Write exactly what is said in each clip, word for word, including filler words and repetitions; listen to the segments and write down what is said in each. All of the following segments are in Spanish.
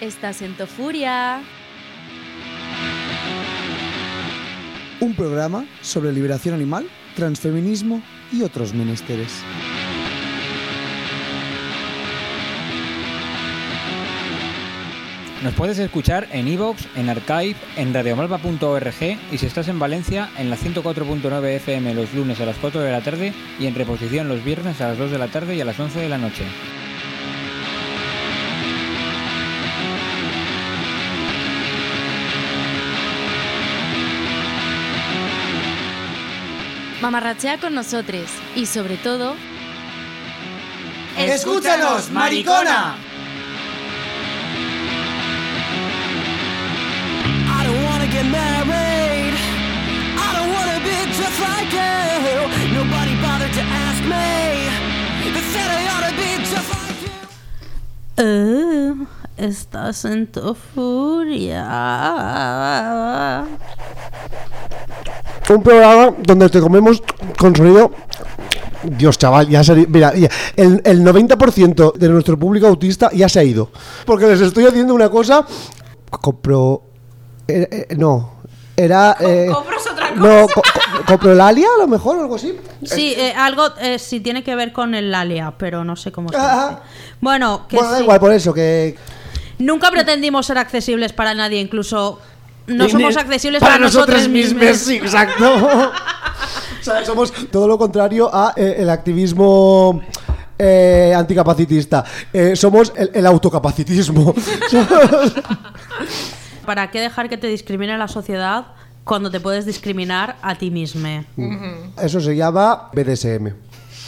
Estás en Tofuria. Un programa sobre liberación animal, transfeminismo y otros menesteres. Nos puedes escuchar en iVoox, en Archive, en radiomalva punto org y si estás en Valencia, en la ciento cuatro punto nueve F M los lunes a las cuatro de la tarde y en reposición los viernes a las dos de la tarde y a las once de la noche. Mamarrachea con nosotros y sobre todo... ¡Escúchanos, maricona! I don't wanna get married. I don't wanna be just like you. Nobody bothered to ask me. They said I ought to be just like you. Uh, estás en Tofuria. Un programa donde te comemos con sonido. Dios, chaval, ya se, mira, ya, el, el noventa por ciento de nuestro público autista ya se ha ido. Porque les estoy haciendo una cosa. Compro. Eh, eh, no. Era. Eh, ¿Compras otra cosa? No, co co compro el Alia, a lo mejor, o algo así. Sí, eh, algo eh, sí tiene que ver con el Alia, pero no sé cómo se dice. Ah. Bueno, que Bueno, da sí. igual, por eso, que. Nunca pretendimos ser accesibles para nadie, incluso no Y somos ni- accesibles para, nosotros mismos. Sí, exacto. O sea, somos todo lo contrario a eh, el activismo eh, anticapacitista. Eh, somos el, el autocapacitismo. ¿Para qué dejar que te discrimine la sociedad cuando te puedes discriminar a ti mismo? Eso se llama B D S M.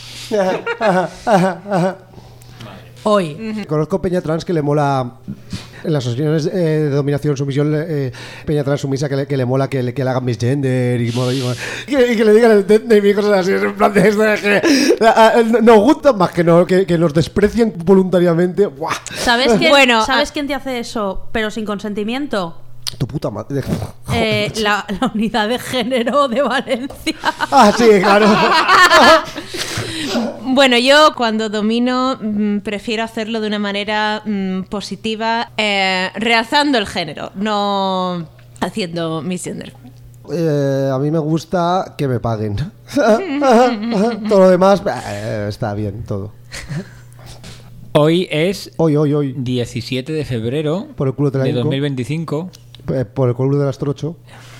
Hoy. Conozco peña trans que le mola. En las asociaciones eh, de dominación, sumisión, eh, peña trans sumisa que le, que le mola que le, que le hagan misgender y, y, y, y que le digan el tender y cosas así. Es en plan de esto de que a, a, nos gusta más que, no, que, que nos desprecien voluntariamente. ¡Buah! ¿Sabes quién, Bueno, ¿sabes a- quién te hace eso, pero sin consentimiento? Tu puta madre. Eh, la, la unidad de género de Valencia. Ah, sí, claro. Bueno, yo cuando domino mmm, prefiero hacerlo de una manera mmm, positiva, eh, realzando el género, no haciendo misgender. Eh, a mí me gusta que me paguen. Todo lo demás eh, está bien, todo. Hoy es Hoy, hoy, hoy. diecisiete de febrero Por el culo te la de hinco. dos mil veinticinco. Eh, Por el culo de las trocho.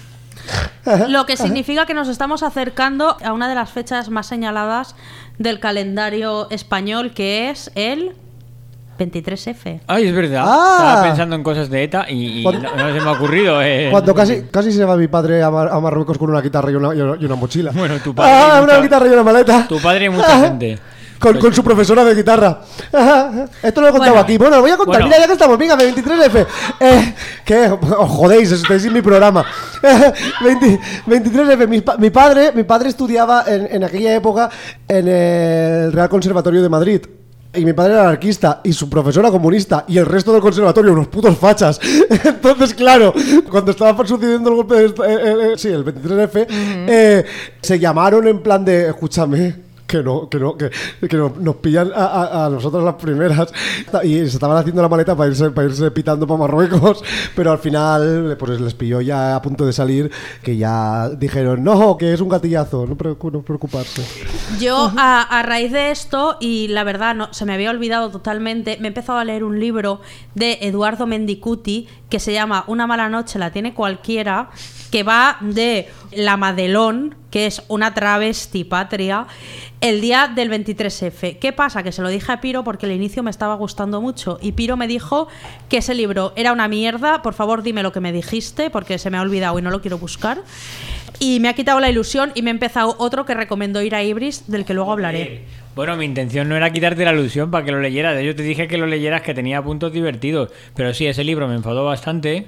Lo que significa que nos estamos acercando a una de las fechas más señaladas del calendario español, que es el veintitrés F. Ay, es verdad. Ah. Estaba pensando en cosas de ETA y, y Cuando- no, no se me ha ocurrido. Eh. Cuando casi, casi se va mi padre a, Mar a Marruecos con una guitarra y una, y una, y una mochila. Bueno, tu padre Ah, y una mucha- guitarra y una maleta. Tu padre y mucha gente. Con, con su profesora de guitarra. Esto lo he contado Bueno. aquí. Bueno, lo voy a contar. Bueno. Mira, ya que estamos. Venga, de veintitrés F. Eh, ¿Qué? Os jodéis, estáis sin mi programa. veinte veintitrés F. Mi, pa- mi padre mi padre estudiaba en, en aquella época en el Real Conservatorio de Madrid. Y mi padre era anarquista y su profesora comunista y el resto del conservatorio unos putos fachas. Entonces, claro, cuando estaba sucediendo el golpe de esta- eh, eh, eh, sí, el veintitrés F, eh, se llamaron en plan de, escúchame, que no, que no, que, que no- nos pillan a, a, a nosotros las primeras. Y se estaban haciendo la maleta para irse, para irse pitando para Marruecos, pero al final pues les pilló ya a punto de salir, que ya dijeron, no, que es un gatillazo, no, preocu- no preocuparse. Yo, a, a raíz de esto, y la verdad no, se me había olvidado totalmente, me he empezado a leer un libro de Eduardo Mendicuti que se llama Una mala noche la tiene cualquiera, que va de la Madelón, que es una travesti patria, el día del veintitrés F. ¿Qué pasa? Que se lo dije a Piro porque el inicio me estaba gustando mucho y Piro me dijo que ese libro era una mierda. Por favor, dime lo que me dijiste porque se me ha olvidado y no lo quiero buscar. Y me ha quitado la ilusión y me ha empezado otro que recomendó ir a Ibris, del que luego hablaré. Bueno, mi intención no era quitarte la ilusión para que lo leyeras. De hecho, te dije que lo leyeras, que tenía puntos divertidos. Pero sí, ese libro me enfadó bastante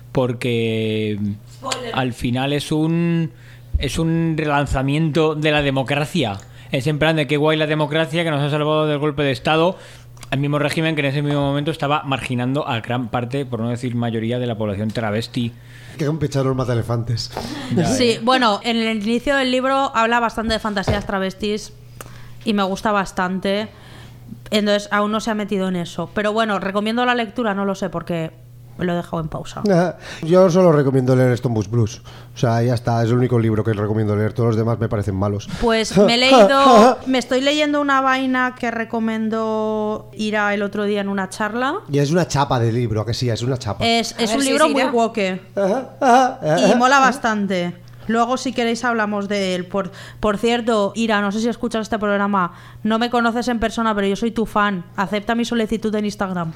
porque al final es un es un relanzamiento de la democracia. Es en plan de qué guay la democracia que nos ha salvado del golpe de Estado. El mismo régimen que en ese mismo momento estaba marginando a gran parte, por no decir mayoría, de la población travesti. Que campechanos mata elefantes. Ya, Sí, eh. bueno, en el inicio del libro habla bastante de fantasías travestis y me gusta bastante. Entonces aún no se ha metido en eso. Pero bueno, recomiendo la lectura, no lo sé, porque me lo he dejado en pausa. Yo solo recomiendo leer Stone Blues Blues. O sea, ya está, es el único libro que recomiendo leer. Todos los demás me parecen malos. Pues me he leído, me estoy leyendo una vaina que recomendó Ira el otro día en una charla. Y es una chapa de libro, ¿a que sí? Es una chapa. Es, es ver un si libro es muy Ira. woke Ajá, ajá, ajá. y mola bastante. Luego, si queréis, hablamos de él. Por, por cierto, Ira, no sé si escuchas este programa. No me conoces en persona, pero yo soy tu fan. Acepta mi solicitud en Instagram.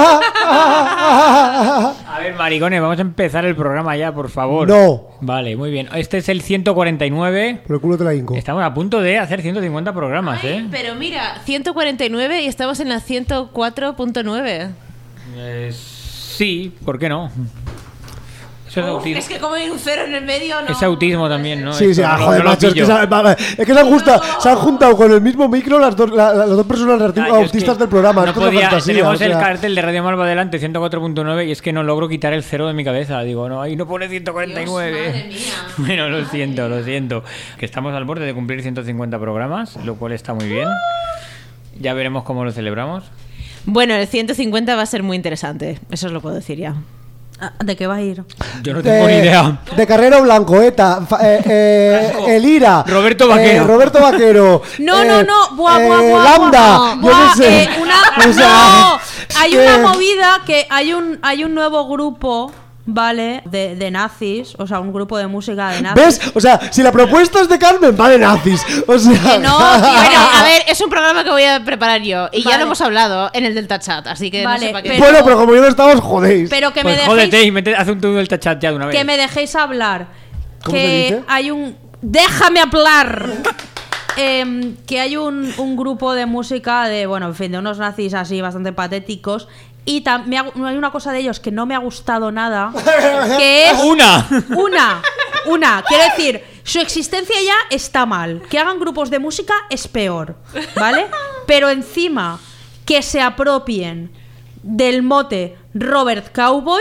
A ver, maricones, vamos a empezar el programa ya, por favor. No. Vale, muy bien. Este es el ciento cuarenta y nueve. Pero el culo te la hinco. Estamos a punto de hacer ciento cincuenta programas, Ay, ¿eh? pero mira, ciento cuarenta y nueve y estamos en la ciento cuatro punto nueve. Eh, Sí, ¿por qué no? Eso es, Uf, autismo. es que como hay un cero en el medio, no. Es autismo también, ¿no? Sí, sí, Esto ah, no- joder, no lo macho, es que, pillo. se, ha- va- va- es que se han, juntado, se han juntado con el mismo micro las dos, la- las dos personas arti- Ah, yo es autistas que del programa. no Esto es una podía- fantasía, tenemos o sea. el cartel de Radio Malva delante, ciento cuatro punto nueve, y es que no logro quitar el cero de mi cabeza. Digo, no, ahí no pone ciento cuarenta y nueve. Dios, madre mía. Bueno, lo siento, lo siento. Que estamos al borde de cumplir ciento cincuenta programas, lo cual está muy bien. Ya veremos cómo lo celebramos. Bueno, el ciento cincuenta va a ser muy interesante. Eso os lo puedo decir ya. Ah, ¿de qué va a ir? Yo no tengo De- ni idea. De Carrero Blanco, ETA, fa- eh, eh, Blanco. El Ira, Roberto Vaquero. eh, Roberto Vaquero. No, eh, no, no, buah, eh, buah, buah, Lambda, buah, yo buah, qué sé. eh, una, O sea, no, hay que- una movida que hay un, hay un nuevo grupo, ¿vale? De, de nazis, o sea, un grupo de música de nazis. ¿Ves? O sea, si la propuesta es de Carmen, va de nazis. O sea, Que no, tío. Bueno, a ver, es un programa que voy a preparar yo. Y ya Vale. lo hemos hablado en el Delta Chat, así que Vale, no sé para qué. pero- Bueno, pero como yo no estaba, os jodéis. Pero que Pues me jódete dejéis, y mete, haz un tubo del chat ya de una vez. que me dejéis hablar. ¿Cómo que se dice? hay un, déjame hablar. Em, que hay un, un grupo de música de, bueno, en fin, de unos nazis así bastante patéticos. Y tam- me ha- hay una cosa de ellos que no me ha gustado nada, que es ¡Una! una, una. Quiero decir, su existencia ya está mal. Que hagan grupos de música es peor, ¿vale? Pero encima que se apropien del mote Robert Cowboy.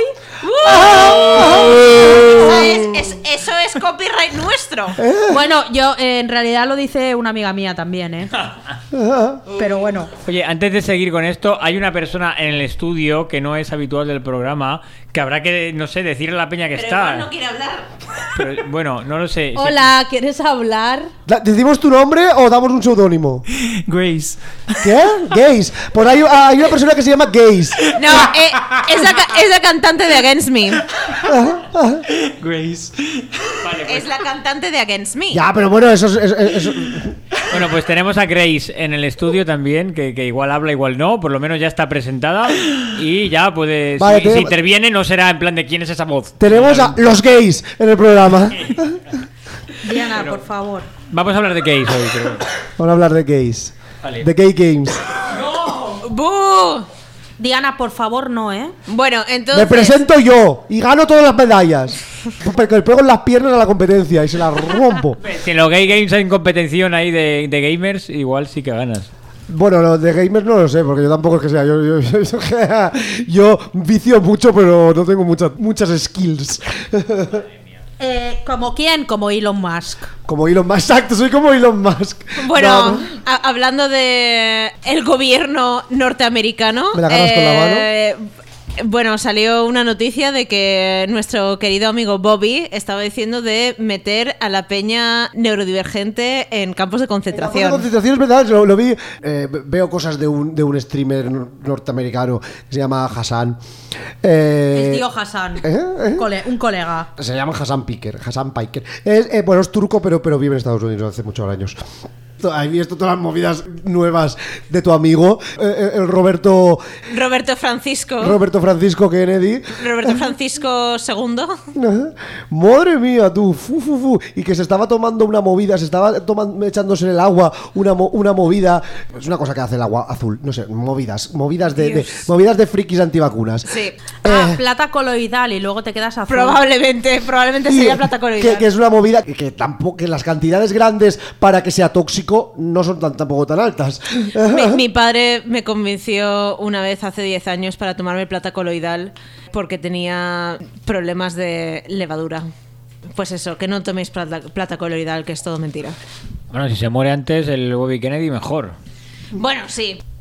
Eso es, es- eso es copyright nuestro. Bueno, yo eh, en realidad lo dice una amiga mía también, ¿eh? Pero bueno. Oye, antes de seguir con esto, hay una persona en el estudio que no es habitual del programa, que habrá que, no sé, decirle a la peña que Pero está. igual no quiere hablar. Pero, bueno, no lo sé. Hola, ¿quieres hablar? Da- ¿Decimos tu nombre o damos un seudónimo? Grace. ¿Qué? Gays. Por ahí hay una persona que se llama Gays. No, eh, es, la, ca- es la cantante de Against Me. Grace. Vale, pues, Es la cantante de Against Me. Ya, pero bueno, eso es. eso- eso- bueno, pues tenemos a Grace en el estudio también, que, que igual habla, igual no, por lo menos ya está presentada y ya puede. Vale, si, tenemos- si interviene, no será en plan de quién es esa voz. Tenemos a los gays en el programa. Diana, por favor. Vamos a hablar de Grace hoy, creo. Vamos a hablar de gays. Vale. De gay games. ¡Bú! Diana, por favor, no, ¿eh? Bueno, entonces. Me presento yo y gano todas las medallas. Porque le pego en las piernas a la competencia y se las rompo. Si en los Gay Games hay competición ahí de, de gamers, igual sí que ganas. Bueno, lo de gamers no lo sé, porque yo tampoco es que sea. Yo, yo, yo, yo vicio mucho, pero no tengo muchas, muchas skills. Eh, ¿Como quién? Como Elon Musk. Como Elon Musk, exacto, soy como Elon Musk. Bueno, No, a- hablando de el gobierno norteamericano. ¿Me la agarras con la mano? eh, Bueno, salió una noticia de que nuestro querido amigo Bobby estaba diciendo de meter a la peña neurodivergente en campos de La concentración. concentración es verdad, lo, lo vi. Eh, veo cosas de un, de un streamer nor- norteamericano que se llama Hassan. Eh, El tío Hassan. ¿eh? ¿Eh? Cole- un colega. Se llama Hassan Piker, Hassan Piker. Es, eh, bueno, es turco, pero, pero vive en Estados Unidos hace muchos años. Has visto todas las movidas nuevas de tu amigo, eh, el Roberto Roberto Francisco. Roberto Francisco Kennedy. Roberto Francisco segundo. Madre mía, tú, fu, fu, fu. Y que se estaba tomando una movida, se estaba tomando, echándose en el agua una, mo- una movida. Es una cosa que hace el agua azul, no sé, movidas, movidas de, de- movidas de frikis antivacunas. Sí. Ah, Eh. plata coloidal y luego te quedas azul. Probablemente, probablemente Y sería plata coloidal. que, que es una movida que, que tampoco, que las cantidades grandes para que sea tóxico no son tan, tampoco tan altas. Mi, mi padre me convenció una vez hace diez años para tomarme plata coloidal porque tenía problemas de levadura. Pues eso, que no toméis plata, plata coloidal, que es todo mentira. Bueno, si se muere antes el Bobby Kennedy, mejor. Bueno, sí.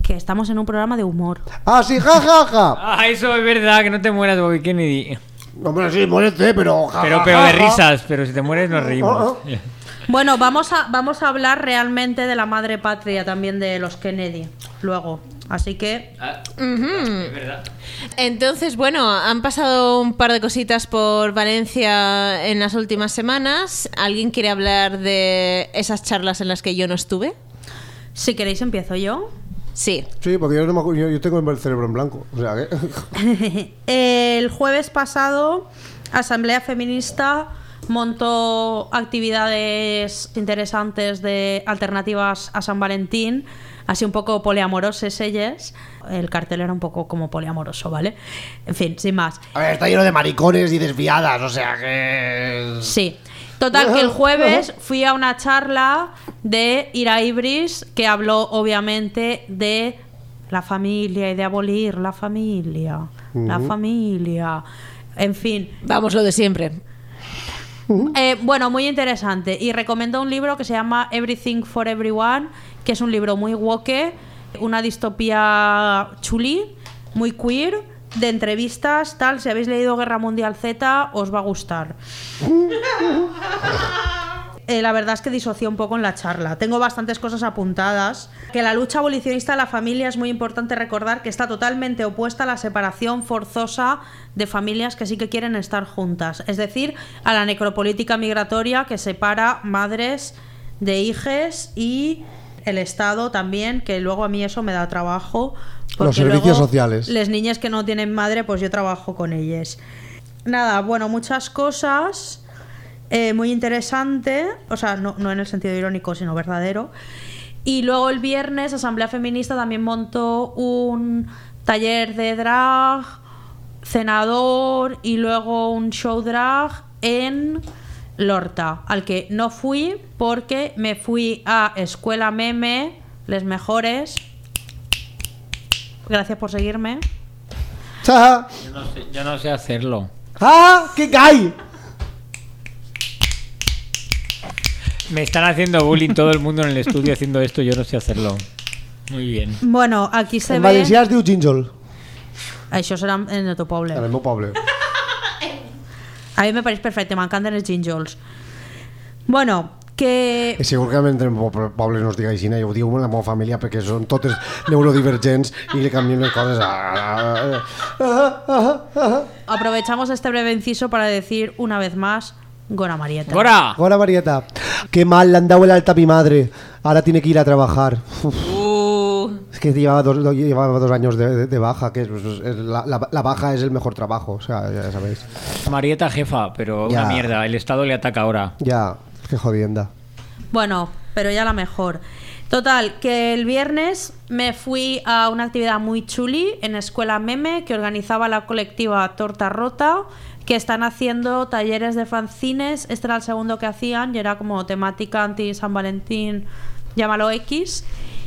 que estamos en un programa de humor. Ah, sí, ja, ja, ja. Ah, eso es verdad, que no te mueras, Bobby Kennedy. Hombre, sí, muérete, pero... Ja, Pero, ja, pero ja, de ja. risas, pero si te mueres nos reímos. Oh, Bueno, vamos a, vamos a hablar realmente de la madre patria también de los Kennedy luego. Así que Es verdad. Entonces, bueno, han pasado un par de cositas por Valencia en las últimas semanas. ¿Alguien quiere hablar de esas charlas en las que yo no estuve? si queréis empiezo yo. Sí. Sí, porque yo, no me acu- yo, yo tengo el cerebro en blanco. O sea que... El jueves pasado, Asamblea Feminista montó actividades interesantes de alternativas a San Valentín, así un poco poliamoroses ellas. El cartel era un poco como poliamoroso, ¿vale? En fin, sin más. A ver, está lleno de maricones y desviadas, o sea que... Sí. Total, que el jueves fui a una charla de Ira Ibris que habló obviamente de la familia y de abolir la familia. La familia. En fin. Vamos, lo de siempre. Eh, bueno, muy interesante. Y recomiendo un libro que se llama Everything for Everyone, que es un libro muy woke, una distopía chuli, muy queer, de entrevistas, tal. Si habéis leído Guerra Mundial Z, os va a gustar. Eh, la verdad es que disocié un poco en la charla. Tengo bastantes cosas apuntadas. Que la lucha abolicionista de la familia es muy importante recordar que está totalmente opuesta a la separación forzosa de familias que sí que quieren estar juntas. Es decir, a la necropolítica migratoria que separa madres de hijes y el Estado también, que luego a mí eso me da trabajo. Los servicios luego sociales. Las niñas que no tienen madre, pues yo trabajo con ellas. Nada, bueno, muchas cosas. Eh, muy interesante, o sea, no, no en el sentido irónico, sino verdadero. Y luego el viernes, Asamblea Feminista también montó un taller de drag, cenador y luego un show drag en Lorta, al que no fui porque me fui a Escuela Meme, les mejores. Gracias por seguirme. ¡Ja! Yo no sé, yo no sé hacerlo. ¡Ah! ¡Qué gay! Me están haciendo bullying todo el mundo en el estudio haciendo esto, yo no sé hacerlo. Muy bien. Bueno, aquí se En ve... valencià es diu gínjol. Això serà en el teu poble. En el meu poble. A mi me pareix perfecte, m'encanten els gínjols. Bueno, que... I segur que entre pobles no es diga així, jo ho dic amb la meva família perquè són totes neurodivergents i li canvien les coses a... Aprovechamos este breve inciso para decir una vez más Gora Marieta. ¡Gora! Ahora, Marieta, qué mal le han dado el alta a mi madre. Ahora tiene que ir a trabajar. Uf, Uh, es que llevaba dos, llevaba dos años de, de- de baja, que es, es- la, la- la baja es el mejor trabajo, o sea, ya sabéis. Marieta jefa, pero Ya. una mierda. El Estado le ataca ahora. Ya, qué jodienda. Bueno, pero ya la mejor. Total, que el viernes me fui a una actividad muy chuli en Escuela Meme que organizaba la colectiva Torta Rota, que están haciendo talleres de fanzines. Este era el segundo que hacían y era como temática anti-San Valentín, llámalo X.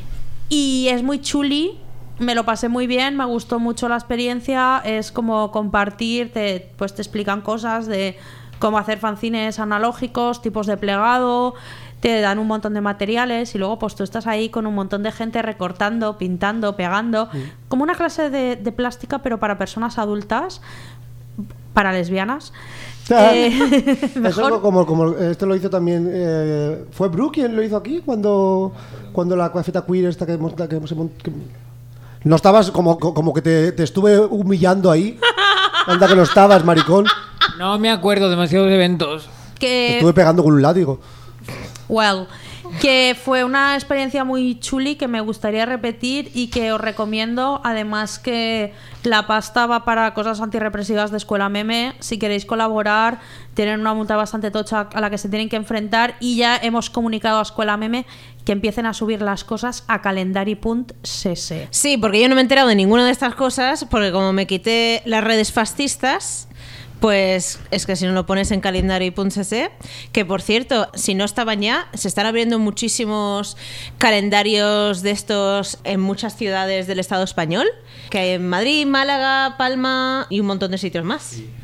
Y es muy chuli, me lo pasé muy bien, me gustó mucho la experiencia. Es como compartir, te, pues te explican cosas de cómo hacer fanzines analógicos, tipos de plegado, te dan un montón de materiales y luego pues tú estás ahí con un montón de gente recortando, pintando, pegando, como una clase de, de plástica pero para personas adultas, para lesbianas. Eh, Eso mejor. como, como esto lo hizo también eh, fue Brooke quien lo hizo aquí cuando cuando la cafeta queer esta que, monta- que se mont- que- no estabas como, como que te, te estuve humillando ahí. Anda que no estabas, maricón. No me acuerdo, demasiados eventos. Te Que estuve pegando con un látigo. Well, que fue una experiencia muy chuli que me gustaría repetir y que os recomiendo. Además que la pasta va para cosas antirrepresivas de Escuela Meme. Si queréis colaborar, tienen una multa bastante tocha a la que se tienen que enfrentar y ya hemos comunicado a Escuela Meme que empiecen a subir las cosas a calendari punto c s. sí, porque yo no me he enterado de ninguna de estas cosas, porque como me quité las redes fascistas, pues es que si no lo pones en calendari punto c s, que por cierto, si no estaban ya, se están abriendo muchísimos calendarios de estos en muchas ciudades del Estado español, que hay en Madrid, Málaga, Palma y un montón de sitios más.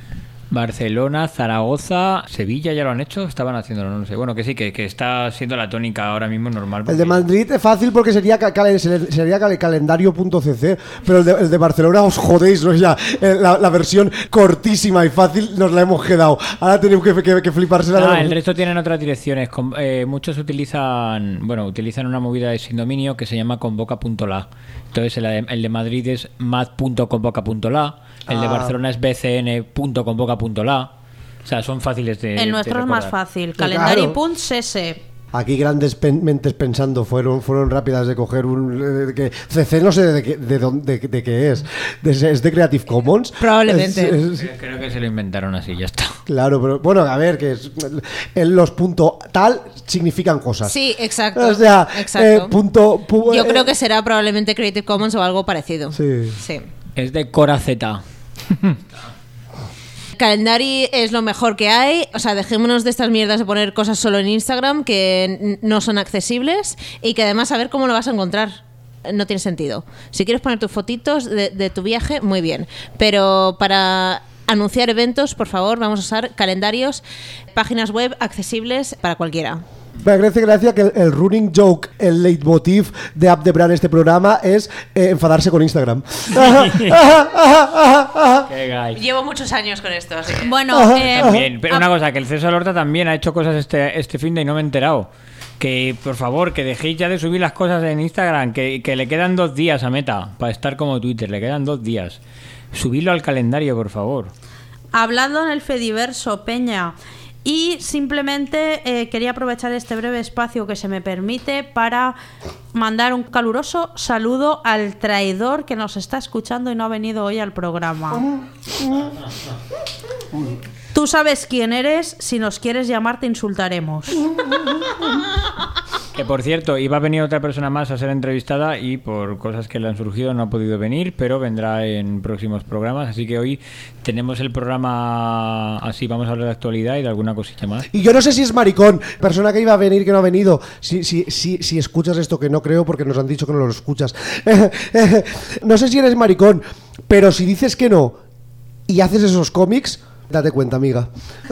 Barcelona, Zaragoza, Sevilla ya lo han hecho, estaban haciéndolo, no lo sé. Bueno, que sí, que, que está siendo la tónica ahora mismo normal. El de Madrid es fácil porque sería, ca- cal- sería cal- calendario punto c c, pero el de, el de Barcelona os jodéis, ¿no? Ya, eh, la, la versión cortísima y fácil nos la hemos quedado. Ahora tenemos que, que, que fliparse. Ah, el resto tienen otras direcciones. Con- eh, muchos utilizan, bueno, utilizan una movida de sin dominio que se llama convoca punto la. Entonces el de, el de Madrid es mad punto convoca punto la, el de Ah. Barcelona es b c n punto convoca punto la. O sea, son fáciles de El nuestro de es más recordar. fácil. Claro. Calendari.ss. Aquí grandes pen- mentes pensando fueron fueron rápidas de coger un... eh, que C C no sé de qué, de, dónde- de, de qué es. De- ¿Es de Creative Commons? Probablemente. Es- es- Creo- Creo que se lo inventaron así, ya está. claro, pero bueno, a ver, que es, el- los punto tal significan cosas. Sí, exacto. O sea, exacto. eh, punto... pu- Yo eh, creo que será probablemente Creative Commons o algo parecido. Sí. Sí. Es de Cora Z. Calendari es lo mejor que hay. O sea, dejémonos de estas mierdas de poner cosas solo en Instagram que n- no son accesibles y que además a ver cómo lo vas a encontrar. No tiene sentido. Si quieres poner tus fotitos de, de tu viaje, muy bien. Pero para anunciar eventos, por favor, vamos a usar calendarios, páginas web accesibles para cualquiera. Me parece gracia que el, el running joke, el leitmotiv de App de Brand este programa es eh, enfadarse con Instagram. Qué guay. Llevo muchos años con esto, así que... Bueno, eh, También, pero una cosa, que el César Horta también ha hecho cosas este, este fin de y no me he enterado. Que por favor, que dejéis ya de subir las cosas en Instagram, que, que le quedan dos días a Meta para estar como Twitter, le quedan dos días. Subidlo al calendario, por favor. hablando en el Fediverso, Peña. Y simplemente eh, quería aprovechar este breve espacio que se me permite para mandar un caluroso saludo al traidor que nos está escuchando y no ha venido hoy al programa. Tú sabes quién eres, si nos quieres llamar te insultaremos. Que por cierto, iba a venir otra persona más a ser entrevistada y por cosas que le han surgido no ha podido venir, pero vendrá en próximos programas. Así que hoy tenemos el programa así, vamos a hablar de actualidad y de alguna cosilla más. Y yo no sé si es maricón, persona que iba a venir que no ha venido. Si, si, si, si escuchas esto, que no creo porque nos han dicho que no lo escuchas. No sé si eres maricón, pero si dices que no y haces esos cómics, date cuenta, amiga.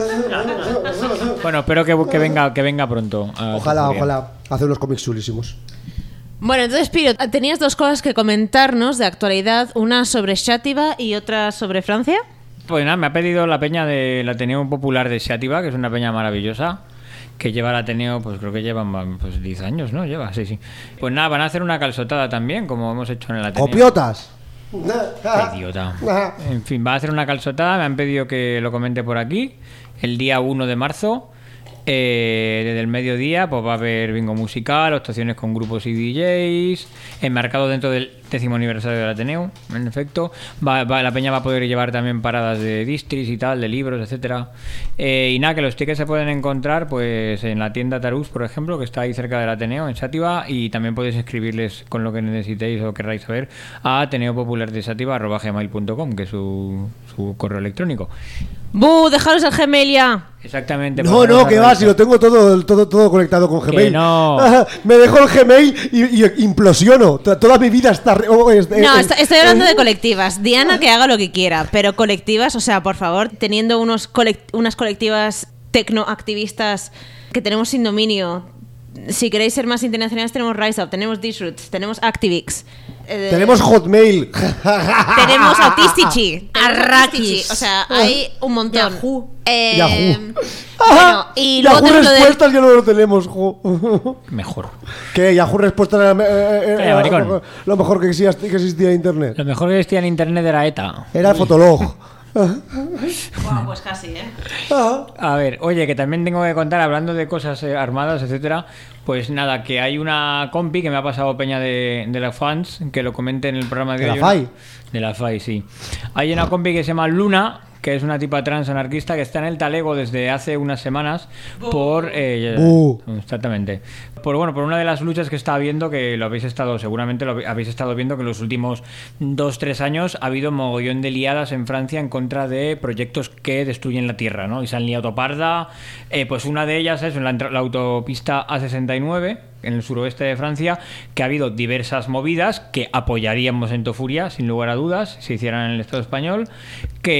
Bueno, espero que, que venga que venga pronto. a Ojalá, Tufuria. ojalá. Hace unos cómics chulísimos. Bueno, entonces, Piro, tenías dos cosas que comentarnos de actualidad, una sobre Xàtiva y otra sobre Francia. Pues nada, me ha pedido la peña del Ateneo Popular de Xàtiva, que es una peña maravillosa, que lleva el Ateneo, pues creo que llevan pues diez años, ¿no? Lleva, sí, sí. Pues nada, van a hacer una calzotada también, como hemos hecho en el Ateneo. ¡Copiotas! Qué idiota. En fin, va a hacer una calzotada, me han pedido que lo comente por aquí, el día uno de marzo. Eh, desde el mediodía pues va a haber bingo musical, actuaciones con grupos y D Js, enmarcado dentro del décimo aniversario del Ateneo, en efecto. Va, va- la peña va a poder llevar también paradas de distris y tal, de libros, etcétera. Eh, y nada, que los tickets se pueden encontrar pues en la tienda Tarús, por ejemplo, que está ahí cerca del Ateneo, en Xàtiva, y también podéis escribirles con lo que necesitéis o queráis saber a ateneopopulardesativa arroba gmail punto com, que es su, su correo electrónico. ¡Bu! ¡Dejaros el Gmail ya! Exactamente. No, pues, no, vamos a que va, revisar. si lo tengo todo, todo, todo conectado con Que Gmail. no. Me dejo el Gmail y, y implosiono. T- Toda mi vida está... re- oh, es- No, eh, est- estoy hablando de colectivas. Diana que haga lo que quiera, pero colectivas, o sea, por favor, teniendo unos colect- unas colectivas tecnoactivistas que tenemos sin dominio. Si queréis ser más internacionales, tenemos Rise Up, tenemos Disroots, tenemos Activix. eh, Tenemos Hotmail. tenemos Autistici, tenemos Arrakis. Autistici, o sea, hay un montón. Yahoo. Eh, Yahoo. Bueno, y luego Yahoo tenemos lo de- Respuestas ya no lo tenemos. jo. Mejor. ¿Qué? Yahoo Respuestas era, eh, eh, ¿Qué, era maricón? lo, lo mejor que existía, que existía en Internet. Lo mejor que existía en internet era ETA. Era Fotolog. Buah, pues casi, ¿eh? Ah. A ver, oye, que también tengo que contar, hablando de cosas eh, armadas, etcétera, pues nada, que hay una compi que me ha pasado Peña de, de la fans, que lo comente en el programa de ¿De hoy. la FAI? De la FAI, sí. Hay una compi que se llama Luna, que es una tipa trans anarquista que está en el talego desde hace unas semanas por... eh, Bu. exactamente. Por, bueno, por una de las luchas que está habiendo, que lo habéis estado, seguramente lo habéis estado viendo, que en los últimos dos, tres años ha habido mogollón de liadas en Francia en contra de proyectos que destruyen la tierra, ¿no? Y se han liado parda. Eh, pues una de ellas es la, la autopista A sesenta y nueve, en el suroeste de Francia, que ha habido diversas movidas que apoyaríamos en Tofuria, sin lugar a dudas, si hicieran en el Estado español, que han acabado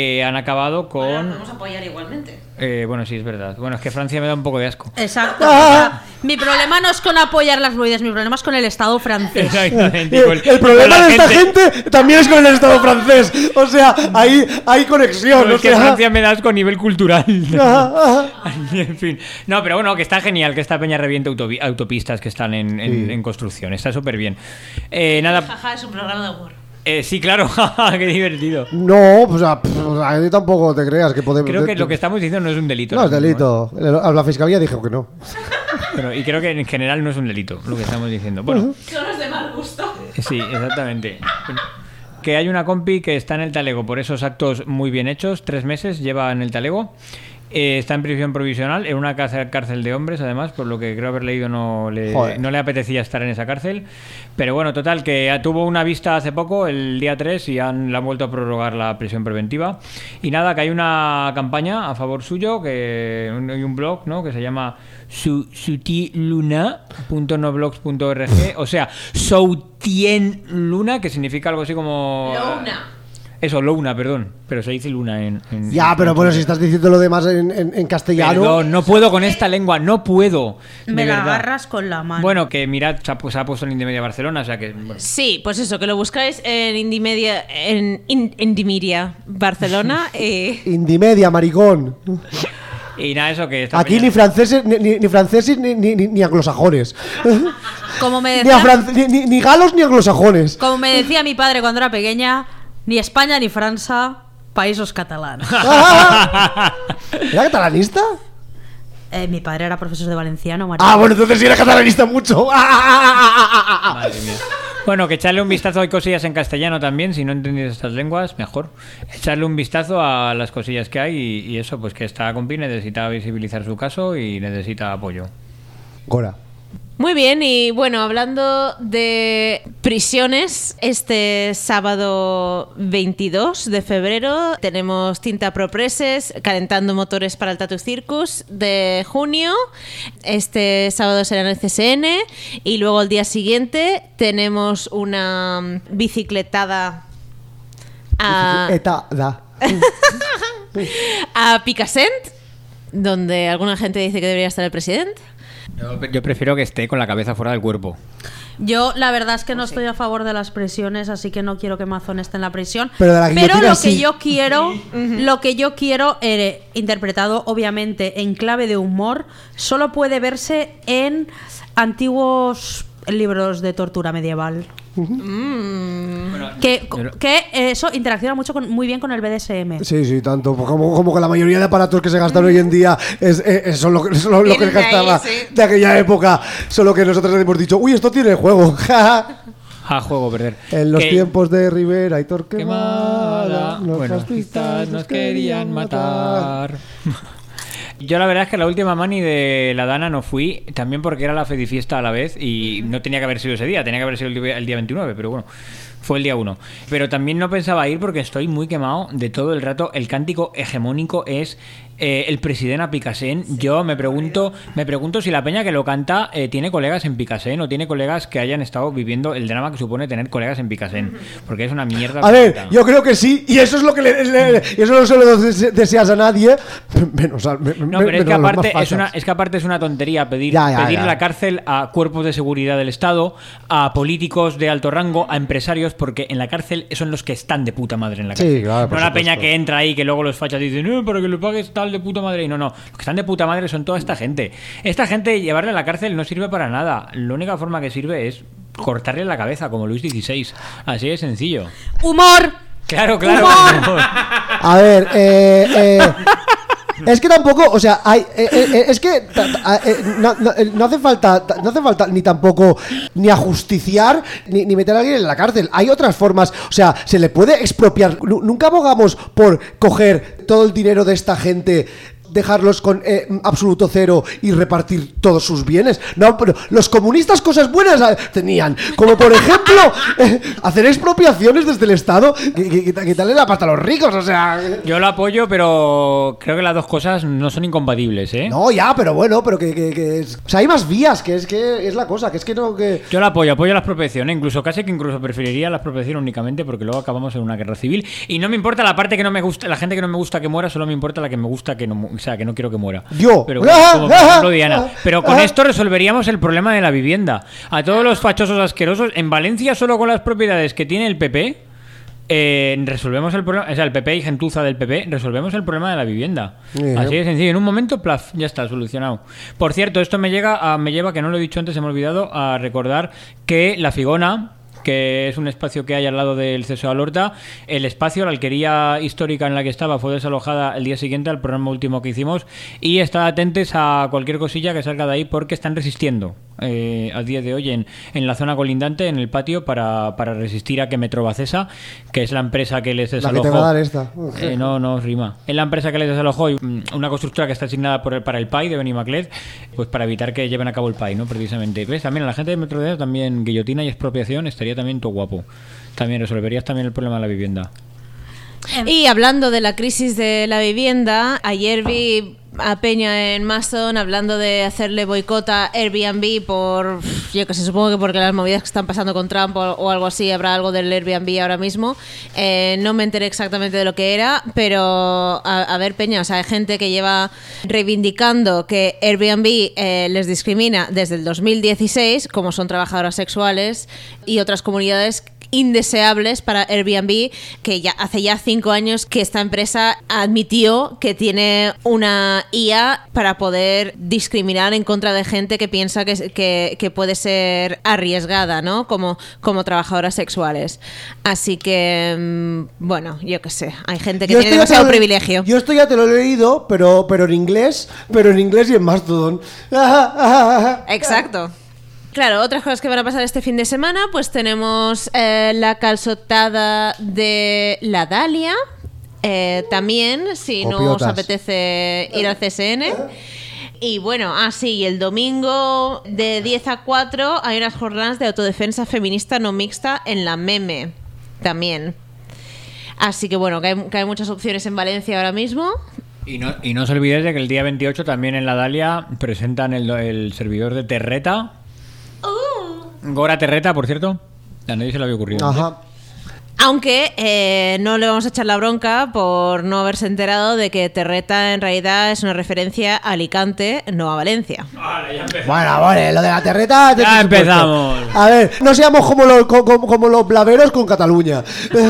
acabado con... Bueno, podemos apoyar igualmente. Eh, bueno, sí, es verdad. Bueno, es que Francia me da un poco de asco. Exacto. O sea, mi problema no es con apoyar las movidas, mi problema es con el Estado francés. Exactamente. Eh, con- el problema con la de esta gente también es con el Estado francés. O sea, hay, hay conexión. No, o es que sea... Francia me da asco a nivel cultural. Ajá, ajá. En fin. No, pero bueno, que está genial que esta peña reviente autopi- autopistas que están en, en- Sí. en construcción. Está súper bien. Eh, nada. Jaja, es un programa de humor. Eh, sí, claro. Qué divertido. No, pues a, a ti tampoco te creas que podemos. Creo que lo que estamos diciendo no es un delito. No es ahora mismo, delito. La fiscalía dijo que no. ¿eh? Pero, y creo que en general no es un delito lo que estamos diciendo. Bueno, Son los de mal gusto. sí, exactamente. Bueno, que hay una compi que está en el talego por esos actos muy bien hechos. Tres meses lleva en el talego. Eh, está en prisión provisional, en una cárcel, cárcel de hombres, además, por lo que creo haber leído no le, Joder. no le apetecía estar en esa cárcel. Pero bueno, total, que tuvo una vista hace poco, el día tres, y han, le han vuelto a prorrogar la prisión preventiva. Y nada, que hay una campaña a favor suyo, que hay un blog, ¿no?, que se llama su, sutiluna punto noblogs punto org, o sea, Soutien Luna, que significa algo así como... Luna. Eso, Luna, perdón, pero se dice Luna en... en- Ya, pero bueno, si estás diciendo lo demás en, en, en castellano. Perdón, no puedo con esta lengua, no puedo. De Me la verdad. agarras con la mano. Bueno, que mirad, se ha, pues, se ha puesto en Indymedia Barcelona, o sea que... bueno. Sí, pues eso, que lo buscáis en Indymedia, en in- Indymedia Barcelona. eh, Indimedia, maricón. Y nada, eso que... esta Aquí peña- ni franceses ni, ni, ni franceses ni, ni, ni- ni anglosajones. como, me Ni, a decía, fran- ni, ni- ni galos ni anglosajones. como me decía mi padre cuando era pequeña, ni España ni Francia, países catalanes. ¿Era catalanista? Eh, mi padre era profesor de valenciano, María. Ah, bueno, entonces sí era catalanista mucho. Madre mía. Bueno, que echarle un vistazo, hay cosillas en castellano también, si no entendéis estas lenguas, mejor. Echarle un vistazo a las cosillas que hay y, y eso, pues que esta compi necesita visibilizar su caso y necesita apoyo. Gora. Muy bien, y bueno, hablando de prisiones, este sábado veintidós de febrero tenemos Tinta Pro Presses calentando motores para el Tattoo Circus de junio. Este sábado será en el C S N y luego el día siguiente tenemos una mm, bicicletada a, Eta, da. a Picassent, donde alguna gente dice que debería estar el presidente. Yo, yo prefiero que esté con la cabeza fuera del cuerpo. Yo la verdad es que no estoy a favor de las prisiones, así que no quiero que Mazón esté en la prisión. Pero de la guillotina lo sí. que yo quiero, lo que yo quiero, eh, interpretado obviamente en clave de humor, solo puede verse en antiguos libros de tortura medieval. Que, Pero- que eso interacciona mucho con, muy bien con el B D S M. Sí, sí, tanto. Como, como que la mayoría de aparatos que se gastan hoy en día es, es- es- son lo, que- son lo que Vienen de ahí, gastaba sí. de aquella época. Solo que nosotros hemos dicho, uy, esto tiene juego. A juego, perder. En los Que- tiempos de Rivera y Torquemada, Quemada. los Bueno, fascistas nos querían matar. Yo la verdad es que la última mani de la Dana no fui, también porque era la Fedifiesta a la vez y no tenía que haber sido ese día, tenía que haber sido el día, el día veintinueve, pero bueno, fue el día uno. Pero también no pensaba ir porque estoy muy quemado de todo el rato. El cántico hegemónico es eh, el presidente a Picassent. Yo me pregunto, me pregunto si la peña que lo canta eh, tiene colegas en Picassent o tiene colegas que hayan estado viviendo el drama que supone tener colegas en Picassent, porque es una mierda. A ver, absoluta. yo creo que sí, y eso es lo que le, le- y eso no se lo dese- deseas a nadie, menos a, me- No, me- pero es menos que a los más aparte es fachas. una es que aparte es una tontería pedir, Ya, ya, pedir ya. la cárcel a cuerpos de seguridad del Estado, a políticos de alto rango, a empresarios, porque en la cárcel son los que están de puta madre en la Sí, cárcel. claro, por no la supuesto. peña que entra ahí que luego los fachas dicen, no, para que lo pagues tal de puta madre. Y no, no, los que están de puta madre son toda esta gente. Esta gente llevarle a la cárcel no sirve para nada. La única forma que sirve es cortarle la cabeza como Luis dieciséis. Así de sencillo. ¡Humor! Claro, claro. ¡Humor! A ver, eh, eh, es que tampoco, o sea, hay, eh, eh, es que ta- ta- eh, no, no- eh, no hace falta, ta- no hace falta ni tampoco ni ajusticiar ni, ni meter a alguien en la cárcel. Hay otras formas, o sea, se le puede expropiar. Nu- Nunca abogamos por coger todo el dinero de esta gente dejarlos con eh, absoluto cero y repartir todos sus bienes. No, pero los comunistas cosas buenas eh, tenían, como por ejemplo eh, hacer expropiaciones desde el Estado, quitarle la pasta a los ricos, o sea... Yo lo apoyo, pero creo que las dos cosas no son incompatibles, ¿eh? No, ya, pero bueno, pero que, que, que es... O sea, hay más vías, que es que es la cosa, que es que no... que Yo lo apoyo, apoyo la expropiación, ¿eh? Incluso casi que incluso preferiría la expropiación únicamente porque luego acabamos en una guerra civil y no me importa la parte que no me gusta, la gente que no me gusta que muera, solo me importa la que me gusta que no, o sea, que no quiero que muera. Yo. Pero como, como por ejemplo Diana. Pero con esto resolveríamos el problema de la vivienda. A todos los fachosos asquerosos, en Valencia solo con las propiedades que tiene el P P, eh, resolvemos el problema, o sea, el P P y gentuza del P P, resolvemos el problema de la vivienda. Yeah. Así de sencillo, en un momento, plaf, ya está, solucionado. Por cierto, esto me llega a, me lleva, que no lo he dicho antes, se me ha olvidado, a recordar que La Figona, que es un espacio que hay al lado del Ceso de Alhorta, el espacio, la alquería histórica en la que estaba, fue desalojada el día siguiente al programa último que hicimos, y estad atentos a cualquier cosilla que salga de ahí porque están resistiendo eh, a día de hoy en, en la zona colindante, en el patio, para, para resistir a que Metrobacesa, que es la empresa que les desalojó... La que te va a dar esta. Eh, no, no rima. Es la empresa que les desalojó, y una constructora que está asignada por el, para el P A I de Benimaclet, pues para evitar que lleven a cabo el P A I, ¿no? Precisamente. ¿Ves? También a la gente de Metrobacesa también guillotina y expropiación estaría también todo guapo. También resolverías también el problema de la vivienda. Y hablando de la crisis de la vivienda, ayer vi a Peña en Mastodon hablando de hacerle boicot a Airbnb por, yo que sé, supongo que porque las movidas que están pasando con Trump o, o algo así, habrá algo del Airbnb ahora mismo. Eh, no me enteré exactamente de lo que era, pero a, a ver, Peña, o sea, hay gente que lleva reivindicando que Airbnb eh, les discrimina desde el dos mil dieciséis, como son trabajadoras sexuales y otras comunidades indeseables para Airbnb, que ya hace ya cinco años que esta empresa admitió que tiene una I A para poder discriminar en contra de gente que piensa que, que, que puede ser arriesgada, ¿no? Como, como trabajadoras sexuales. Así que, bueno, yo qué sé, hay gente que yo tiene demasiado privilegio. Yo esto ya te lo he leído, pero, pero en inglés, pero en inglés y en Mastodon. Exacto. Claro, otras cosas que van a pasar este fin de semana, pues tenemos eh, la calzotada de la Dalia, eh, también, si Copiotas. no os apetece ir al C S N. Y bueno, ah sí, el domingo de diez a cuatro hay unas jornadas de autodefensa feminista no mixta en la Meme, también. Así que bueno, que hay, que hay muchas opciones en Valencia ahora mismo. Y no, y no os olvidéis de que el día veintiocho también en la Dalia presentan el, el servidor de Terreta. Gora Terreta, por cierto. A nadie se le había ocurrido. Ajá. Aunque eh, no le vamos a echar la bronca por no haberse enterado de que Terreta en realidad es una referencia a Alicante, no a Valencia. Vale, ya empezamos. Bueno, vale, lo de la terreta... Ya empezamos. A ver, no seamos como los, como, como los blaveros con Cataluña.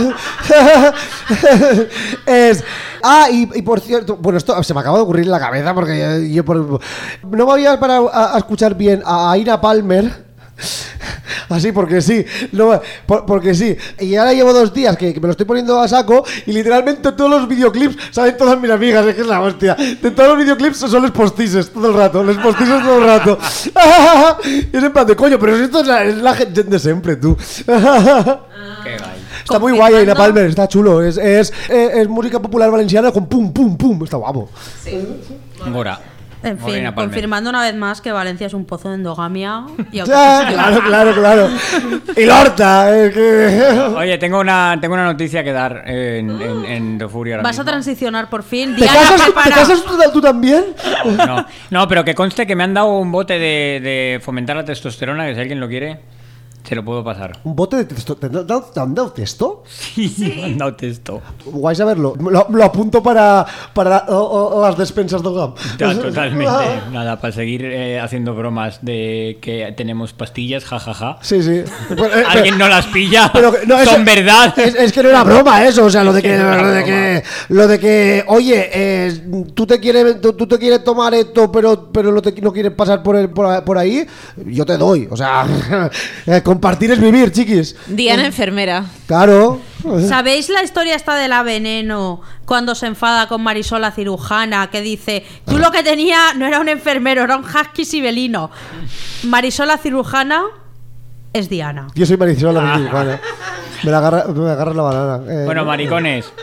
Es... Ah, y, y por cierto, bueno, esto se me acaba de ocurrir en la cabeza porque yo, yo por, no me había parado a, a escuchar bien a Aina Palmer. Así porque sí, no, por, porque sí. Y ahora llevo dos días que, que me lo estoy poniendo a saco y literalmente todos los videoclips, saben todas mis amigas, es que es la hostia. De todos los videoclips son los postices todo el rato, los postices todo el rato. Y es en plan de coño, pero esto es la, es la gente de siempre, tú. Qué guay. Está muy guay Aina Palmer, está chulo. Es, es, es, es música popular valenciana con pum, pum, pum. Está guapo. Sí. Gora. En fin, confirmando una vez más que Valencia es un pozo de endogamia. Y claro, claro, claro, claro. Y Lorta. Eh, que... Oye, tengo una, tengo una noticia que dar en, en, en The Fury ahora ¿Vas mismo. a transicionar por fin? ¿Te Diana, casas, prepara. ¿Te casas tú, tú también? No, no, pero que conste que me han dado un bote de, de fomentar la testosterona, que si alguien lo quiere, se lo puedo pasar. ¿Un bote de testo? ¿Te han dado, te han dado testo? Sí, me han dado testo. Guay saberlo. Lo, lo apunto para, para o, o las despensas de GAM. Ya, totalmente. Nada, para seguir eh, haciendo bromas de que tenemos pastillas, jajaja. Ja, ja. Sí, sí. Alguien no las pilla. Pero, no, eso, son verdad. Es, es que no era broma eso, o sea, lo de que, lo de que, lo de que, oye, eh, tú te quieres, tú, tú te quieres tomar esto, pero, pero no, te, no quieres pasar por, el, por, por ahí, yo te doy, o sea, compartir es vivir, chiquis. Diana enfermera. Claro. ¿Sabéis la historia esta de la Veneno cuando se enfada con Marisol la cirujana que dice, tú lo que tenía no era un enfermero, era un husky sibelino? Marisol la cirujana es Diana. Yo soy Marisol la cirujana. Me la agarra, me agarra la banana. Eh, bueno, maricones,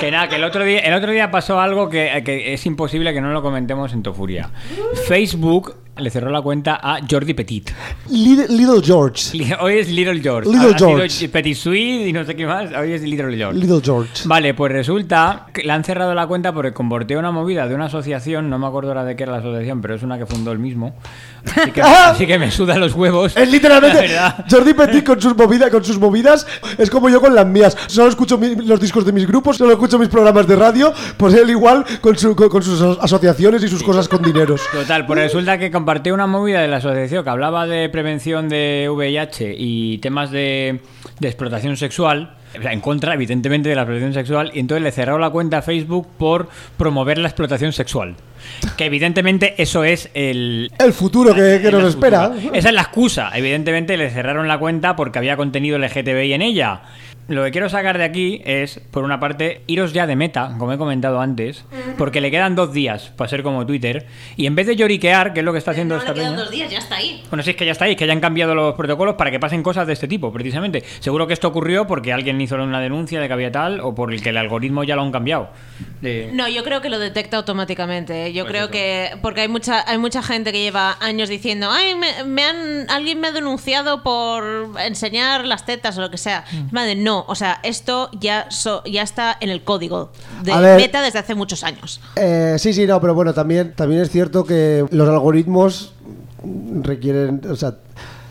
Que nada, que el otro día, el otro día pasó algo que, que es imposible que no lo comentemos en Tofuria. Facebook le cerró la cuenta a Jordi Petit. Little, Little George. Hoy es Little George. Little ha George. sido Petit Suite y no sé qué más. Hoy es Little George. Little George. Vale, pues resulta que le han cerrado la cuenta porque comporté una movida de una asociación. No me acuerdo ahora de qué era la asociación, pero es una que fundó él mismo. Así que, así que me suda los huevos. Es literalmente la verdad. Jordi Petit con sus, movida, con sus movidas. Es como yo con las mías. Solo escucho mi, los discos de mis grupos, solo escucho mis programas de radio. Pues él igual con, su, con, con sus asociaciones y sus cosas con dineros. Total, pues resulta que compartí una movida de la asociación que hablaba de prevención de V I H y temas de, de explotación sexual. O sea, en contra, evidentemente, de la explotación sexual. Y entonces le cerraron la cuenta a Facebook por promover la explotación sexual. Que evidentemente eso es el... El futuro que, que nos espera. Futuro. Esa es la excusa. Evidentemente le cerraron la cuenta porque había contenido L G T B I en ella. Lo que quiero sacar de aquí es, por una parte, iros ya de meta, como he comentado antes, porque le quedan dos días para ser como Twitter, y en vez de lloriquear, que es lo que está haciendo No esta le quedan peña... dos días, ya está ahí. Bueno, sí, es que ya está ahí, que ya han cambiado los protocolos para que pasen cosas de este tipo, precisamente. Seguro que esto ocurrió porque alguien hizo una denuncia de que había tal, o por el que el algoritmo ya lo han cambiado. De... No, yo creo que lo detecta automáticamente. ¿eh? Yo Pues creo eso. que... Porque hay mucha hay mucha gente que lleva años diciendo ay, me, me han alguien me ha denunciado por enseñar las tetas o lo que sea. Mm. Madre, no. O sea, esto ya, so- ya está en el código de A ver. Meta desde hace muchos años. Eh, sí, sí, no, pero bueno, también, también es cierto que los algoritmos requieren, o sea,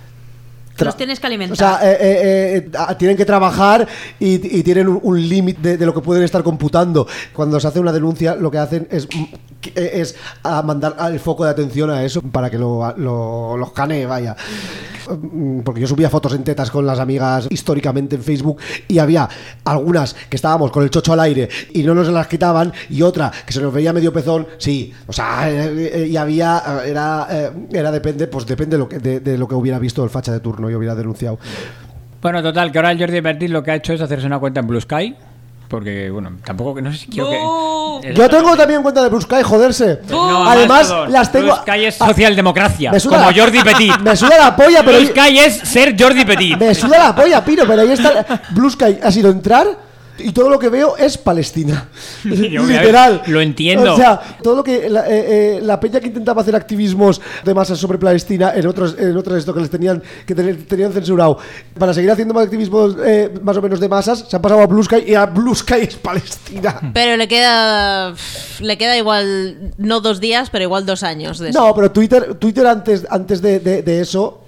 Los tienes que o alimentar. sea, eh, eh, eh, a- tienen que trabajar y, y tienen un, un límite de, de lo que pueden estar computando. Cuando se hace una denuncia, lo que hacen es, es a mandar el foco de atención a eso para que lo, lo, lo escanee, vaya. Porque yo subía fotos en tetas con las amigas históricamente en Facebook y había algunas que estábamos con el chocho al aire y no nos las quitaban, y otra que se nos veía medio pezón, sí. O sea, eh, eh, y había, eh, era, eh, era depende, pues depende de lo, que, de, de lo que hubiera visto el facha de turno y hubiera denunciado. Bueno, total, que ahora el Jordi Petit lo que ha hecho es hacerse una cuenta en Blue Sky, porque, bueno, tampoco, no sé si quiero ¡Bú! que... Yo tengo también cuenta de Blue Sky, joderse. No, Además, Mastodon. las tengo. Blue Sky es socialdemocracia, Me suda como la- Jordi Petit. Me suda la polla, pero. Blue Sky es ser Jordi Petit. Me suda la polla, Pino, pero ahí está. Blue Sky ha sido entrar y todo lo que veo es Palestina. Yo, Literal. lo entiendo. O sea, todo lo que. La, eh, eh, la peña que intentaba hacer activismos de masas sobre Palestina en otros, en otros esto que les tenían, que ten- tenían censurado, para seguir haciendo más activismos eh, más o menos de masas, se han pasado a Blue Sky y a Blue Sky es Palestina. Pero le queda le queda igual no dos días, pero igual dos años de eso. No, pero Twitter, Twitter antes, antes de, de, de eso.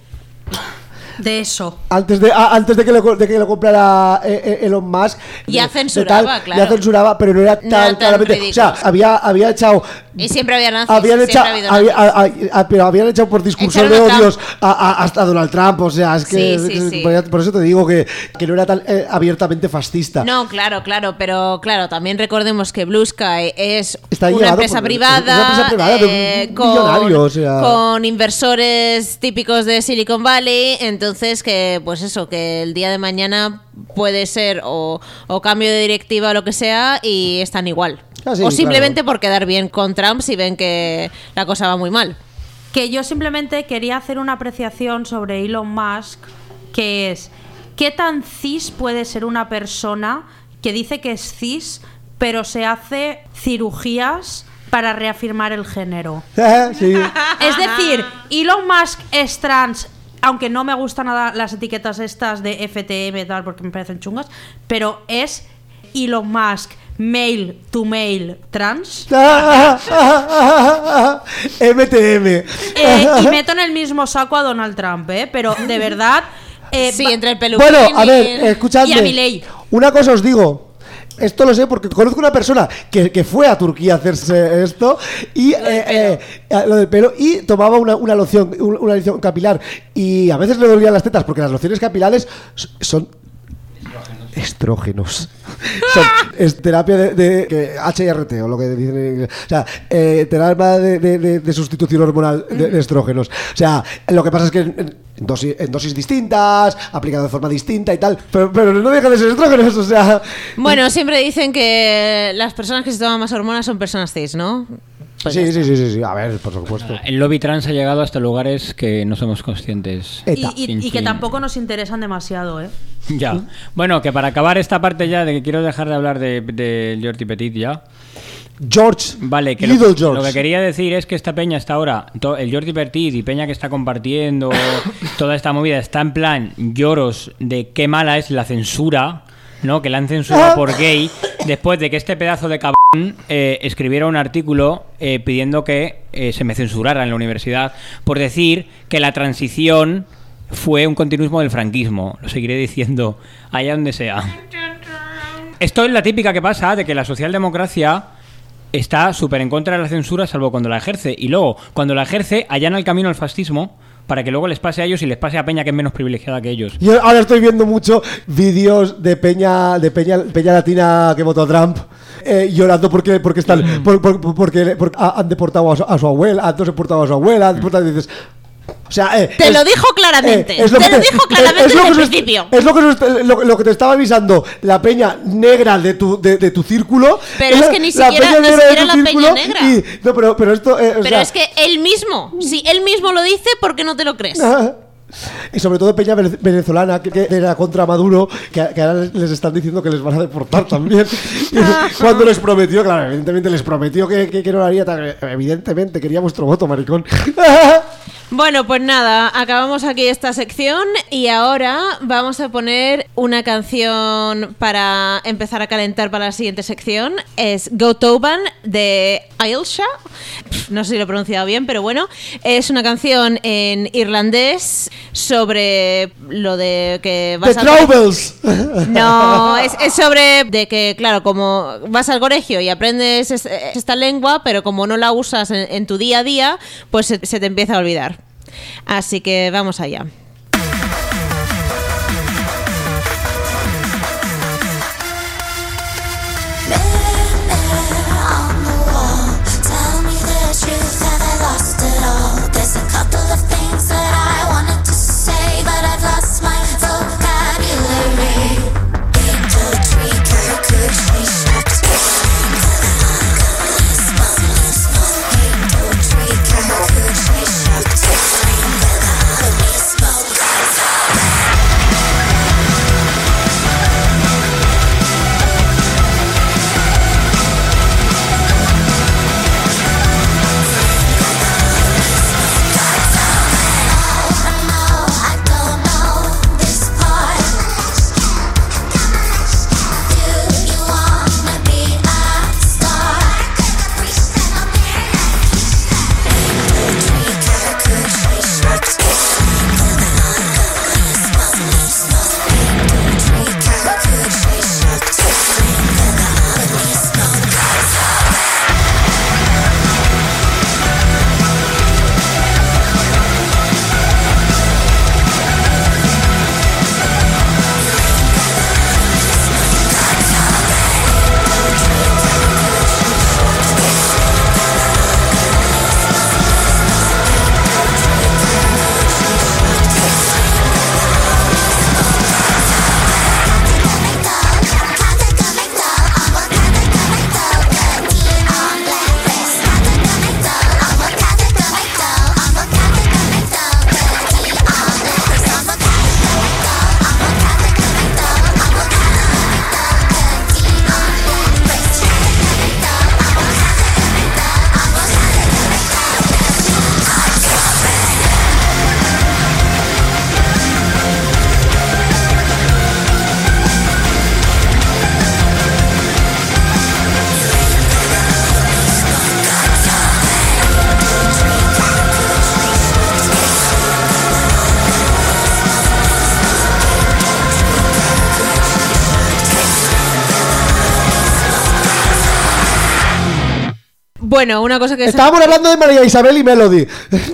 De eso. Antes de, a- antes de que lo, de que lo comprara eh, eh, Elon Musk, Ya de- de censuraba, tal, claro. Ya censuraba, pero no era tan, No era tan claramente. ridículo. O sea, había, había echado. Y siempre había nazis, Habían siempre echado, ha habido había- nazis. a- a- a- pero habían echado por discurso Echaron de a Trump. odios a, a- hasta Donald Trump. O sea, es que. Sí, sí, es- sí. Por, por eso te digo que, que no era tan eh, abiertamente fascista. No, claro, claro, pero claro, también recordemos que Blue Sky es Está una llevado empresa por- privada, es una empresa privada de un eh, millonario, o sea. con inversores típicos de Silicon Valley, entonces que, pues eso, que el día de mañana puede ser o, o cambio de directiva o lo que sea y están igual. Ah, sí, o simplemente claro. por quedar bien con Trump si ven que la cosa va muy mal. Que yo simplemente quería hacer una apreciación sobre Elon Musk, que es ¿qué tan cis puede ser una persona que dice que es cis, pero se hace cirugías para reafirmar el género? Sí. Es decir, Elon Musk es trans, aunque no me gustan nada las etiquetas estas de F T M y tal, porque me parecen chungas, pero es Elon Musk male to male trans. M T M. Eh, y meto en el mismo saco a Donald Trump, ¿eh? Pero de verdad... eh, Sí, va- entre el peluquín Bueno, a y ver, el- escuchadme. y a Milei. Una cosa os digo. Esto lo sé porque conozco una persona que, que fue a Turquía a hacerse esto y lo del, eh, eh, eh, lo del pelo y tomaba una, una loción, un- una loción capilar y a veces le dolían las tetas porque las lociones capilares s- son estrógenos. Son, es terapia de, de- que H R T o lo que dicen en inglés. O sea, eh, terapia de, de- de- de sustitución hormonal de, de estrógenos. O sea, lo que pasa es que en, en dosis, en dosis distintas, aplicado de forma distinta y tal, pero, pero no deja de ser estrógenos, o sea... Bueno, siempre dicen que las personas que se toman más hormonas son personas cis, ¿no? Pues ya sí, está. sí, sí, sí, sí, a ver, por supuesto. El lobby trans ha llegado hasta lugares que no somos conscientes. Y, Eta. y- Fin, y que fin. tampoco nos interesan demasiado, ¿eh? Ya. Bueno, que para acabar esta parte ya, de que quiero dejar de hablar de, de Jordi Petit ya. George. Vale, que Little lo, George. lo que quería decir es que esta peña está ahora, to- el Jordi Petit y peña que está compartiendo toda esta movida, está en plan lloros de qué mala es la censura, ¿no? Que la han censurado por gay, después de que este pedazo de cabrón eh, escribiera un artículo eh, pidiendo que eh, se me censurara en la universidad por decir que la transición fue un continuismo del franquismo. Lo seguiré diciendo allá donde sea. Esto es la típica que pasa de que la socialdemocracia está súper en contra de la censura, salvo cuando la ejerce. Y luego, cuando la ejerce, allana el camino al fascismo para que luego les pase a ellos y les pase a peña que es menos privilegiada que ellos. Yo ahora estoy viendo mucho vídeos de peña de peña, peña latina que votó a Trump. Eh, llorando porque porque están por, por, por- porque, porque han deportado a su, a su abuela, han deportado a su abuela, han deportado, y dices, o sea, eh, Te es- lo dijo claramente. eh, es lo Te que lo dijo claramente es lo desde que el nos- principio. Es lo que, nos- lo, lo que te estaba avisando la peña negra de tu, de, de tu círculo. Pero es que ni La siquiera- peña ni negra de siquiera tu la peña círculo negra. y- no, pero, pero esto. eh, o Pero sea, es que él mismo, si él mismo lo dice, ¿por qué no te lo crees? Y sobre todo peña vene- venezolana que, que era contra Maduro, que, que ahora les, les están diciendo que les van a deportar también. Y cuando les prometió, claro, evidentemente les prometió que, que, que no lo haría tan. Evidentemente, quería vuestro voto, maricón. Bueno, pues nada, acabamos aquí esta sección y ahora vamos a poner una canción para empezar a calentar para la siguiente sección. Es Go Toban de Ailsa. Pff, No sé si lo he pronunciado bien, pero bueno, es una canción en irlandés sobre lo de que The vas al Troubles. No, es, es sobre de que, claro, como vas al colegio y aprendes es- esta lengua, pero como no la usas en, en tu día a día, pues se, se te empieza a olvidar. Así que vamos allá. Bueno, una cosa que se, Estábamos hablando de María Isabel y Melody.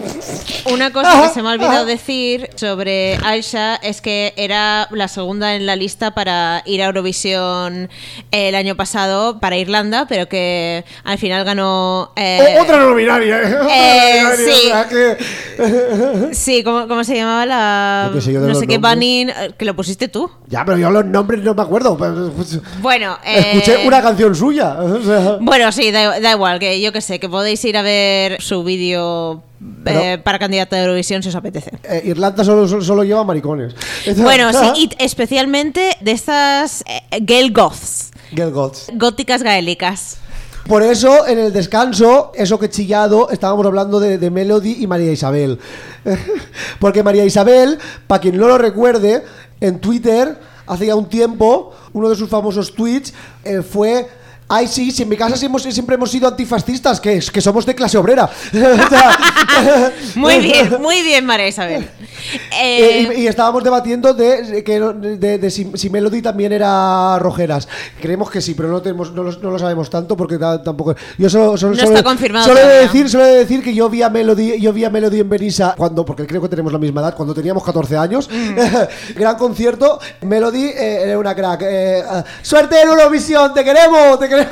una cosa que se me ha olvidado decir sobre Aisha es que era la segunda en la lista para ir a Eurovisión el año pasado para Irlanda, pero que al final ganó. eh, O- Otra no binaria. ¿eh? Otra eh, no binaria, sí. o sea que- Sí, ¿cómo, cómo se llamaba la. Yo qué sé yo de no los sé qué nombres. Banning, eh, que lo pusiste tú. Ya, pero yo los nombres no me acuerdo. Pues, Bueno, eh, escuché una canción suya. O sea, Bueno, sí, da, da igual, que yo que sé, que podéis ir a ver su vídeo Pero- eh, para candidata de Eurovisión si os apetece. Eh, Irlanda solo, solo, solo lleva maricones. Bueno, sí, y especialmente de estas eh, girl goths, Girl Gods. góticas gaélicas. Por eso, en el descanso, eso que chillado, estábamos hablando de, de Melody y María Isabel. Porque María Isabel, para quien no lo recuerde, en Twitter, hace ya un tiempo, uno de sus famosos tweets eh, fue... Ay, sí, si en mi casa siempre, siempre hemos sido antifascistas, que, que somos de clase obrera. O sea, Muy bien, muy bien, María Isabel. Eh, Eh, y, y estábamos debatiendo de, de, que no- de, de si, si Melody también era Rojeras. Creemos que sí, pero no tenemos, no, lo, no lo sabemos tanto porque ta- tampoco. Yo solo, solo, No solo- está confirmado Solo he de todavía. decir, solo he de decir que yo vi a Melody, yo vi a Melody en Benissa cuando, porque creo que tenemos la misma edad, cuando teníamos catorce años. Gran concierto. Melody eh, era una crack. Eh, ah, suerte en Eurovisión, te queremos, te queremos.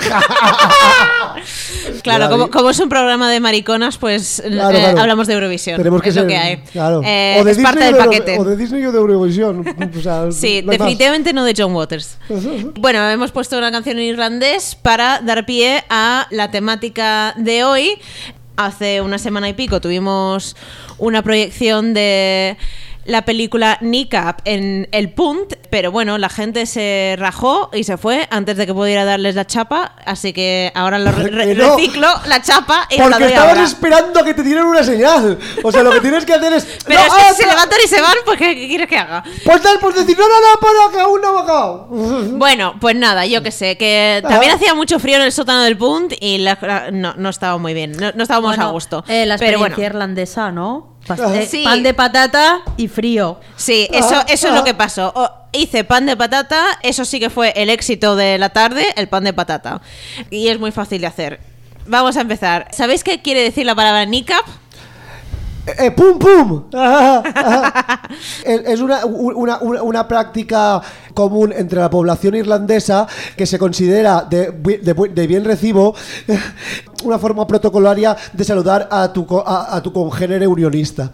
Claro, Ya, como, vi- como es un programa de mariconas, pues Claro, eh, claro. hablamos de Eurovisión. Tenemos que es ser, lo que hay. claro. Eh, O de es parte Disney del o de- paquete. O de Disney o de Eurovisión. O sea, Sí, no hay más. definitivamente no de John Waters. Bueno, hemos puesto una canción en irlandés para dar pie a la temática de hoy. Hace una semana y pico tuvimos una proyección de la película Kneecap en el Punt, pero bueno, la gente se rajó y se fue antes de que pudiera darles la chapa, así que ahora lo re- Que no. reciclo la chapa y os la Porque doy estabas ahora. esperando a que te dieran una señal. O sea, lo que tienes que hacer es. Pero no, es que ah, si se pero- levantan y se van, pues ¿qué, qué quieres que haga? Pues, tal, pues decir, no, no, no, pero que aún no ha bajado. Bueno, pues nada, yo que sé, que también Ajá. hacía mucho frío en el sótano del Punt y la- la- no, no estaba muy bien, no, no estábamos Bueno, a gusto. eh, la pero experiencia bueno, irlandesa, ¿no? Pas- Ajá. eh, Sí. Pan de patata y frío. sí, eso, Ajá, eso es ajá. lo que pasó. O- hice pan de patata, eso sí que fue el éxito de la tarde, el pan de patata. Y es muy fácil de hacer. Vamos a empezar. ¿Sabéis qué quiere decir la palabra kneecap? Eh, eh, ¡Pum, pum! Ajá, ajá. Es es una, una, una, una práctica común entre la población irlandesa que se considera de, bu- de, bu- de bien recibo, una forma protocolaria de saludar a tu, co- a, a tu congénere unionista.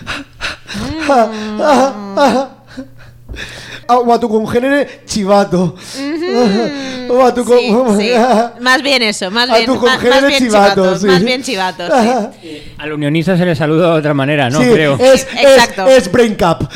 Ah, o a tu congénere chivato. O a tu co- Sí, sí. Más bien eso, más A bien, tu ma- más, congénere bien chivato, chivatos, sí. más bien chivatos. sí. Al unionista se le saluda de otra manera, ¿no? Sí, Creo. Es, Exacto. es, es Brain Cup.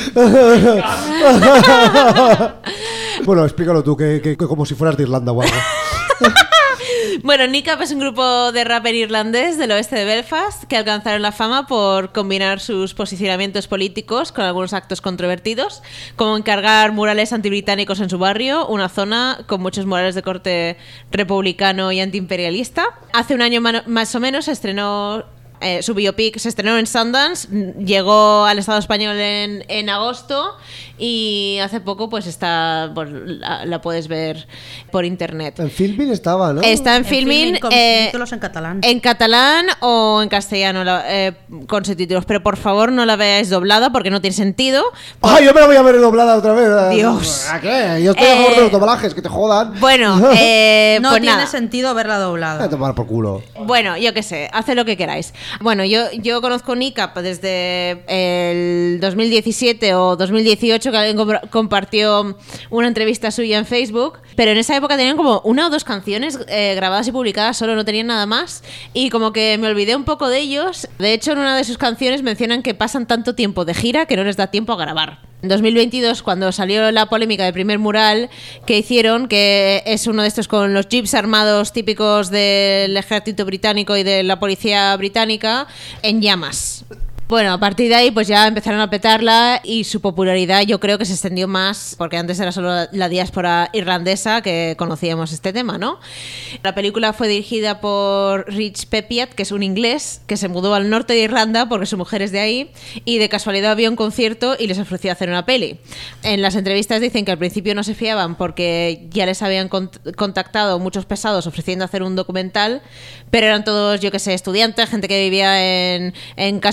Bueno, explícalo tú, que, que- que como si fueras de Irlanda o algo. Bueno, Kneecap es un grupo de rapper irlandés del oeste de Belfast que alcanzaron la fama por combinar sus posicionamientos políticos con algunos actos controvertidos, como encargar murales antibritánicos en su barrio, una zona con muchos murales de corte republicano y antiimperialista. Hace un año mano- más o menos se estrenó eh, su biopic, se estrenó en Sundance, n- llegó al Estado español en, en agosto y hace poco pues está, pues, la, la puedes ver por internet. En Filmin estaba, ¿no? Está en En Filmin, Filmin con eh, subtítulos en catalán. en catalán o en castellano la- eh, con subtítulos, pero por favor no la veáis doblada porque no tiene sentido. ¡Ay, yo me la voy a ver doblada otra vez! Dios. ¿A qué? Yo estoy a favor Eh, de los doblajes, que te jodan. Bueno, eh, no pues tiene nada. sentido verla A doblada. tomar por culo. Bueno, yo qué sé, haced lo que queráis. Bueno, yo, yo conozco Kneecap desde el dos mil diecisiete o dos mil dieciocho, que alguien compro- compartió una entrevista suya en Facebook, pero en esa época tenían como una o dos canciones eh, grabadas y publicadas, solo no tenían nada más, y como que me olvidé un poco de ellos. De hecho, en una de sus canciones mencionan que pasan tanto tiempo de gira que no les da tiempo a grabar. En dos mil veintidós, cuando salió la polémica del primer mural que hicieron, que es uno de estos con los jeeps armados típicos del ejército británico y de la policía británica, en llamas. Bueno, a partir de ahí pues ya empezaron a petarla y su popularidad yo creo que se extendió más, porque antes era solo la diáspora irlandesa que conocíamos este tema, ¿no? La película fue dirigida por Rich Pepiat, que es un inglés que se mudó al norte de Irlanda porque su mujer es de ahí y de casualidad vio un concierto y les ofreció hacer una peli. En las entrevistas dicen que al principio no se fiaban porque ya les habían cont- contactado muchos pesados ofreciendo hacer un documental, pero eran todos, yo que sé, estudiantes, gente que vivía en, en casa de su madre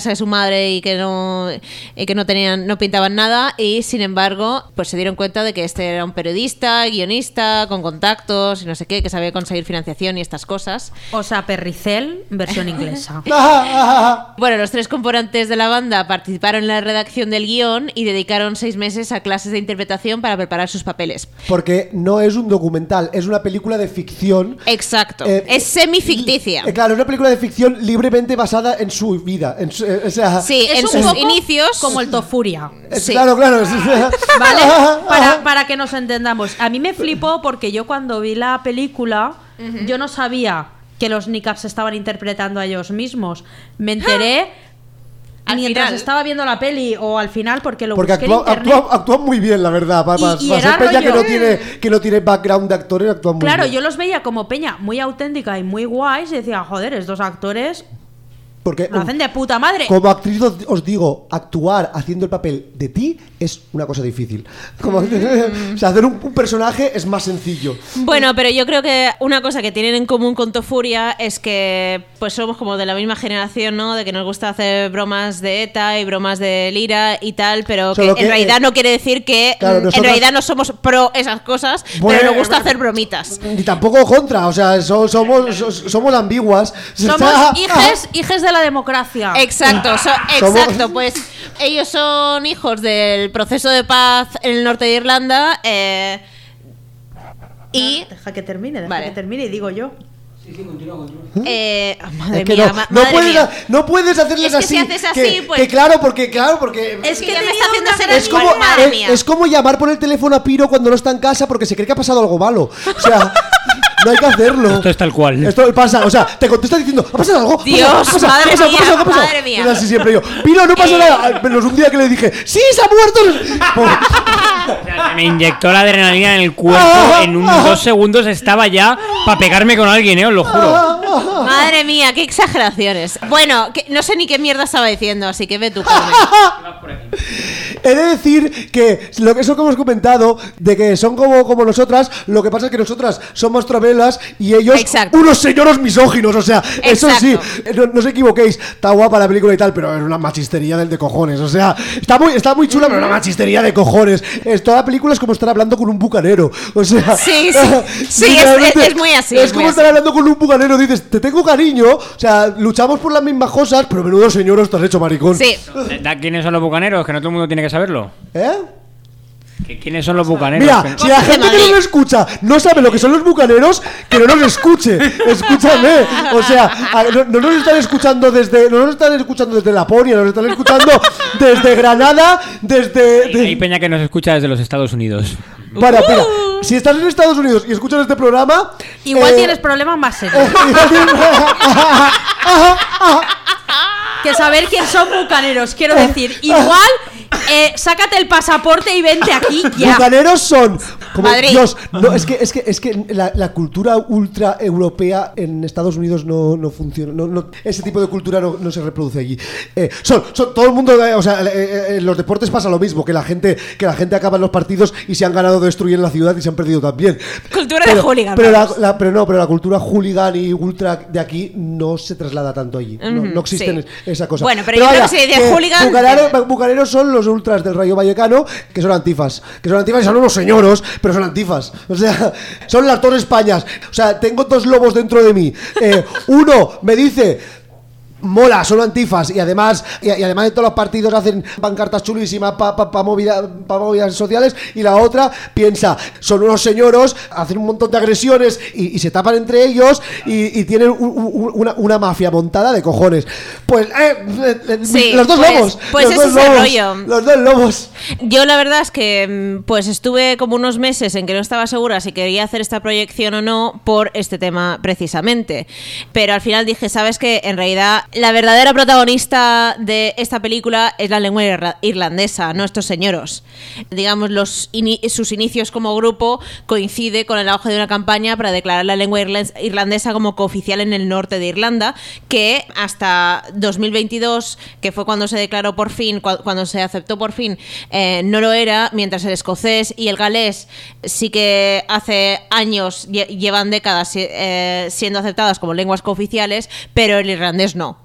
padre y que no y que no tenían no pintaban nada, y sin embargo pues se dieron cuenta de que este era un periodista, guionista con contactos y no sé qué, que sabía conseguir financiación y estas cosas. O sea, Perricel, versión inglesa. Bueno, los tres componentes de la banda participaron en la redacción del guión y dedicaron seis meses a clases de interpretación para preparar sus papeles. Porque no es un documental, es una película de ficción. Exacto, Eh, es semi-ficticia. Eh, claro, es una película de ficción libremente basada en su vida. En su- eh, o sea, Sí, Es en un sus poco inicios. como el Tofuria. es- sí. Claro, claro. es- ¿Vale? Para, para que nos entendamos. A mí me flipó porque yo cuando vi la película, yo no sabía que los Knickaps estaban interpretando a ellos mismos. Me enteré Al mientras final. estaba viendo la peli o al final porque lo Porque busqué actúa- en internet. actúa- actúan muy bien, la verdad. Para, Y- y ser era peña que rollo- no, tiene, que no tiene background de actores, actúan muy Claro, bien. yo los veía como peña muy auténtica y muy guays y decía, joder, estos actores Porque lo hacen de puta madre. como actriz os, os digo, actuar haciendo el papel de ti es una cosa difícil. Como, o sea, hacer un, un personaje es más sencillo. Bueno, pero yo creo que una cosa que tienen en común con Tofuria es que pues somos como de la misma generación, ¿no? De que nos gusta hacer bromas de ETA y bromas de Lira y tal, pero que, Solo que, en realidad eh, no quiere decir que claro, mm, en nosotras- realidad no somos pro esas cosas, Bueno, pero nos gusta hacer bromitas. Ni tampoco contra, o sea, so- somos, so- somos ambiguas. Somos hijes, hijes de la democracia. Exacto, so- Somos- exacto, pues ellos son hijos del proceso de paz en el norte de Irlanda eh, y Deja que termine, deja Vale. que termine y digo yo. eh, madre Es que mía, no, ma- no, madre puedes, mía. no puedes hacerles Es que así. si haces así, que, pues- que claro, porque claro, porque Es que ya he me está tenido haciendo una ser gran es como, idea. madre es, mía. es como llamar por el teléfono a Piro cuando no está en casa porque se cree que ha pasado algo malo. O sea, no hay que hacerlo. Esto es tal cual. Esto pasa, o sea, te contesta diciendo, ¿ha pasado algo? ¿Ha pasado? Dios, ¿Ha pasado? madre ¿Ha pasado? mía, ¿Ha pasado? ¿Ha pasado? madre mía. Es así siempre yo. Piro, no pasa Eh. nada. Menos un día que le dije, ¡sí, se ha muerto! Pues, O sea, se me inyectó la adrenalina en el cuerpo. En un dos segundos estaba ya para pegarme con alguien, eh, os lo juro. Madre mía, qué exageraciones. Bueno, que, no sé ni qué mierda estaba diciendo, así que ve tú, Carmen. He de decir que lo que eso que hemos comentado, de que son como, como nosotras, lo que pasa es que nosotras somos trovelas y ellos Exacto. unos señoros misóginos, o sea, eso sí, Exacto. no, no os equivoquéis, está guapa la película y tal, pero es una machistería del de cojones, o sea, está muy, está muy chula, pero una machistería de cojones. Es, toda la película es como estar hablando con un bucanero, o sea... Sí, sí. Sí, es- literalmente, es- es muy así, Es es como muy estar así. hablando con un bucanero, dices, te tengo cariño, o sea, luchamos por las mismas cosas, pero menudo señor te has hecho, maricón. Sí. Da- ¿Quiénes son los bucaneros? Que no todo el mundo tiene que saberlo. ¿Eh? ¿Que ¿Quiénes son los bucaneros? Mira, Que- si la Cosas de gente que no Madrid. lo escucha no sabe lo que son los bucaneros, que no nos escuche. Escúchame. O sea, a- no, no nos están escuchando desde, no nos están escuchando desde Laponia, nos están escuchando desde Granada, desde. Hay, de- hay peña que nos escucha desde los Estados Unidos. Para, mira, si estás en Estados Unidos y escuchas este programa, Igual eh, tienes problemas más serios. igual tienes- Que saber quién son bucaneros. Quiero decir, igual eh, sácate el pasaporte y vente aquí ya. Bucaneros son como Madrid. Dios, no, es que es que es que la, la cultura ultra europea en Estados Unidos no, no funciona, no, no- ese tipo de cultura no, no se reproduce allí. Eh, son, son todo el mundo, eh, o sea, eh, eh, en los deportes pasa lo mismo, que la gente que la gente acaba en los partidos y si han ganado destruyen la ciudad y se han perdido también. Cultura de hooligan, Pero la, vamos. la- pero no, pero la cultura hooligan y ultra de aquí no se traslada tanto allí. No, Ujú, no existen sí. esa cosa. Bueno, pero yo creo que si dice hooligan- bucaneros, bucaneros son los ultras del Rayo Vallecano, que son antifas. Que son antifas y son unos señoros, pero son antifas. O sea, son las dos Españas. O sea, tengo dos lobos dentro de mí. Eh, uno me dice... Mola, son antifas y además y, y además de todos los partidos hacen pancartas chulísimas para pa, pa movida- pa movidas sociales y la otra piensa, son unos señoros, hacen un montón de agresiones y, y se tapan entre ellos y, y tienen un- un- una, una mafia montada de cojones. Pues eh, eh, Sí, los dos pues- lobos, pues los ese dos es el lobos, rollo. los dos lobos. Yo la verdad es que mm, pues estuve como unos meses en que no estaba segura si quería hacer esta proyección o no por este tema precisamente. Pero al final dije, ¿sabes qué? En realidad la verdadera protagonista de esta película es la lengua irra- irlandesa, no estos señoros. Digamos, los ini- sus inicios como grupo coincide con el auge de una campaña para declarar la lengua irla- irlandesa como cooficial en el norte de Irlanda, que hasta dos mil veintidós, que fue cuando se declaró por fin, cua- cuando se aceptó por fin, eh, no lo era, mientras el escocés y el galés sí que hace años, lle- llevan décadas eh, siendo aceptadas como lenguas cooficiales, pero el irlandés no.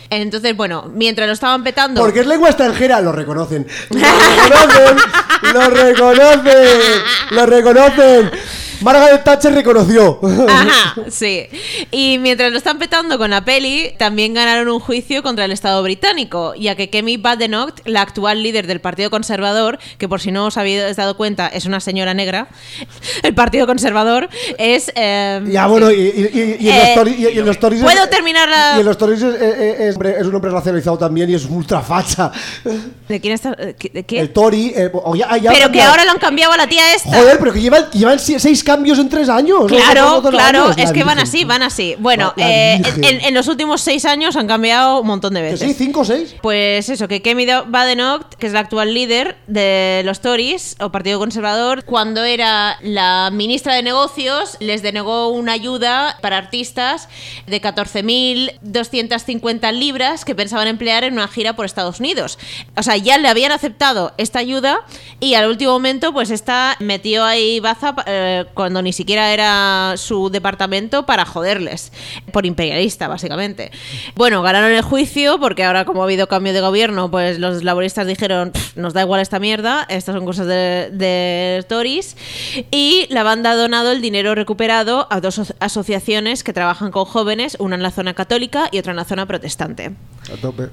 Entonces, bueno, mientras lo estaban petando... Porque es lengua extranjera, lo reconocen. Lo reconocen, lo reconocen, lo reconocen. Margaret Thatcher reconoció. Ajá, sí. Y mientras lo están petando con la peli, también ganaron un juicio contra el Estado británico, ya que Kemi Badenoch, la actual líder del Partido Conservador, que por si no os habéis dado cuenta es una señora negra, el Partido Conservador es... Eh, ya, bueno, y, y, y, y, en eh, los Tories, y, y en los Tories ¿Puedo es, terminar la...? Y en los Tories es, es, es, es un hombre racializado también y es ultra facha. ¿De quién está...? ¿De qué? El Tory... Eh, oh, ya, ya, pero que ya. ahora lo han cambiado a la tía esta. Joder, pero que llevan, llevan seis cambios en tres años. Claro, ¿no? claro, años. es La que van Virgen. así, van así. Bueno, La eh, Virgen. en, en los últimos seis años han cambiado un montón de Que veces. sí, cinco o seis. Pues eso, que Kemi Badenoch, que es la actual líder de los Tories, o Partido Conservador, cuando era la ministra de Negocios, les denegó una ayuda para artistas de catorce mil doscientas cincuenta libras que pensaban emplear en una gira por Estados Unidos. O sea, ya le habían aceptado esta ayuda y al último momento, pues esta metió ahí baza eh, cuando ni siquiera era su departamento para joderles. Por imperialista, básicamente. Bueno, ganaron el juicio porque ahora, como ha habido cambio de gobierno, pues los laboristas dijeron, nos da igual esta mierda, estas son cosas de, de Tories, y la banda ha donado el dinero recuperado a dos asociaciones que trabajan con jóvenes, una en la zona católica y otra en la zona protestante. A tope.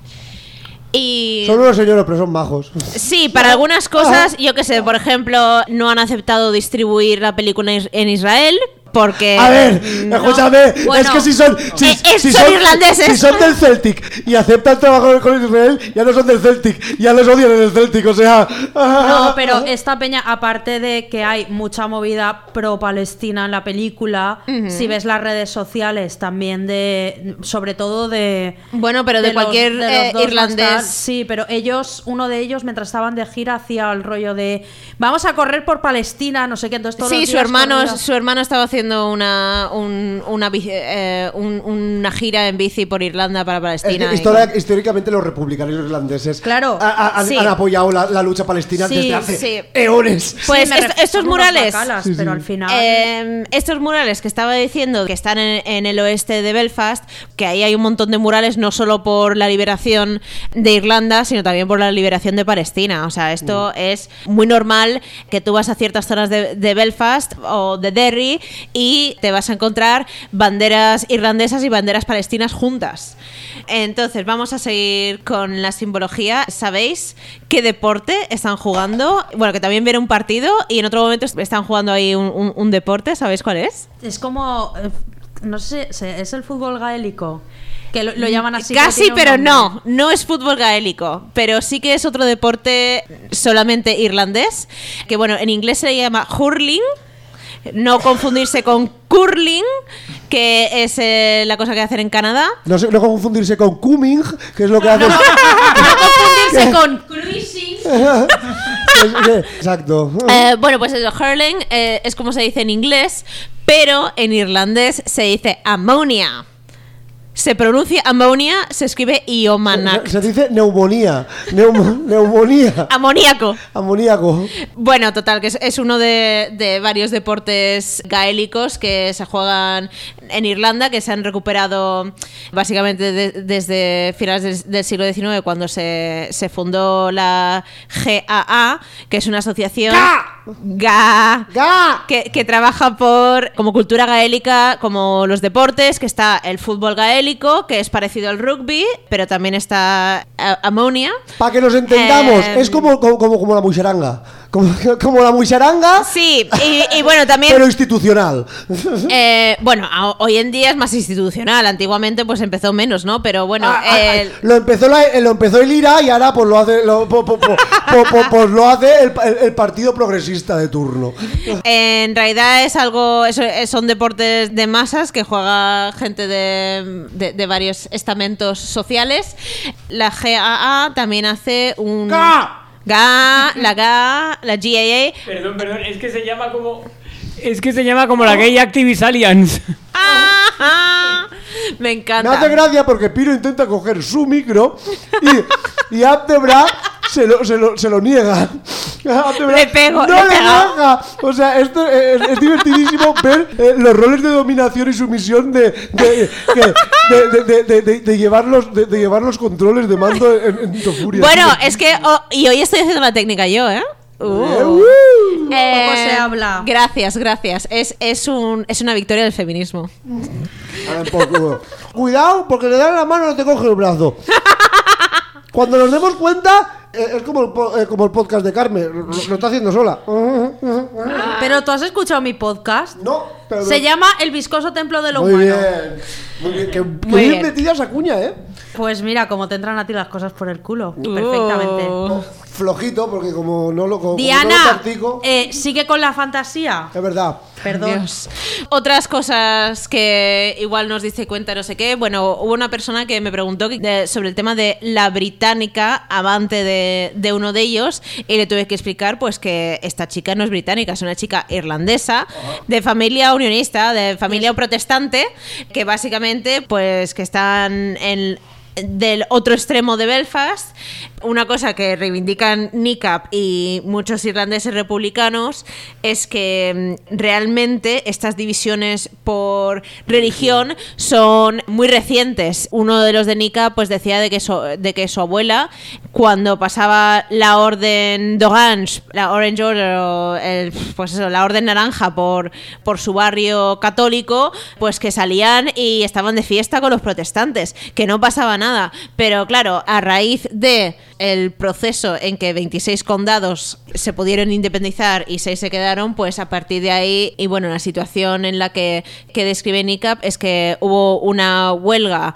Y... Son unos señores, pero son majos. Sí, para algunas cosas, yo qué sé, por ejemplo, no han aceptado distribuir la película en Israel. Porque... A ver, no. escúchame, Bueno, es que si son, si, eh, eh, si son son irlandeses. si son del Celtic y aceptan trabajar con Israel, ya no son del Celtic, ya les odian en el Celtic, o sea... No, pero esta peña, aparte de que hay mucha movida pro-Palestina en la película, Uh-huh. si ves las redes sociales también de... Sobre todo de... Bueno, pero de, los- cualquier de los eh, dos irlandés... más tal. Sí, pero ellos, uno de ellos, mientras estaban de gira, hacía el rollo de... Vamos a correr por Palestina, no sé qué, entonces todos Sí, los su días hermano, corría. su hermano estaba haciendo una, un- una, bici- eh, un- una gira en bici por Irlanda para Es Palestina. que y- histórica- históricamente los republicanos irlandeses Claro, ha- ha- han, sí. han apoyado la, la lucha palestina Sí, desde hace sí. eones. Pues Sí, me est- ref- estos son unos murales... bacalas, Sí, sí. pero al final... Eh, estos murales que estaba diciendo que están en, en el oeste de Belfast, que ahí hay un montón de murales no solo por la liberación de Irlanda, sino también por la liberación de Palestina. O sea, esto Mm. es muy normal que tú vas a ciertas zonas de, de Belfast o de Derry y te vas a encontrar banderas irlandesas y banderas palestinas juntas. Entonces, vamos a seguir con la simbología. ¿Sabéis qué deporte están jugando? Bueno, que también viene un partido y en otro momento están jugando ahí un, un- un deporte. ¿Sabéis cuál es? Es como... eh, no sé, se- es el fútbol gaélico. Que lo, lo llaman así. Casi, que tiene un pero nombre. no. No es fútbol gaélico, pero sí que es otro deporte solamente irlandés. Que bueno, en inglés se llama hurling. No confundirse con curling, que es eh, la cosa que hacen en Canadá. No, sé- no confundirse con Cumming, que es lo que haces. No confundirse con cruising. Exacto. Eh, bueno, pues eso, hurling eh, es como se dice en inglés, pero en irlandés se dice ammonia. Se pronuncia ammonia, se escribe iomanak. Se, se dice neumonía. Neumo- neumonía. Amoníaco. Amoníaco. Bueno, total, que es, es uno de, de varios deportes gaélicos que se juegan en Irlanda, que se han recuperado básicamente de- desde finales del, del siglo diecinueve, cuando se, se fundó la G A A, que es una asociación... Ga. ¡Ga! Que, que trabaja por como cultura gaélica, como los deportes, que está el fútbol gaélico, que es parecido al rugby, pero también está eh, ammonia. Para que nos entendamos, Eh, es como, como, como, como la muixeranga. Como, como la muixeranga, Sí, y, y bueno, también... pero institucional. Eh, bueno, a- hoy en día es más institucional. Antiguamente pues empezó menos, ¿no? Pero bueno, Ah, ah, el- lo, empezó la- lo empezó el IRA y ahora pues lo hace, lo, po- po- po- po- po- pues lo hace el, el- el partido progresista de turno. en realidad es algo, eso- son deportes de masas que juega gente de, de- de varios estamentos sociales. La G A A también hace un... ¡Ga! Ga, la Ga, la G A A. Perdón, perdón, es que se llama como. Es que se llama como la Gay Activist Alliance. ¡Ah! Me Me encanta. hace gracia porque Piro intenta coger su micro y, y Abdebra se lo, se, lo, se lo niega. Le pego, no le le he pegado. deja. O sea, esto es, es divertidísimo ver eh, los roles de dominación y sumisión de de, que- de, de, de, de, de- de llevar los de, de llevar los controles de mando en, en Tofuria. Bueno, es que oh, y hoy estoy haciendo la técnica yo, ¿eh? Uh. Uh. Eh, Poco se habla. Gracias, gracias. Es, es, un, es una victoria del feminismo. Ah, por culo. Cuidado, porque le dan la mano y no te coge el brazo. Cuando nos demos cuenta, eh, es como el, po- eh, como el podcast de Carmen, lo, lo está haciendo sola. Pero tú has escuchado mi podcast. No, pero Se no. llama El viscoso templo de lo Muy humano. bien, muy bien. Que, que Muy bien bien. metida esa cuña, ¿eh? Pues mira, como te entran a ti las cosas por el culo. Perfectamente. Uh. Flojito, porque como no lo como no lo Diana, practico, eh, sigue con la fantasía. es verdad. Perdón. Dios. Otras cosas que igual nos dice cuenta, no sé qué. Bueno, hubo una persona que me preguntó de- sobre el tema de la británica, amante de, de uno de ellos, y le tuve que explicar pues que esta chica no es británica, es una chica irlandesa, de familia unionista, de familia protestante, que básicamente pues que están en del otro extremo de Belfast. Una cosa que reivindican N I C A P y muchos irlandeses republicanos es que mm, realmente estas divisiones por religión son muy recientes. Uno de los de N I C A P pues decía de que su, de que su abuela, cuando pasaba la orden d'Orange, la Orange Order, o el, pues eso, la orden naranja por, por su barrio católico, pues que salían y estaban de fiesta con los protestantes, que no pasaba nada. Pero claro, a raíz de el proceso en que veintiséis condados se pudieron independizar y seis se quedaron, pues a partir de ahí, y bueno, la situación en la que, que describe N I C A P es que hubo una huelga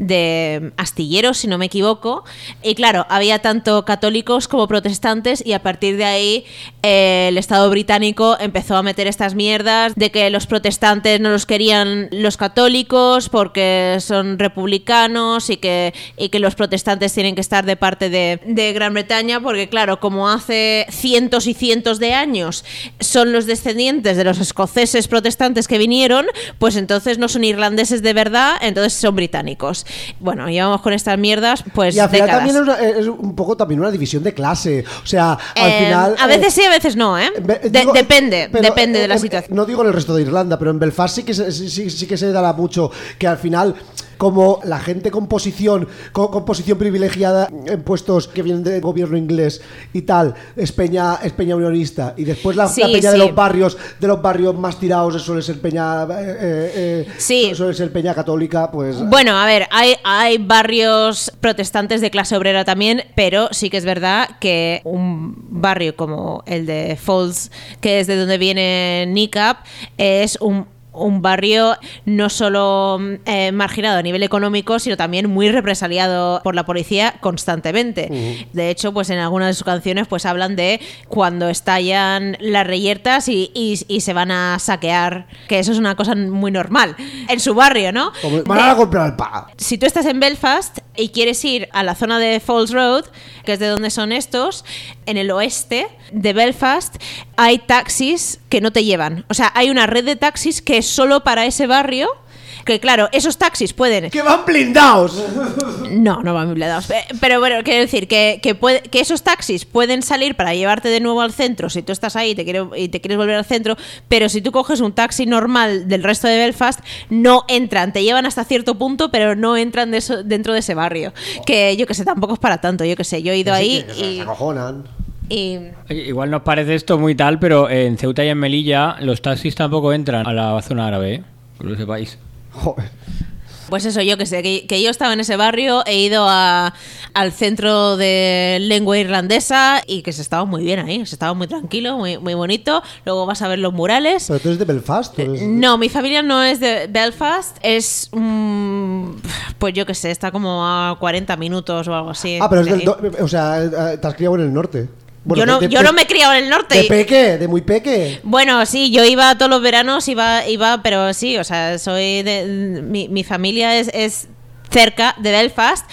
de astilleros, si no me equivoco, y claro, había tanto católicos como protestantes, y a partir de ahí eh, el Estado británico empezó a meter estas mierdas de que los protestantes no los querían los católicos porque son republicanos, y que, y que los protestantes tienen que estar de parte de, de Gran Bretaña, porque claro, como hace cientos y cientos de años son los descendientes de los escoceses protestantes que vinieron, pues entonces no son irlandeses de verdad, entonces son británicos. Bueno, llevamos con estas mierdas pues Y al final décadas. también es, una- es un poco también una división de clase. O sea, al Eh, final. a veces eh, sí, a veces no, ¿eh? Be- De- digo, depende, pero, depende de eh, la eh, situación. No digo en el resto de Irlanda, pero en Belfast sí que se, sí, sí- sí que se dará mucho que al final, como la gente con posición, con, con posición privilegiada en puestos que vienen del gobierno inglés y tal, es peña, es peña unionista, y después la, Sí, la peña de sí. los barrios, de los barrios más tirados suele ser peña, eh, eh, eh, Sí. suele ser peña católica, pues. Bueno, a ver, hay, hay barrios protestantes de clase obrera también, pero sí que es verdad que un barrio como el de Falls, que es de donde viene N I C A P, es un un barrio no solo eh, marginado a nivel económico, sino también muy represaliado por la policía constantemente. Uh-huh. De hecho, pues en algunas de sus canciones pues hablan de cuando estallan las reyertas y, y, y se van a saquear, que eso es una cosa muy normal en su barrio, ¿no? Como van a comprar el pan. Si tú estás en Belfast y quieres ir a la zona de Falls Road, que es de donde son estos, en el oeste de Belfast, hay taxis que no te llevan. O sea, hay una red de taxis que es solo para ese barrio. Que claro, esos taxis pueden... ¡Que van blindados! No, no van blindados. Pero bueno, quiero decir que, que, puede, que esos taxis pueden salir para llevarte de nuevo al centro si tú estás ahí y te, quiere, y te quieres volver al centro, pero si tú coges un taxi normal del resto de Belfast, no entran. Te llevan hasta cierto punto, pero no entran de eso, dentro de ese barrio. Que yo que sé, tampoco es para tanto. Yo que sé, yo he ido ahí y... Se acojonan. Y... Igual nos parece esto muy tal, pero en Ceuta y en Melilla los taxis tampoco entran a la zona árabe, ¿eh? Que lo sepáis. Joder. Pues eso, yo que sé, que, que yo estaba en ese barrio, he ido a, al centro de lengua irlandesa y que se estaba muy bien ahí, se estaba muy tranquilo, muy, muy bonito. Luego vas a ver los murales. ¿Pero tú eres de Belfast? ¿Tú eres de... No, mi familia no es de Belfast, es, mm, pues yo que sé, está como a cuarenta minutos o algo así. Ah, pero es de del... ahí. Do... O sea, te has criado en el norte. Bueno, yo no, de, de, yo no me he criado en el norte. ¿De peque? ¿De muy peque? Bueno, sí, yo iba todos los veranos, iba, iba, pero sí, o sea, soy de... Mi, mi familia es, es cerca de Belfast.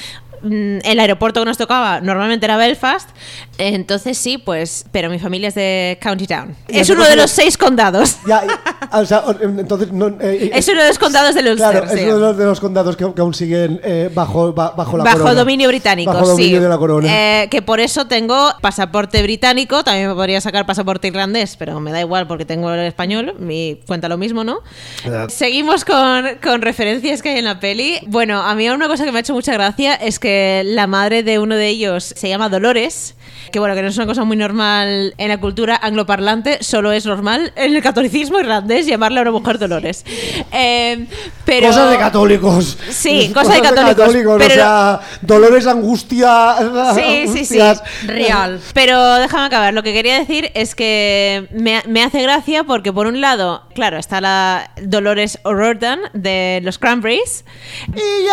El aeropuerto que nos tocaba normalmente era Belfast, entonces sí, pues, pero mi familia es de County Town. ¿Y Es has uno de cogido- los seis condados. Ya, O sea, entonces no, eh, es uno de los condados del Ulster. Claro, sí. es uno de los, de los condados que, que aún siguen eh, bajo, ba, bajo la bajo corona. dominio británico, bajo dominio sí. de la corona. Eh, que por eso tengo pasaporte británico, también me podría sacar pasaporte irlandés, pero me da igual porque tengo el español, mi cuenta lo mismo, ¿no? Edad. Seguimos con, con referencias que hay en la peli. Bueno, a mí una cosa que me ha hecho mucha gracia es que la madre de uno de ellos se llama Dolores, que bueno, que no es una cosa muy normal en la cultura angloparlante, solo es normal en el catolicismo irlandés llamarle a una mujer Dolores. Eh, pero... Cosas de católicos. Sí, cosas, de católicos. pero... O sea, dolores, angustia. Sí, sí, sí. Real. Pero déjame acabar. Lo que quería decir es que me, me hace gracia porque, por un lado, claro, está la Dolores O'Riordan de los Cranberries. Y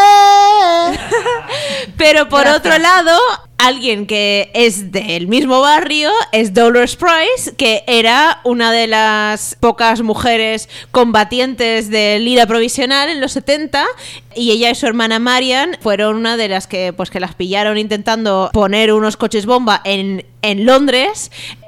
yo. Pero por Gracias. otro lado, alguien que es del mismo barrio es Dolores Price, que era una de las pocas mujeres combatientes del I R A provisional en los setenta, y ella y su hermana Marian fueron una de las que pues que las pillaron intentando poner unos coches bomba en en Londres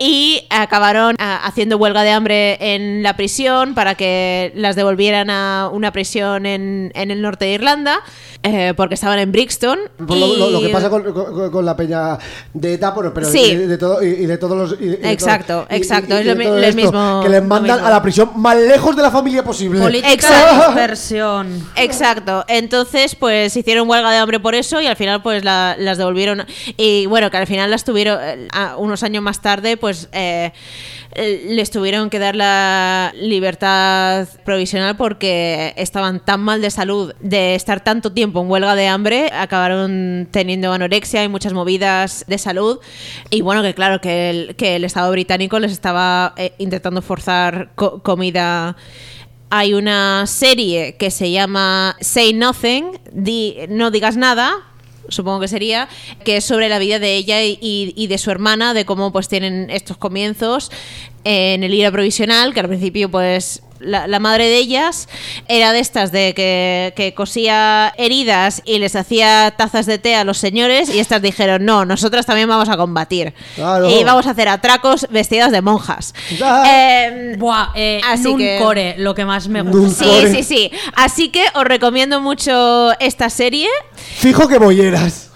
y acabaron a, haciendo huelga de hambre en la prisión para que las devolvieran a una prisión en, en el norte de Irlanda, eh, porque estaban en Brixton. Pues lo, lo, lo que pasa con, con, con la peña de ETA, bueno, pero Sí. de, de todo, y, y de todos los... y- y de Exacto, todo- y- exacto, y- y es de lo mi- todo el esto, mismo- que les lo mandan mismo. a la prisión más lejos de la familia posible. Política Exacto. de dispersión. Exacto, entonces pues hicieron huelga de hambre por eso y al final pues la- las devolvieron, y bueno, que al final las tuvieron eh, a- unos años más tarde pues eh, eh, les tuvieron que dar la libertad provisional porque estaban tan mal de salud de estar tanto tiempo en huelga de hambre, acabaron teniendo anorexia y muchas movidas de salud, y bueno, que claro que el, que el Estado británico les estaba eh, intentando forzar co- comida. Hay una serie que se llama Say Nothing, di, no digas nada, supongo que sería, que es sobre la vida de ella y, y- y de su hermana, de cómo pues tienen estos comienzos en el I R A provisional, que al principio pues la, la madre de ellas era de estas de que, que cosía heridas y les hacía tazas de té a los señores, y estas dijeron no, nosotras también vamos a combatir Claro. y vamos a hacer atracos vestidas de monjas. Ah. Eh, Buah, eh, Así Nun que- Core, lo que más me Nun gusta. Sí, Core. sí, sí. Así que os recomiendo mucho esta serie. Fijo que bolleras.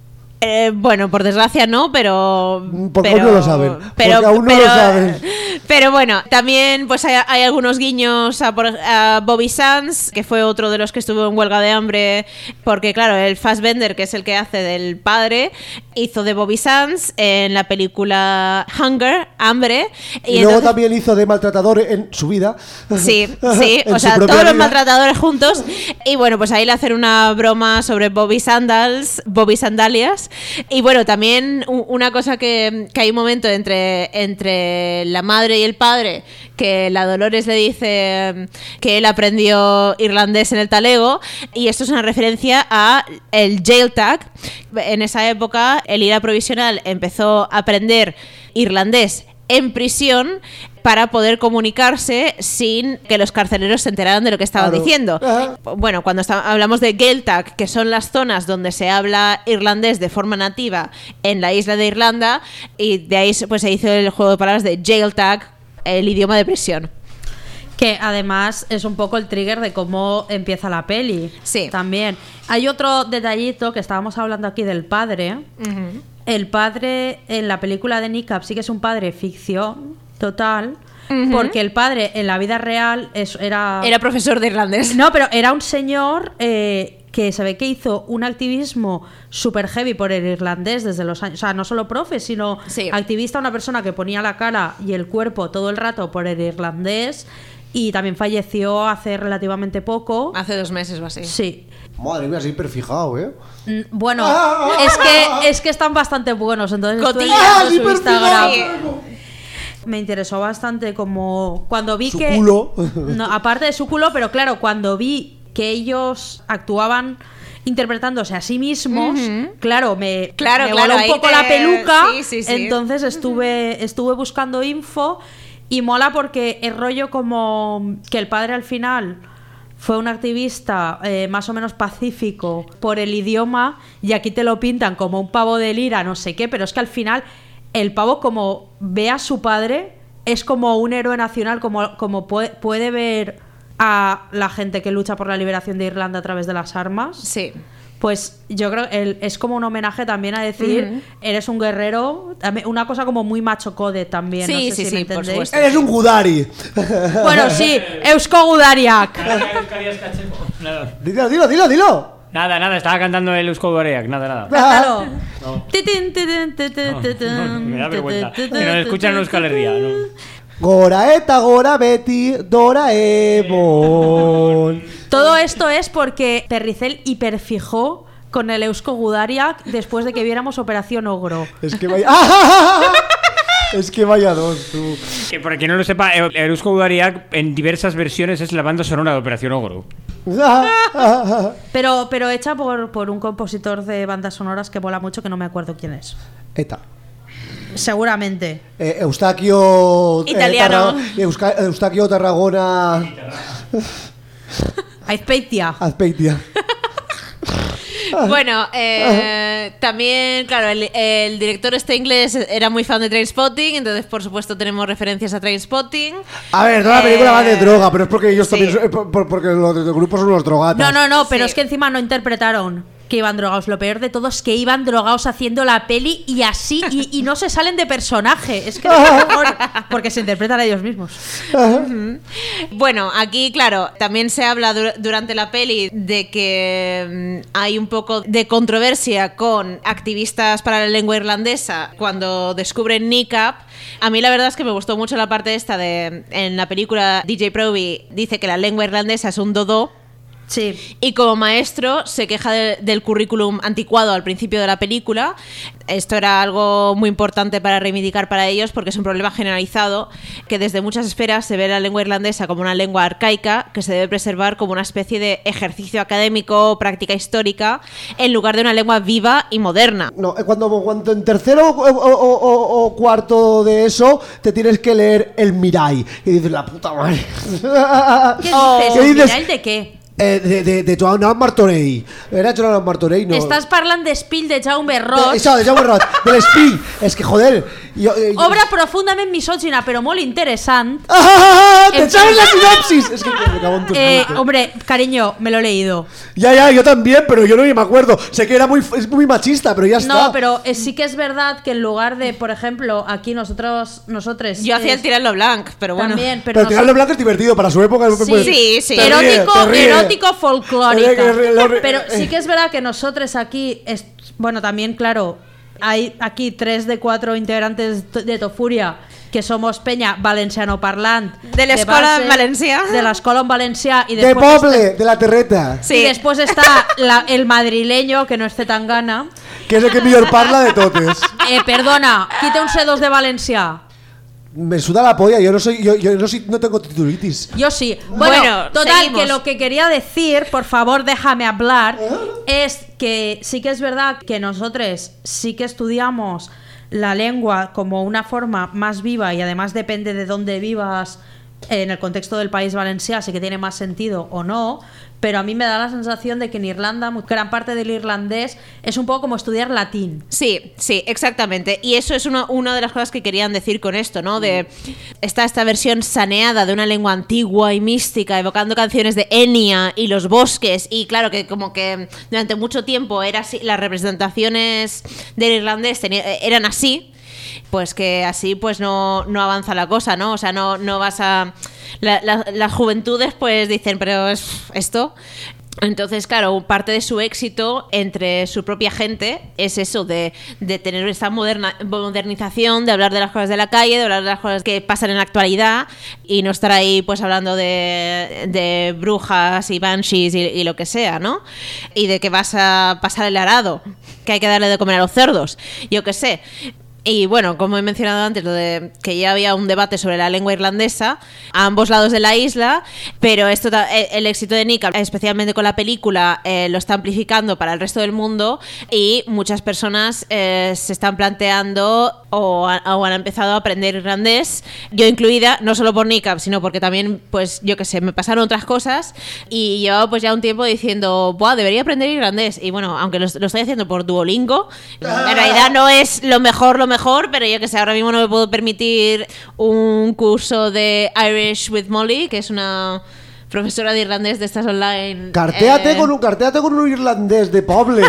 Eh, bueno, por desgracia no, pero... Porque pero, aún no lo saben. Pero, Porque aún no pero- lo saben. Pero bueno, también pues hay, hay algunos guiños a, por- a Bobby Sands, que fue otro de los que estuvo en huelga de hambre, porque claro, el Fassbender, que es el que hace del padre, hizo de Bobby Sands en la película Hunger, Hambre. Y, luego entonces- también hizo de maltratador en su vida. Sí, sí, En o su sea, propia todos los vida. maltratadores juntos. Y bueno, pues ahí le hacen una broma sobre Bobby Sandals, Bobby Sandalias. Y bueno, también u- una cosa que, que hay un momento entre, entre la madre y el padre, que la Dolores le dice que él aprendió irlandés en el talego, y esto es una referencia a el jail tag. En esa época el I R A provisional empezó a aprender irlandés en prisión para poder comunicarse sin que los carceleros se enteraran de lo que estaban Claro. diciendo. Ajá. Bueno, cuando está- hablamos de Gaeltacht, que son las zonas donde se habla irlandés de forma nativa en la isla de Irlanda, y de ahí pues se hizo el juego de palabras de Gaeltacht, el idioma de prisión. Que además es un poco el trigger de cómo empieza la peli. Sí. También. Hay otro detallito que estábamos hablando aquí del padre. El padre en la película de Nick Cave sí que es un padre ficción total. Porque el padre en la vida real es, era. Era profesor de irlandés. No, pero era un señor eh, que se ve que hizo un activismo super heavy por el irlandés desde los años. O sea, no solo profe, sino Sí. activista, una persona que ponía la cara y el cuerpo todo el rato por el irlandés. Y también falleció hace relativamente poco. Hace dos meses o así. Sí. Madre mía, sí, perfijado, ¿eh? Mm, Bueno, es que es que están bastante buenos. Entonces estuve Cotilla. mirando ¡Ah, sí, su Instagram. perfijado! Me interesó bastante como cuando vi Su que culo. no, aparte de su culo, pero claro, cuando vi que ellos actuaban interpretándose a sí mismos, claro, me, Claro, me claro, voló un ahí poco te- la peluca. sí, sí, sí. Entonces estuve estuve buscando info y mola porque el rollo como que el padre al final fue un activista eh, más o menos pacífico por el idioma, y aquí te lo pintan como un pavo de lira, no sé qué, pero es que al final el pavo como ve a su padre es como un héroe nacional, como, como puede, puede ver a la gente que lucha por la liberación de Irlanda a través de las armas. Sí. Pues yo creo que es como un homenaje también a decir, Uh-huh. eres un guerrero, también- una cosa como muy macho code también, Sí, no sé sí, si sí, me por entendéis. supuesto. Eres un Gudari. Bueno, sí, Eusko Gudariak. Nada, Dilo, dilo, dilo, dilo. nada, nada, estaba cantando el Eusko Gudariak, nada, nada. Cántalo. No. Titín, titín, titín, No, titín, no, me da vergüenza. titín, Que nos escuchan en Euskal Herria, ¿no? Gora eta gora beti Doraemon. Todo esto es porque Terricel hiperfijó con el Eusko Gudariak después de que viéramos Operación Ogro. Es que vaya. ¡Ah! Es que vaya dos, tú. Que para quien no lo sepa, el el Eusko Gudariak en diversas versiones es la banda sonora de Operación Ogro. Pero, pero hecha por, por un compositor de bandas sonoras que mola mucho, que no me acuerdo quién es. Eta. Seguramente. Eh, Eustaquio. eh, Italiano. Tarra- Euska- Eustaquio Tarragona. Aizpeitia. Azpeitia. Bueno, eh, también, claro, el, el director este inglés era muy fan de Trainspotting, entonces por supuesto tenemos referencias a Trainspotting. A ver, toda la película Eh, va de droga, pero es porque ellos sí. también. son- eh, por- por- porque los de- de grupos son los drogatas. No, no, no, pero Sí. es que encima no interpretaron que iban drogados. Lo peor de todo es que iban drogados haciendo la peli y así, y, y no se salen de personaje. Es que es lo mejor, porque se interpretan a ellos mismos. Bueno, aquí, claro, también se habla dur- durante la peli de que mm, hay un poco de controversia con activistas para la lengua irlandesa cuando descubren Niqab. A mí la verdad es que me gustó mucho la parte esta de, en la película D J Proby dice que la lengua irlandesa es un dodó. Sí. Y como maestro se queja de- del currículum anticuado al principio de la película. Esto era algo muy importante para reivindicar para ellos porque es un problema generalizado que desde muchas esferas se ve la lengua irlandesa como una lengua arcaica que se debe preservar como una especie de ejercicio académico, práctica histórica, en lugar de una lengua viva y moderna. No, eh, cuando, cuando en tercero o, o- o- o- o cuarto de eso te tienes que leer el Mirai. Y dices, la puta madre. ¿Qué Oh. dices? ¿Qué ¿El dices? final de qué? Eh, de, de, de Joan Martorell. Era Joan Martorell, no. Estás parlant de Spill de Jaume De, Roig, eso, de Jaume Roig, del Speed. Es que joder. Yo, eh, yo- obra profundament misògina, però molt interessant. ¡Ah! ¡Te En sabes la fin. sinopsis! Es que me cago en tus Eh, putas. hombre, cariño, me lo he leído. Ya, ya, yo también, pero yo no me acuerdo. Sé que era muy, es muy machista, pero ya está. No, pero eh, sí que es verdad que en lugar de, por ejemplo, aquí nosotros, nosotros Yo hacía el tirarlo blanc, pero bueno. también, pero, Pero nos- tirarlo blanco es divertido para su época. Sí. pues, Sí, sí. te ríe, erótico, te ríe. erótico folclórica. Te ríe, lo ríe. Pero sí que es verdad que nosotros aquí, es- bueno, también, claro, hay aquí tres de cuatro integrantes t- de Tofuria que somos peña valenciano parlant. De la escola en valencià. De la escola en valencià. Y De después Poble, está- de la Terreta. Sí. Y después está la- el madrileño, que no es Zetangana. Que es el que mejor parla de totes. Eh, perdona, quita un C dos de Valencia. Me suda la polla, yo no soy, yo, yo no soy, no tengo titulitis. Yo sí. Bueno, Bueno, total, seguimos. que lo que quería decir, por favor, déjame hablar, es que sí que es verdad que nosotros sí que estudiamos la lengua como una forma más viva y además depende de dónde vivas en el contexto del país valencià, sí que tiene más sentido o no, pero a mí me da la sensación de que en Irlanda mu- gran parte del irlandés es un poco como estudiar latín. Sí, sí, exactamente. Y eso es una, una de las cosas que querían decir con esto, ¿no? De está esta versión saneada de una lengua antigua y mística, evocando canciones de Enya y los bosques. Y claro que como que durante mucho tiempo era así, las representaciones del irlandés tenía- eran así. Pues que así pues no, no avanza la cosa, ¿no? O sea, no, no vas a... la- la- las juventudes pues dicen, pero es esto... Entonces, claro, parte de su éxito entre su propia gente es eso, de, de tener esta moderna, modernización, de hablar de las cosas de la calle, de hablar de las cosas que pasan en la actualidad y no estar ahí pues hablando de, de brujas y banshees y, y lo que sea, ¿no? Y de que vas a pasar el arado, que hay que darle de comer a los cerdos, yo qué sé. Y bueno, como he mencionado antes, lo de que ya había un debate sobre la lengua irlandesa a ambos lados de la isla, pero esto ta- el, el éxito de Niqab, especialmente con la película, eh, lo está amplificando para el resto del mundo y muchas personas eh, se están planteando o, ha- o han empezado a aprender irlandés, yo incluida, no solo por Niqab, sino porque también, pues yo qué sé, me pasaron otras cosas y llevaba pues ya un tiempo diciendo, buah, debería aprender irlandés. Y bueno, aunque lo, lo estoy haciendo por Duolingo, en realidad no es lo mejor, lo mejor, pero yo que sé, ahora mismo no me puedo permitir un curso de Irish with Molly, que es una profesora de irlandés de estas online. Cartéate, eh... con un, cartéate con un irlandés de poble.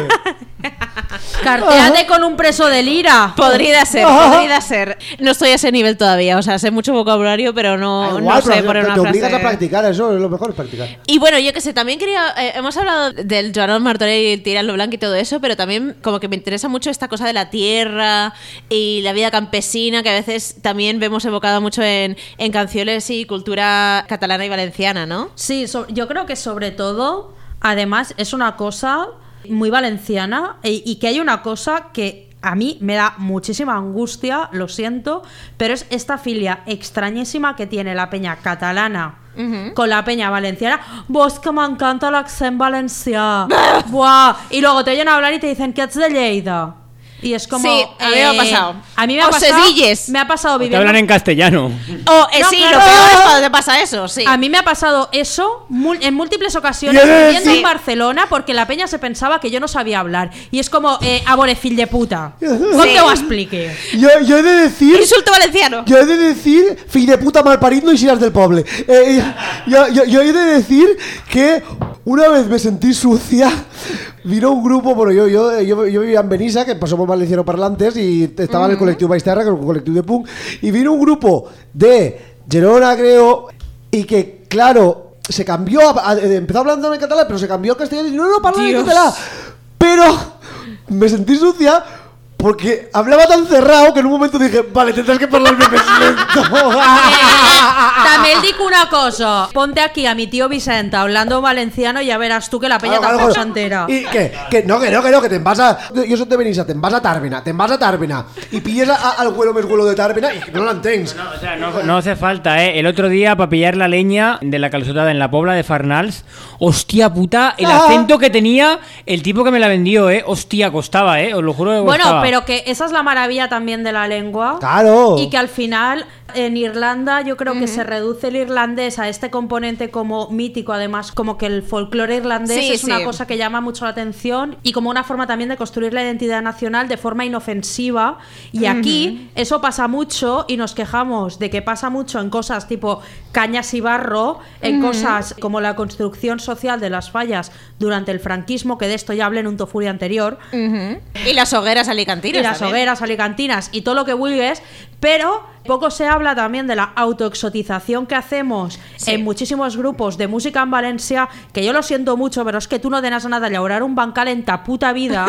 Cartéate con un preso de lira. Podría ser, podría ser. No estoy a ese nivel todavía, o sea, sé mucho vocabulario, pero no, Ah, no igual, sé pero poner te, una te frase. obligas a practicar, eso es lo mejor, es practicar. Y bueno, yo que sé, también quería... Eh, hemos hablado del Joan Martorell y Tirant lo Blanc y todo eso, pero también como que me interesa mucho esta cosa de la tierra y la vida campesina, que a veces también vemos evocada mucho en, en canciones y cultura catalana y valenciana, ¿no? Sí, so- yo creo que sobre todo, además, es una cosa muy valenciana y, y que hay una cosa que a mí me da muchísima angustia, lo siento, pero es esta filia extrañísima que tiene la peña catalana uh-huh. con la peña valenciana. Vos que m'encanta l'accent valencià. Buah. Y luego te oyen hablar y te dicen que ets de Lleida. Y es como... Sí, a mí me ha pasado. A mí me ha O pasado... sedilles. Me ha pasado Te viviendo... hablan en castellano. Oh, eh, No, sí, claro. lo peor es cuando te pasa eso, sí. A mí me ha pasado eso mul- en múltiples ocasiones Yo he de viviendo decir- en Barcelona porque la peña se pensaba que yo no sabía hablar. Y es como, eh, abore fill de puta. ¿Cómo te lo explique? Yo, yo he de decir... Insulto valenciano. Yo he de decir, fill de puta malparit, no hicieras del poble. Eh, yo, yo, yo he de decir que una vez me sentí sucia. Vino un grupo, bueno, yo, yo, yo, yo vivía en Benissa, que pasó por valenciano parlantes, y estaba en el colectivo Baisterra, que es un colectivo de punk, y vino un grupo de Gerona, creo, y que, claro, se cambió, a, a, empezó hablando en catalán, pero se cambió al castellano y no, no, parla en catalán. Pero me sentí sucia porque hablaba tan cerrado que en un momento dije, vale, tendrás que hablarme més lento. También digo una cosa. Ponte aquí a mi tío Vicente hablando valenciano y ya verás tú que la peña Claro, tampoco claro, se entera. Y que, que no, que no, que no, que te vas a... Yo soy de Benissa, te vas a Tàrbena, te vas a Tàrbena y pilles a, a, al vuelo més vuelo de Tàrbena y no l'entens. No, o sea, no, no hace falta, ¿eh? El otro día, para pillar la leña de la calçotada en la Pobla de Farnals, hostia puta, el Ah. acento que tenía el tipo que me la vendió, ¿eh? Hostia, costaba, ¿eh? Os lo juro que Bueno, costaba. pero que esa es la maravilla también de la lengua. Claro. Y que al final en Irlanda yo creo que se reduce el irlandés a este componente como mítico, además como que el folclore irlandés Sí, es sí. una cosa que llama mucho la atención y como una forma también de construir la identidad nacional de forma inofensiva. Y aquí eso pasa mucho y nos quejamos de que pasa mucho en cosas tipo cañas y barro, en cosas como la construcción social de las fallas durante el franquismo, que de esto ya hablé en un Tofuria anterior. Ujú. Y las hogueras alicantinas. Y las también. hogueras alicantinas y todo lo que vulgues, pero poco se habla también de la autoexotización que hacemos Sí. en muchísimos grupos de música en Valencia, que yo lo siento mucho, pero es que tú no tenías nada de llaurar un bancal en ta puta vida.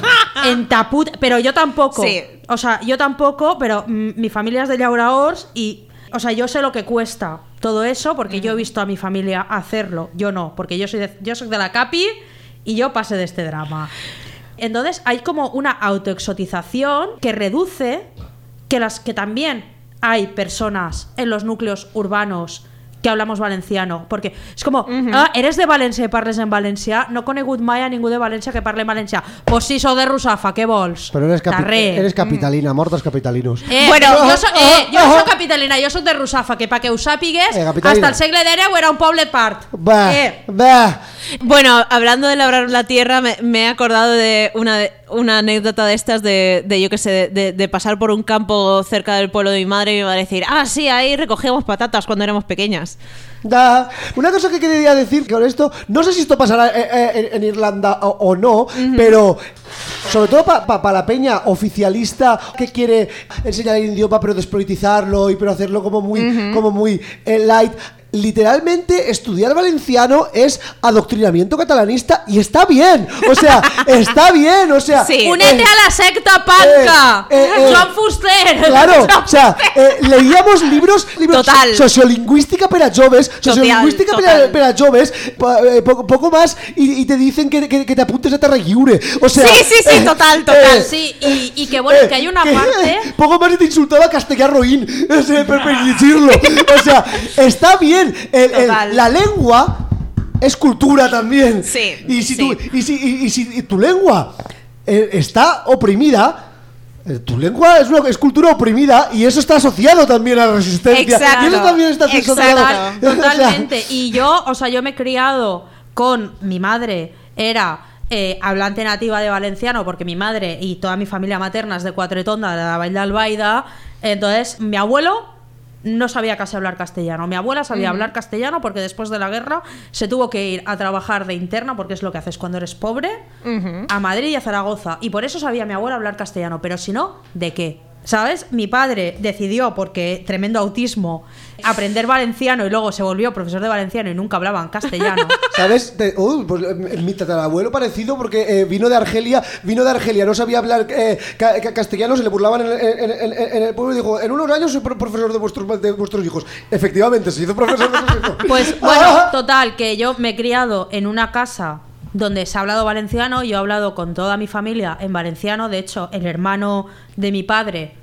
En ta puta... Pero yo tampoco. Sí. O sea, yo tampoco, pero mm, mi familia es de llauraors y... O sea, yo sé lo que cuesta todo eso porque yo he visto a mi familia hacerlo. Yo no, porque yo soy de, yo soy de la Capi y yo pasé de este drama. Entonces hay como una autoexotización que reduce que las que también hay personas en los núcleos urbanos que hablamos valenciano, porque es como, ah, eres de València i parles en valencià, no he conegut mai a ningú de València que parle en valencià. Pues sí, sou de Russafa, què vols? Pero eres, capi Darrer. eres capitalina, mortos capitalinos. Eh, Bueno, bueno, jo, so, eh, jo oh, no soc capitalina, jo soc de Russafa, que pa que ho sàpigues, Eh, capitalina. hasta el segle deu era un poble part. Va, Eh, va. Bueno, hablando de labrar la tierra, me, me he acordado de una, una anécdota de estas de, de yo que sé, de, de- de pasar por un campo cerca del pueblo de mi madre y me va a decir, ah, sí, ahí recogíamos patatas cuando éramos pequeñas. Da. Una cosa que quería decir que con esto, no sé si esto pasará eh, eh, en, en Irlanda o, o no, pero sobre todo para pa, pa la peña oficialista que quiere enseñar el idioma pero despolitizarlo y pero hacerlo como muy, como muy eh, light. Literalmente estudiar valenciano es adoctrinamiento catalanista y está bien, o sea, está bien, o sea, Sí. Únete eh, a la secta panca. eh, eh, eh, Joan Fuster. Claro, o sea, eh, leíamos libros, libros Total. sociolingüística para joves, sociolingüística total. para, para joves, pa- eh, poco, poco más, y, y te dicen que, que, que te apuntes a Terra Lliure. O sea, Sí, sí, sí, total, total. Sí, y, y que bueno, eh, que hay una parte... Poco más y te insultaba Castellà Roín, o sea, per, per decirlo. O sea, está bien. El- el- Total. la lengua es cultura también. Sí, Y si, sí. Tu, y si, y, y si tu lengua eh, está oprimida. eh, Tu lengua es, una, es cultura oprimida y eso está asociado también a la resistencia. Exacto, Y eso también está exacto. asociado. Totalmente. Y yo, o sea, yo me he criado con mi madre, era eh, hablante nativa de valenciano, porque mi madre y toda mi familia materna es de Quatretonda, de la Vall d'Albaida. Entonces, mi abuelo no sabía casi hablar castellano. Mi abuela sabía Mm. hablar castellano porque después de la guerra se tuvo que ir a trabajar de interna, porque es lo que haces cuando eres pobre, Ujú. a Madrid y a Zaragoza. Y por eso sabía mi abuela hablar castellano. Pero si no, ¿de qué? ¿Sabes? Mi padre decidió, porque tremendo autismo, aprender valenciano y luego se volvió profesor de valenciano y nunca hablaba en castellano. ¿Sabes? Te- uh, pues, eh, mi tatarabuelo parecido porque eh, vino de Argelia, vino de Argelia, no sabía hablar eh, ca- ca- castellano, se le burlaban en, el- en- en- en- en el pueblo y dijo, en unos años soy pro- profesor de vuestros, de vuestros hijos. Efectivamente, se hizo profesor de sus hijos. Pues bueno, total, que yo me he criado en una casa donde se ha hablado valenciano. Yo he hablado con toda mi familia en valenciano. De hecho, el hermano de mi padre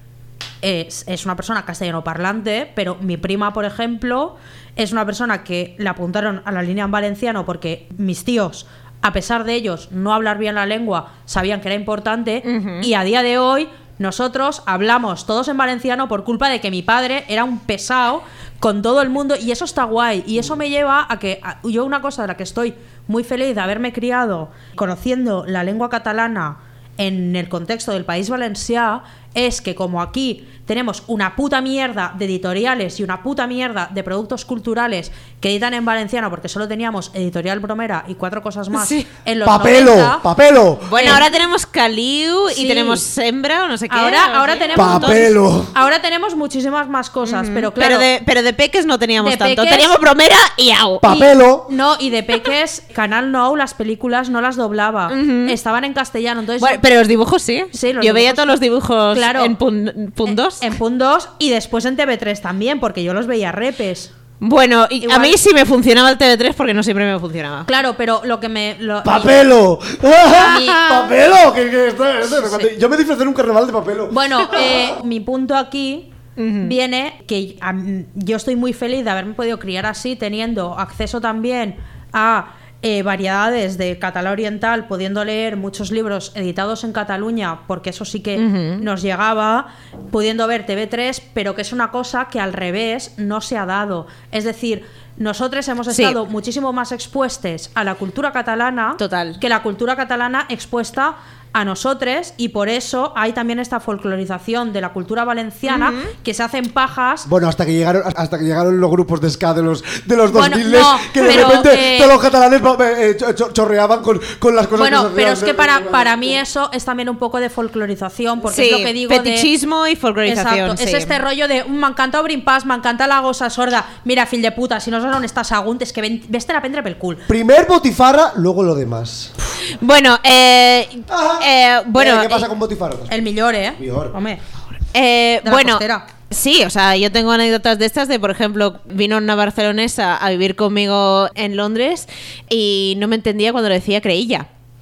es, es una persona castellano parlante, pero mi prima, por ejemplo, es una persona que le apuntaron a la línea en valenciano porque mis tíos, a pesar de ellos no hablar bien la lengua, sabían que era importante. Ujú. Y a día de hoy nosotros hablamos todos en valenciano por culpa de que mi padre era un pesado con todo el mundo, y eso está guay. Y eso me lleva a que a- yo, una cosa de la que estoy muy feliz de haberme criado conociendo la lengua catalana en el contexto del País Valencià, es que como aquí tenemos una puta mierda de editoriales y una puta mierda de productos culturales que editan en valenciano, porque solo teníamos Editorial Bromera y cuatro cosas más Sí. en los ¡Papelo! noventa. ¡Papelo! Bueno, Eh, ahora tenemos Caliu y sí. tenemos Sembra o no sé qué. Ahora, o ahora sea. tenemos Papelo. ahora tenemos muchísimas más cosas, pero claro, Pero de, pero de peques no teníamos De tanto. peques- Teníamos Bromera y Au. Papelo. Y- no, y de peques, Canal Nou, las películas no las doblaba. Estaban en castellano. Entonces, Bueno, pero los dibujos sí. Sí, los yo veía dibujos- todos los dibujos Claro. en Pun, Pun dos. En, en Punt dos y después en T V tres también, porque yo los veía repes. Bueno, y Igual- a mí sí me funcionaba el T V tres porque no siempre me funcionaba. Claro, pero lo que me. Lo, ¡Papelo! Mi- ¡Papelo! Que, que esto- esto- cuando- Yo me disfruté en un carnaval de papelo. Bueno, eh, mi punto aquí viene que a mí- yo estoy muy feliz de haberme podido criar así, teniendo acceso también a eh, variedades de catalán oriental, pudiendo leer muchos libros editados en Cataluña, porque eso sí que nos llegaba, pudiendo ver T V tres, pero que es una cosa que al revés no se ha dado. Es decir, nosotros hemos Sí. estado muchísimo más expuestos a la cultura catalana Total. que la cultura catalana expuesta a nosotros, y por eso hay también esta folclorización de la cultura valenciana, que se hacen pajas. Bueno, hasta que llegaron hasta que llegaron los grupos de ska de los de los Bueno, dos mil, no, que de pero, repente eh, todos los catalanes eh, cho- cho- chorreaban con, con las cosas que Bueno, se pero hacían es que de- para, de- para mí eso es también un poco de folclorización, porque Sí, es lo que digo de- fetichismo y folclorización, Exacto, es sí. este rollo de "Mm, me encanta Obrin Pas, me encanta la gosa sorda, mira, fill de puta, si no saben on estás agunt, es que ven, veste la prendre pel cul". Primero botifarra, luego lo demás. Bueno, eh, Ajá. eh, bueno, Eh, ¿Qué pasa eh, con botifarra? El millor, eh. Millor. Hombre. Eh, De la bueno, costera. sí, o sea, yo tengo anécdotas de estas de, por ejemplo, vino una barcelonesa a vivir conmigo en Londres y no me entendía cuando le decía creïlla.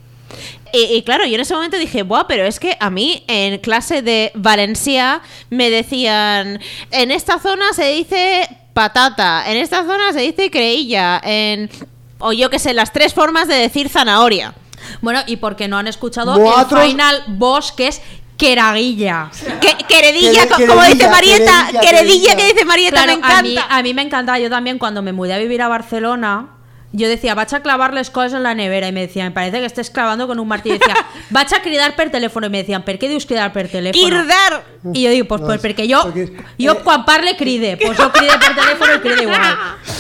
Y, y claro, yo en ese momento dije, buah, pero es que a mí en clase de Valencia me decían, en esta zona se dice patata, en esta zona se dice creïlla, en... o yo qué sé, las tres formas de decir zanahoria. Bueno, y porque no han escuchado Moatros- el final boss, que es queraguilla. Que, queredilla, Quere- co- como dice queredilla, Marieta, queredilla, queredilla, queredilla. que dice Marieta, Claro, me encanta. A mí, a mí me encanta. Yo también, cuando me mudé a vivir a Barcelona, yo decía, vaig a clavar les coses en la nevera, y me decían, me parece que estés clavando con un martillo. Y decía, vaig a cridar per teléfono, y me decían, ¿per qué dius cridar per teléfono? Quirdar. Y yo digo, pues, No, pues es- porque yo, porque, yo eh, quan parle cride, pues yo cride per teléfono y cride igual.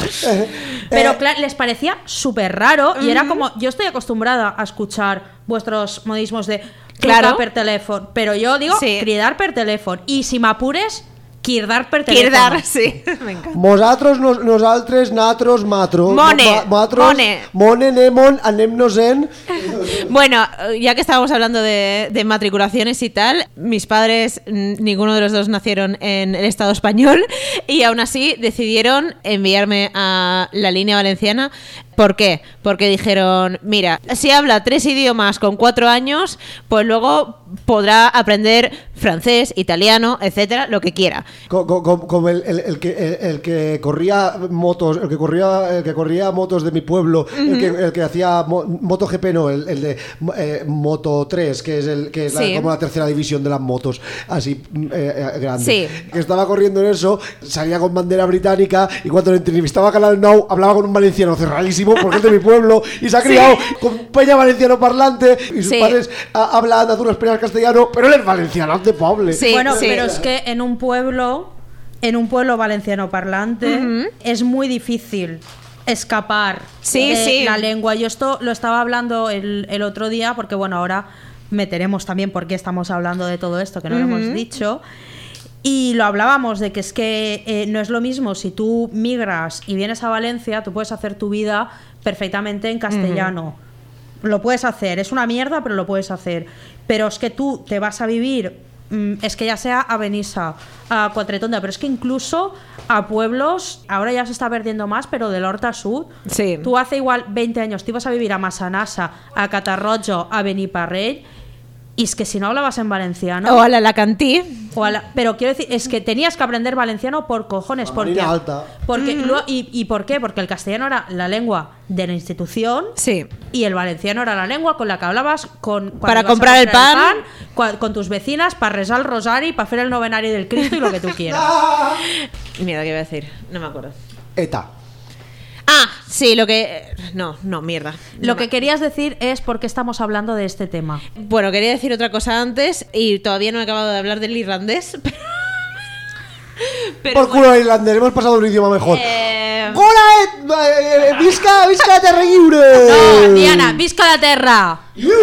Pero Eh, claro, les parecía súper raro, y era como, yo estoy acostumbrada a escuchar vuestros modismos de trucar Claro. per teléfono, pero yo digo Sí. cridar per teléfono, y si m'apures, quirdar per teléfono. Quirdar, sí. Me encanta. Mosatros, nos, nosaltres, natros, matro. Mone, Ma- matros, mone. Mone, nemon, anemnos en. Bueno, ya que estábamos hablando de, de matriculaciones y tal, mis padres, mm, ninguno de los dos nacieron en el Estado español y aún así decidieron enviarme a la línea valenciana. ¿Por qué? Porque dijeron, mira, si habla tres idiomas con cuatro años, pues luego podrá aprender francés, italiano, etcétera, lo que quiera. Como, como, como el, el, el, que, el, el que corría motos, el que corría, el que corría motos de mi pueblo, uh-huh. el, que, el que hacía mo, MotoGP, no, el, el de eh, Moto tres, que es, el, que es sí. la, como la tercera división de las motos, así eh, grande. Sí. Que estaba corriendo en eso, salía con bandera británica y cuando le entrevistaba a Canal Nou hablaba con un valenciano cerradísimo porque es de mi pueblo y se ha criado sí. con peña valenciano parlante y sus sí. padres a, hablan a duras penas castellano, pero él es valenciano de poble. Sí, bueno, sí. pero es que en un pueblo, en un pueblo valenciano parlante, uh-huh. es muy difícil escapar sí, de sí. la lengua. Yo esto lo estaba hablando el, el otro día, porque bueno, ahora meteremos también por qué estamos hablando de todo esto, que no uh-huh. lo hemos dicho. Y lo hablábamos de que es que eh, no es lo mismo si tú migras y vienes a Valencia, tú puedes hacer tu vida perfectamente en castellano. Uh-huh. Lo puedes hacer, es una mierda, pero lo puedes hacer. Pero es que tú te vas a vivir, mm, es que ya sea a Benissa, a Quatretonda, pero es que incluso a pueblos, ahora ya se está perdiendo más, pero del Horta Sud, sí. tú hace igual veinte años te ibas a vivir a Massanassa, a Catarrojo, a Beniparrell. Y es que si no hablabas en valenciano... O a la Alacantí. O a la, pero quiero decir, es que tenías que aprender valenciano por cojones. Porque, alta. porque Mm-hmm. lo, y, ¿Y por qué? Porque el castellano era la lengua de la institución. Sí. Y el valenciano era la lengua con la que hablabas con, para comprar, comprar el pan. el pan con, con tus vecinas, para rezar el rosario, para hacer el novenario del Cristo y lo que tú quieras. Mierda, ¿qué iba a decir? No me acuerdo. ETA. Ah, sí, lo que... No, no, mierda. Lo no que me... querías decir es por qué estamos hablando de este tema. Bueno, quería decir otra cosa antes y todavía no he acabado de hablar del irlandés. Pero... pero por culo bueno. Irlandés, hemos pasado un idioma mejor. Eh... Hola, eh, visca, visca la terra lliure. No, Diana, visca la terra.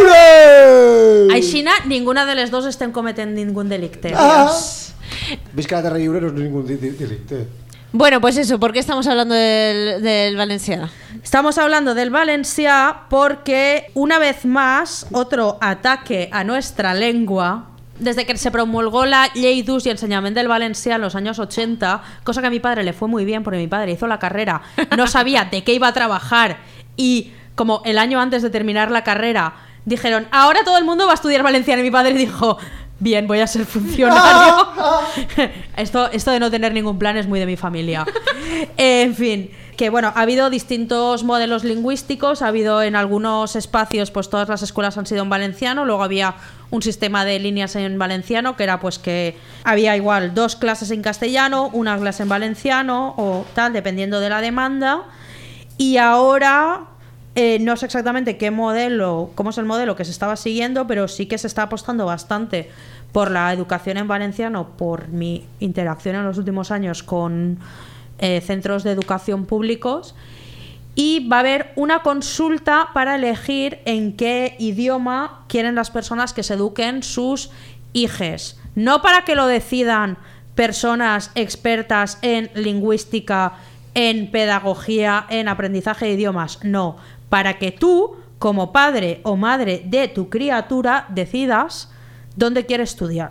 Lliure. Aixina, ninguna de les dos estem cometent ningún delicte. Ah. Visca la terra lliure no es ningún delicte. Bueno, pues eso, ¿por qué estamos hablando del, del Valencià? Estamos hablando del Valencià porque, una vez más, otro ataque a nuestra lengua. Desde que se promulgó la Ley d'Ús y Enseñamiento del Valencià en los años ochenta, cosa que a mi padre le fue muy bien porque mi padre hizo la carrera, no sabía de qué iba a trabajar y como el año antes de terminar la carrera dijeron, ahora todo el mundo va a estudiar valenciano, y mi padre dijo... Bien, voy a ser funcionario. esto, esto de no tener ningún plan es muy de mi familia. Eh, en fin, que bueno, ha habido distintos modelos lingüísticos, ha habido en algunos espacios, pues todas las escuelas han sido en valenciano, luego había un sistema de líneas en valenciano, que era pues que había igual dos clases en castellano, una clase en valenciano o tal, dependiendo de la demanda. Y ahora... Eh, no sé exactamente qué modelo, cómo es el modelo que se estaba siguiendo, pero sí que se está apostando bastante por la educación en valenciano, por mi interacción en los últimos años con eh, centros de educación públicos, y va a haber una consulta para elegir en qué idioma quieren las personas que se eduquen sus hijes. No para que lo decidan personas expertas en lingüística, en pedagogía, en aprendizaje de idiomas, no. Para que tú, como padre o madre de tu criatura, decidas dónde quieres estudiar.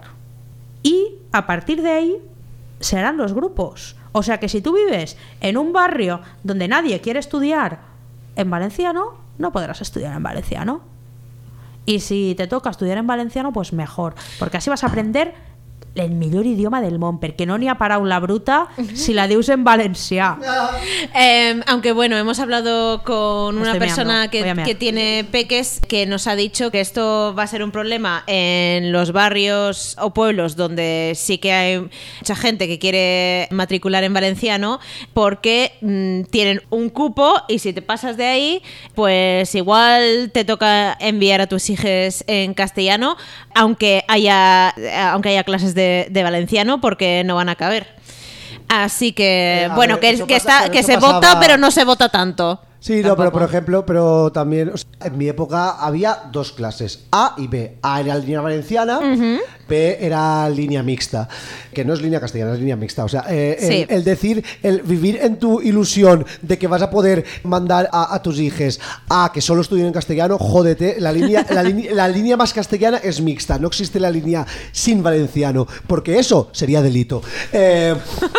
Y a partir de ahí serán los grupos. O sea que si tú vives en un barrio donde nadie quiere estudiar en valenciano, no podrás estudiar en valenciano. Y si te toca estudiar en valenciano, pues mejor. Porque así vas a aprender el millor idioma del món, perquè no n'hi ha paraula bruta si la dius en valencià. Eh, aunque bueno, hemos hablado con una Estoy persona meando, que, que tiene peques que nos ha dicho que esto va a ser un problema en los barrios o pueblos donde sí que hay mucha gente que quiere matricular en valenciano, porque mmm, tienen un cupo y si te pasas de ahí, pues igual te toca enviar a tus hijos en castellano, aunque haya, aunque haya clases de De, de valenciano, porque no van a caber. Así que, eh, bueno, ver, que, que, pasa, está, que se pasaba... vota, pero no se vota tanto. Sí, no, pero por ejemplo, pero también, o sea, en mi época había dos clases, A y B. A era línea valenciana, uh-huh. B era línea mixta, que no es línea castellana, es línea mixta. O sea, eh, sí. el, el decir, el vivir en tu ilusión de que vas a poder mandar a, a tus hijos a que solo estudien en castellano, jódete, la línea, la, línea, la línea más castellana es mixta, no existe la línea sin valenciano, porque eso sería delito. Eh,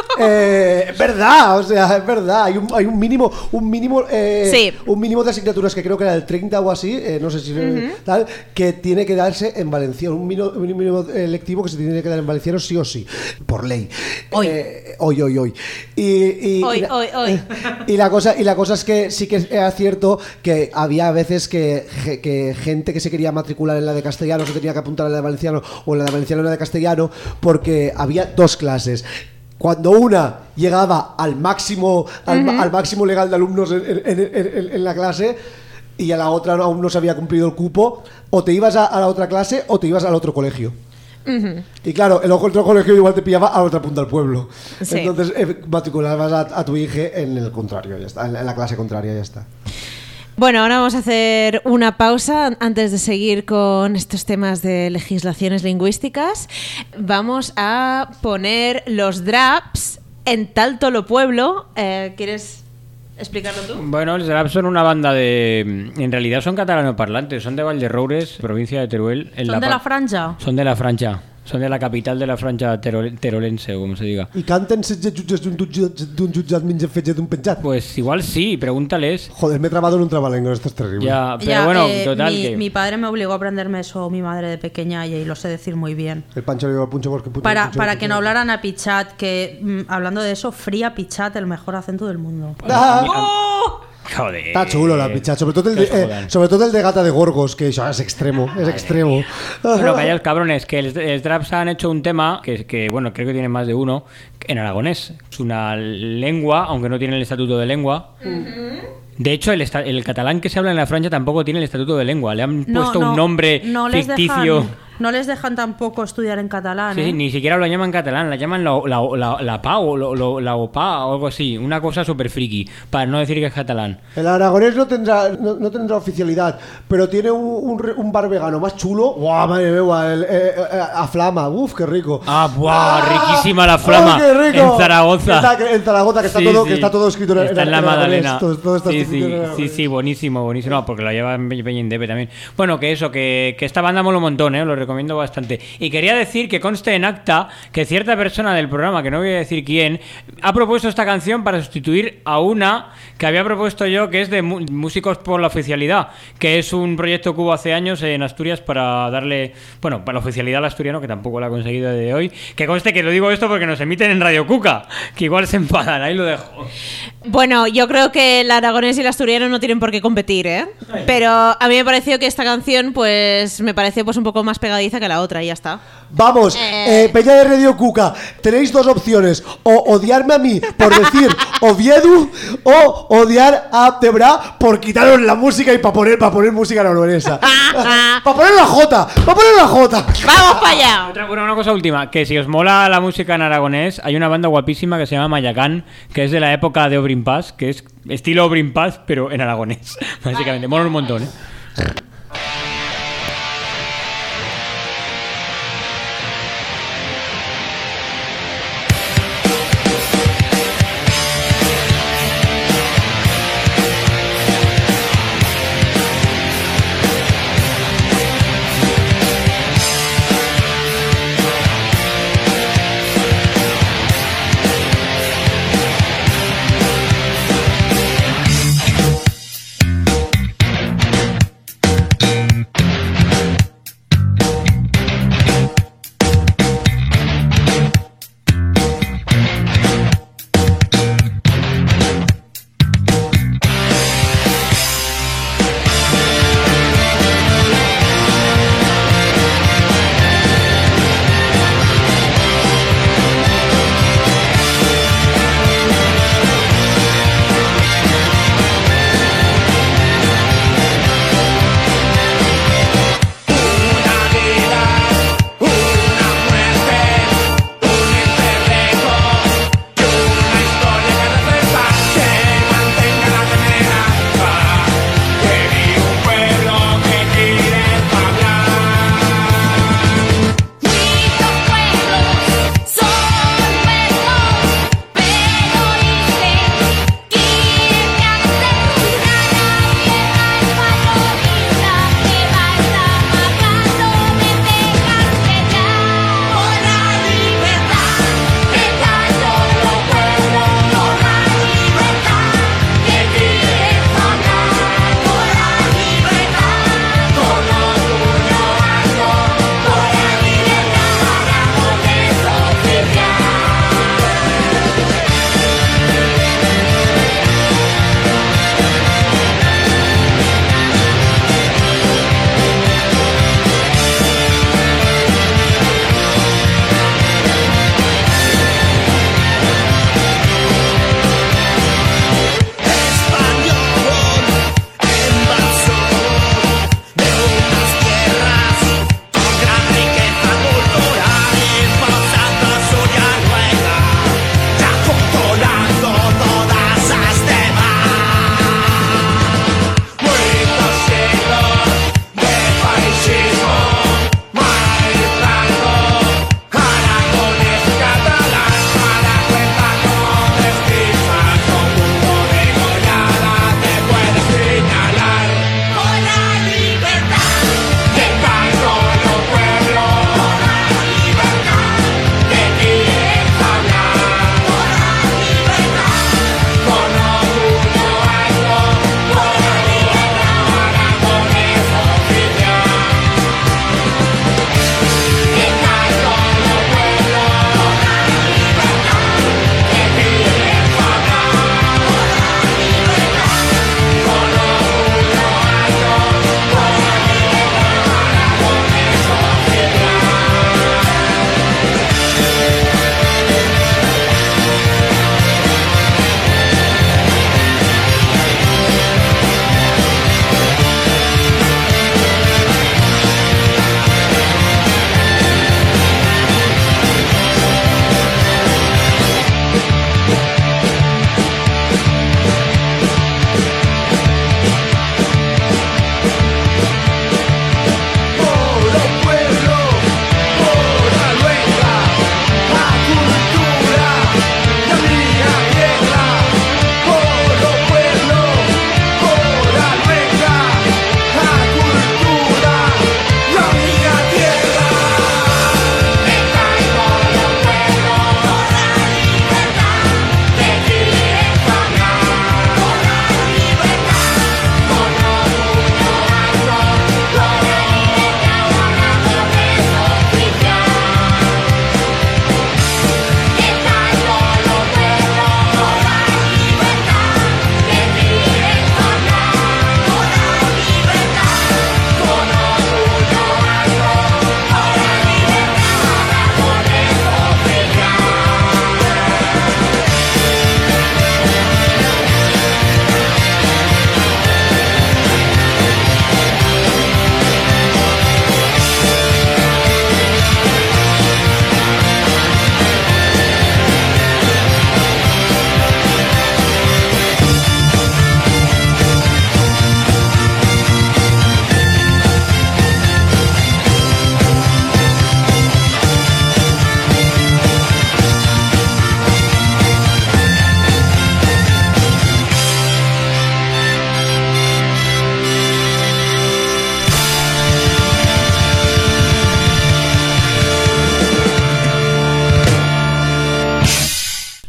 eh, es verdad, o sea, es verdad, hay un, hay un mínimo, un mínimo... Eh, Sí. un mínimo de asignaturas que creo que era el treinta quinta o así, eh, no sé si uh-huh. tal, que tiene que darse en valenciano, un mínimo, un mínimo lectivo que se tiene que dar en valenciano sí o sí, por ley. Hoy, eh, hoy, hoy, hoy. Y, y, hoy, y la, hoy, hoy. Y la cosa, y la cosa es que sí que era cierto que había veces que, que gente que se quería matricular en la de castellano se tenía que apuntar a la de valenciano o en la de valenciano en la de castellano, porque había dos clases. Cuando una llegaba al máximo al, uh-huh. al máximo legal de alumnos en, en, en, en, en la clase y a la otra aún no se había cumplido el cupo, o te ibas a, a la otra clase o te ibas al otro colegio. Uh-huh. Y claro, el otro colegio igual te pillaba a otra punta del pueblo. Sí. Entonces eh, matriculabas a, a tu hija en el contrario, ya está, en la, en la clase contraria, ya está. Bueno, ahora vamos a hacer una pausa antes de seguir con estos temas de legislaciones lingüísticas. Vamos a poner los Draps en Tal Tolo Pueblo. Eh, ¿Quieres explicarlo tú? Bueno, los Draps son una banda de... En realidad son catalanoparlantes, son de Valderroures, provincia de Teruel. En ¿Son la de pa- la Franja? Son de la Franja. Son de la capital de la Franja terol- terolense, o como se diga. ¿Y canten setze jutges d'un jutjat menja fetge d'un penjat? Pues igual sí, pregúntales. Joder, me he trabado en un trabalengua, esto es terrible. Ya, pero Ya, bueno, eh, total mi, que... mi padre me obligó a aprenderme eso, mi madre de pequeña, y lo sé decir muy bien. El pancho le digo al puncho porque... Puncho, Para, puncho, para puncho, que no puncho. hablaran a Pichat, que mm, hablando de eso, Fría Pichat, el mejor acento del mundo. Ah, Joder. Está chulo la picha, sobre todo el de, eh, sobre todo el de Gata de Gorgos, que eso es extremo, es extremo. Bueno, callaos cabrones, que el, el Draps han hecho un tema que, que, bueno, creo que tiene más de uno, en aragonés. Es una lengua, aunque no tiene el estatuto de lengua. Uh-huh. De hecho, el, esta- el catalán que se habla en la Franja tampoco tiene el estatuto de lengua. Le han No, puesto no, un nombre no les ficticio. Dejan, no les dejan tampoco estudiar en catalán, Sí, ¿eh? ni siquiera lo llaman catalán, la llaman la, la, la, la PA o lo- lo- la OPA o algo así. Una cosa súper friki, para no decir que es catalán. El aragonés no tendrá, no, no tendrá oficialidad, pero tiene un, un, re- un bar vegano más chulo. ¡Guau, madre mía! El, eh, eh, a flama, ¡uf, qué rico! Ah, ¡buah! Riquísima la flama. ¡Oh, qué rico! En Zaragoza. Está, en Zaragoza, que está, Sí, todo, sí. que está todo escrito en, Está en la en aragonés, Madalena. todo- todo está sí, escrito sí, en sí, aragonés. sí, buenísimo, buenísimo. No, porque lo lleva en Peña en Debe también. Bueno, que eso, que, que esta banda mola un montón, ¿eh? Lo recomiendo bastante. Y quería decir que conste en acta que cierta persona del programa, que no voy a decir quién, ha propuesto esta canción para sustituir a una que había propuesto yo, que es de mu- Músicos por la Oficialidad, que es un proyecto que hubo hace años en Asturias para darle, bueno, para la oficialidad al asturiano, que tampoco lo ha conseguido de hoy. Que conste que lo digo esto porque nos emiten en Radio Cuca, que igual se enfadan, ahí lo dejo. Bueno, yo creo que el aragonés y el asturiano no tienen por qué competir, ¿eh? Pero a mí me pareció que esta canción, pues, me pareció pues un poco más pegadiza que la otra y ya está. Vamos, Eh. eh, Peña de Radio Cuca, tenéis dos opciones: o odiarme a mí por decir Oviedo, o odiar a Tebra por quitaros la música y para poner, para poner música aragonesa. Para poner la Jota, para poner la Jota. ¡Vamos para allá! Otra, bueno, una cosa última, que si os mola la música en aragonés, hay una banda guapísima que se llama Mayacán, que es de la época de Obrin Paz, que es estilo Obrin Paz, pero en aragonés, básicamente. Mola un montón, ¿eh?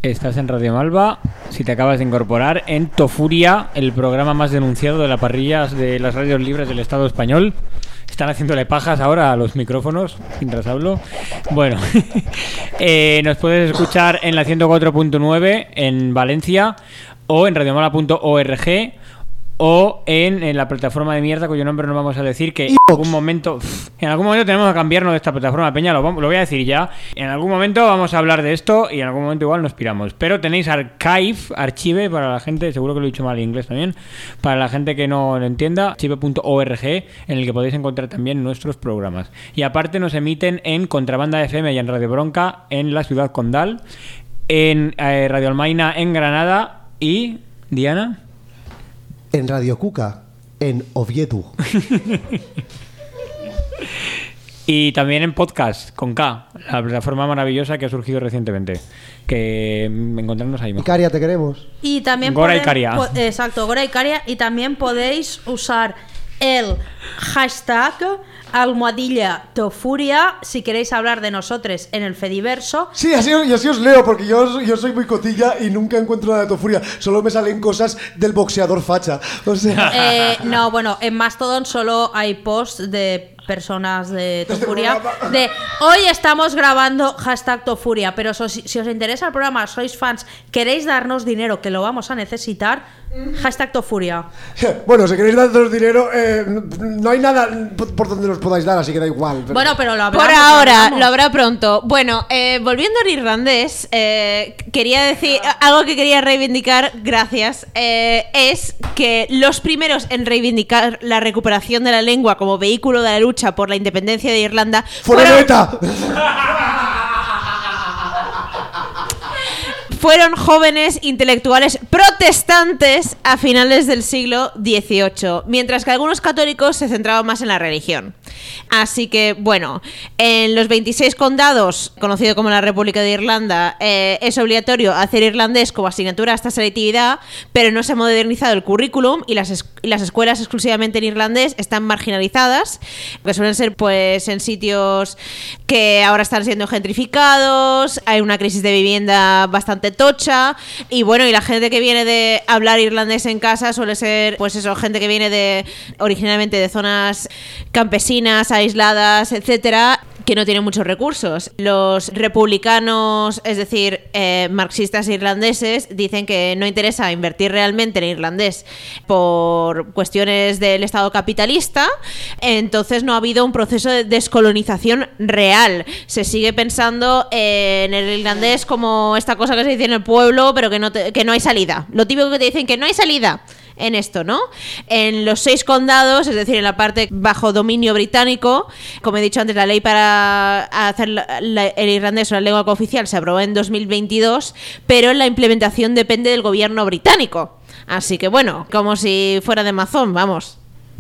Estás en Radio Malva, si te acabas de incorporar, en Tofuria, el programa más denunciado de las parrillas de las radios libres del Estado español. Están haciéndole pajas ahora a los micrófonos mientras hablo. Bueno, eh, nos puedes escuchar en la ciento cuatro punto nueve en Valencia o en radiomalva punto org o en, en la plataforma de mierda cuyo nombre no vamos a decir, que en algún momento en algún momento tenemos que cambiarnos de esta plataforma, Peña, lo, lo voy a decir ya. En algún momento vamos a hablar de esto y en algún momento igual nos piramos, pero tenéis archive, archive para la gente, seguro que lo he dicho mal en inglés también, para la gente que no lo entienda, archive punto org, en el que podéis encontrar también nuestros programas. Y aparte nos emiten en Contrabanda F M y en Radio Bronca en la ciudad condal, en eh, Radio Almaina en Granada y... ¿Diana? En Radio Cuca, en Oviedo. Y también en podcast, con K, la plataforma maravillosa que ha surgido recientemente. Que encontrarnos ahí mejor. Icaria, te queremos. Y también Gora podem- Icaria. po- exacto, Gora Icaria. Y también podéis usar el hashtag almohadilla tofuria si queréis hablar de nosotros en el Fediverso. Sí, así, y así os leo, porque yo, yo soy muy cotilla y nunca encuentro nada de Tofuria. Solo me salen cosas del boxeador facha. O sea... Eh, no, bueno, en Mastodon solo hay posts de personas de Tofuria de hoy estamos grabando hashtag Tofuria, pero so- si os interesa el programa, sois fans, queréis darnos dinero, que lo vamos a necesitar, hashtag Tofuria. Bueno, si queréis darnos dinero, eh, no hay nada por por donde nos podáis dar, así que da igual. pero- Bueno, pero lo hablamos. Por ahora, hablamos. lo habrá pronto. Bueno, eh, volviendo al irlandés, eh, quería decir algo que quería reivindicar, gracias, eh, es que los primeros en reivindicar la recuperación de la lengua como vehículo de la lucha por la independencia de Irlanda ¡Fuera fueron, ETA! fueron jóvenes intelectuales protestantes a finales del siglo dieciocho, mientras que algunos católicos se centraban más en la religión. Así que, bueno, en los veintiséis condados, conocido como la República de Irlanda, eh, es obligatorio hacer irlandés como asignatura hasta selectividad, pero no se ha modernizado el currículum y las, es- y las escuelas exclusivamente en irlandés están marginalizadas, que suelen ser pues en sitios que ahora están siendo gentrificados, hay una crisis de vivienda bastante tocha y bueno, y la gente que viene de hablar irlandés en casa suele ser pues eso, gente que viene de originalmente de zonas campesinas, aisladas, etcétera, que no tienen muchos recursos. Los republicanos, es decir, eh, marxistas irlandeses, dicen que no interesa invertir realmente en irlandés por cuestiones del Estado capitalista, entonces no ha habido un proceso de descolonización real. Se sigue pensando en el irlandés como esta cosa que se dice en el pueblo, pero que no, te- que no hay salida. Lo típico que te dicen, que no hay salida en esto, ¿no? En los seis condados, es decir, en la parte bajo dominio británico, como he dicho antes, la ley para hacer la- la- el irlandés una lengua cooficial se aprobó en dos mil veintidós, pero la implementación depende del gobierno británico. Así que bueno, como si fuera de Amazon, vamos.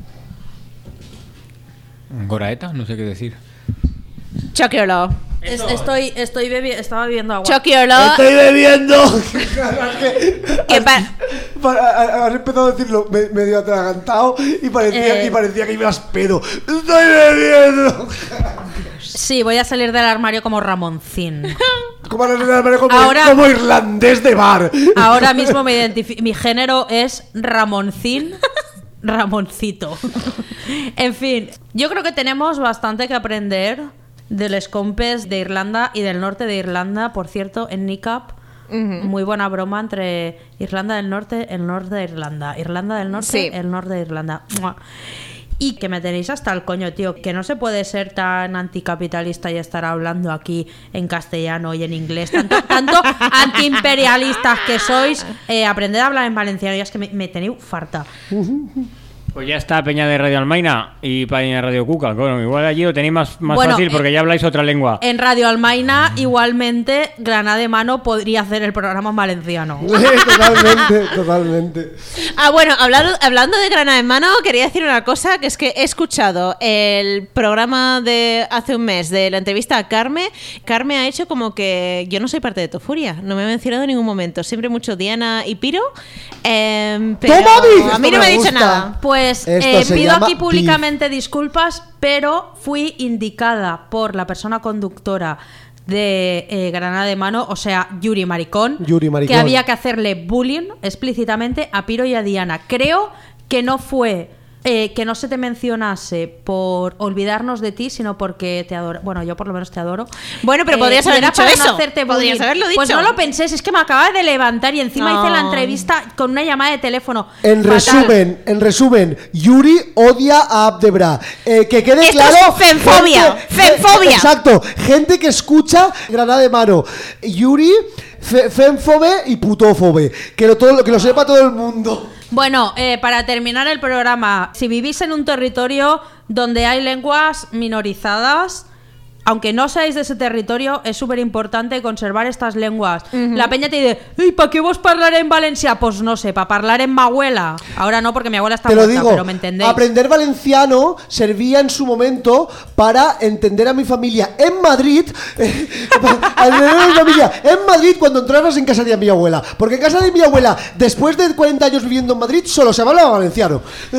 Goraeta, no sé qué decir. Chuck your law. Es- estoy, estoy bebi- estaba bebiendo agua. Chuck your law. ¡Estoy bebiendo! Que pa- Pa- ha- Has empezado a decirlo me- medio atragantado y parecía, Eh. y parecía que ibas pedo. ¡Estoy bebiendo! Sí, voy a salir del armario como Ramoncín. Como, como, Ahora- como irlandés de bar. Ahora mismo me identifi- mi género es Ramoncín, Ramoncito. En fin, yo creo que tenemos bastante que aprender de los compes de Irlanda y del norte de Irlanda. Por cierto, en N I C A P, muy buena broma entre Irlanda del Norte, el norte de Irlanda. Irlanda del Norte, Sí. el norte de Irlanda. ¡Mua! Y que me tenéis hasta el coño, tío. Que no se puede ser tan anticapitalista y estar hablando aquí en castellano y en inglés. Tanto, tanto antiimperialistas que sois. Eh, aprended a hablar en valenciano. Ya es que me, me tenéis farta. Pues ya está, Peña de Radio Almaina y Peña de Radio Cuca. Bueno, igual allí lo tenéis más, más Bueno, fácil porque eh, ya habláis otra lengua. En Radio Almaina, igualmente, Granada de Mano podría hacer el programa en valenciano. Totalmente, totalmente. Ah, bueno, hablando, hablando de Granada en Mano, quería decir una cosa, que es que he escuchado el programa de hace un mes de la entrevista a Carme. Carme ha hecho como que yo no soy parte de Tofuria, no me ha mencionado en ningún momento, siempre mucho Diana y Piro, em, pero ¡Toma, Vic! a mí Esto no me ha me dicho gusta. nada. Pues Esto eh, se pido llama aquí públicamente disculpas, pero fui indicada por la persona conductora de eh, Granada de Mano, o sea, Yuri Maricón, Yuri Maricón. que había que hacerle bullying explícitamente a Piro y a Diana. Creo que no fue eh, que no se te mencionase por olvidarnos de ti, sino porque te adoro. Bueno, yo por lo menos te adoro. Bueno, pero Eh, podrías y haber era dicho para eso. no hacerte bullying. Podrías haberlo dicho. Pues no lo pensé, si es que me acababa de levantar y encima No. hice la entrevista con una llamada de teléfono. En Fatal. resumen, en resumen, Yuri odia a Abdebra. Eh, que quede Esto claro. es femfobia, gente- femfobia. Exacto, gente que escucha Granada de Mano. Yuri, fe- femfobe y putófobe. Que lo, todo, que lo sepa todo el mundo. Bueno, eh, para terminar el programa, si vivís en un territorio donde hay lenguas minorizadas, aunque no seáis de ese territorio, es súper importante conservar estas lenguas. La peña te dice, ¿y para qué vos hablar en Valencia? Pues no sé, para hablar en mi abuela. Ahora no, porque mi abuela está Te lo muerta, digo, pero me entendéis. aprender valenciano servía en su momento para entender a mi familia en Madrid. eh, para entender a mi familia en Madrid cuando entrabas en casa de mi abuela. Porque en casa de mi abuela, después de cuarenta años viviendo en Madrid, solo se hablaba valenciano.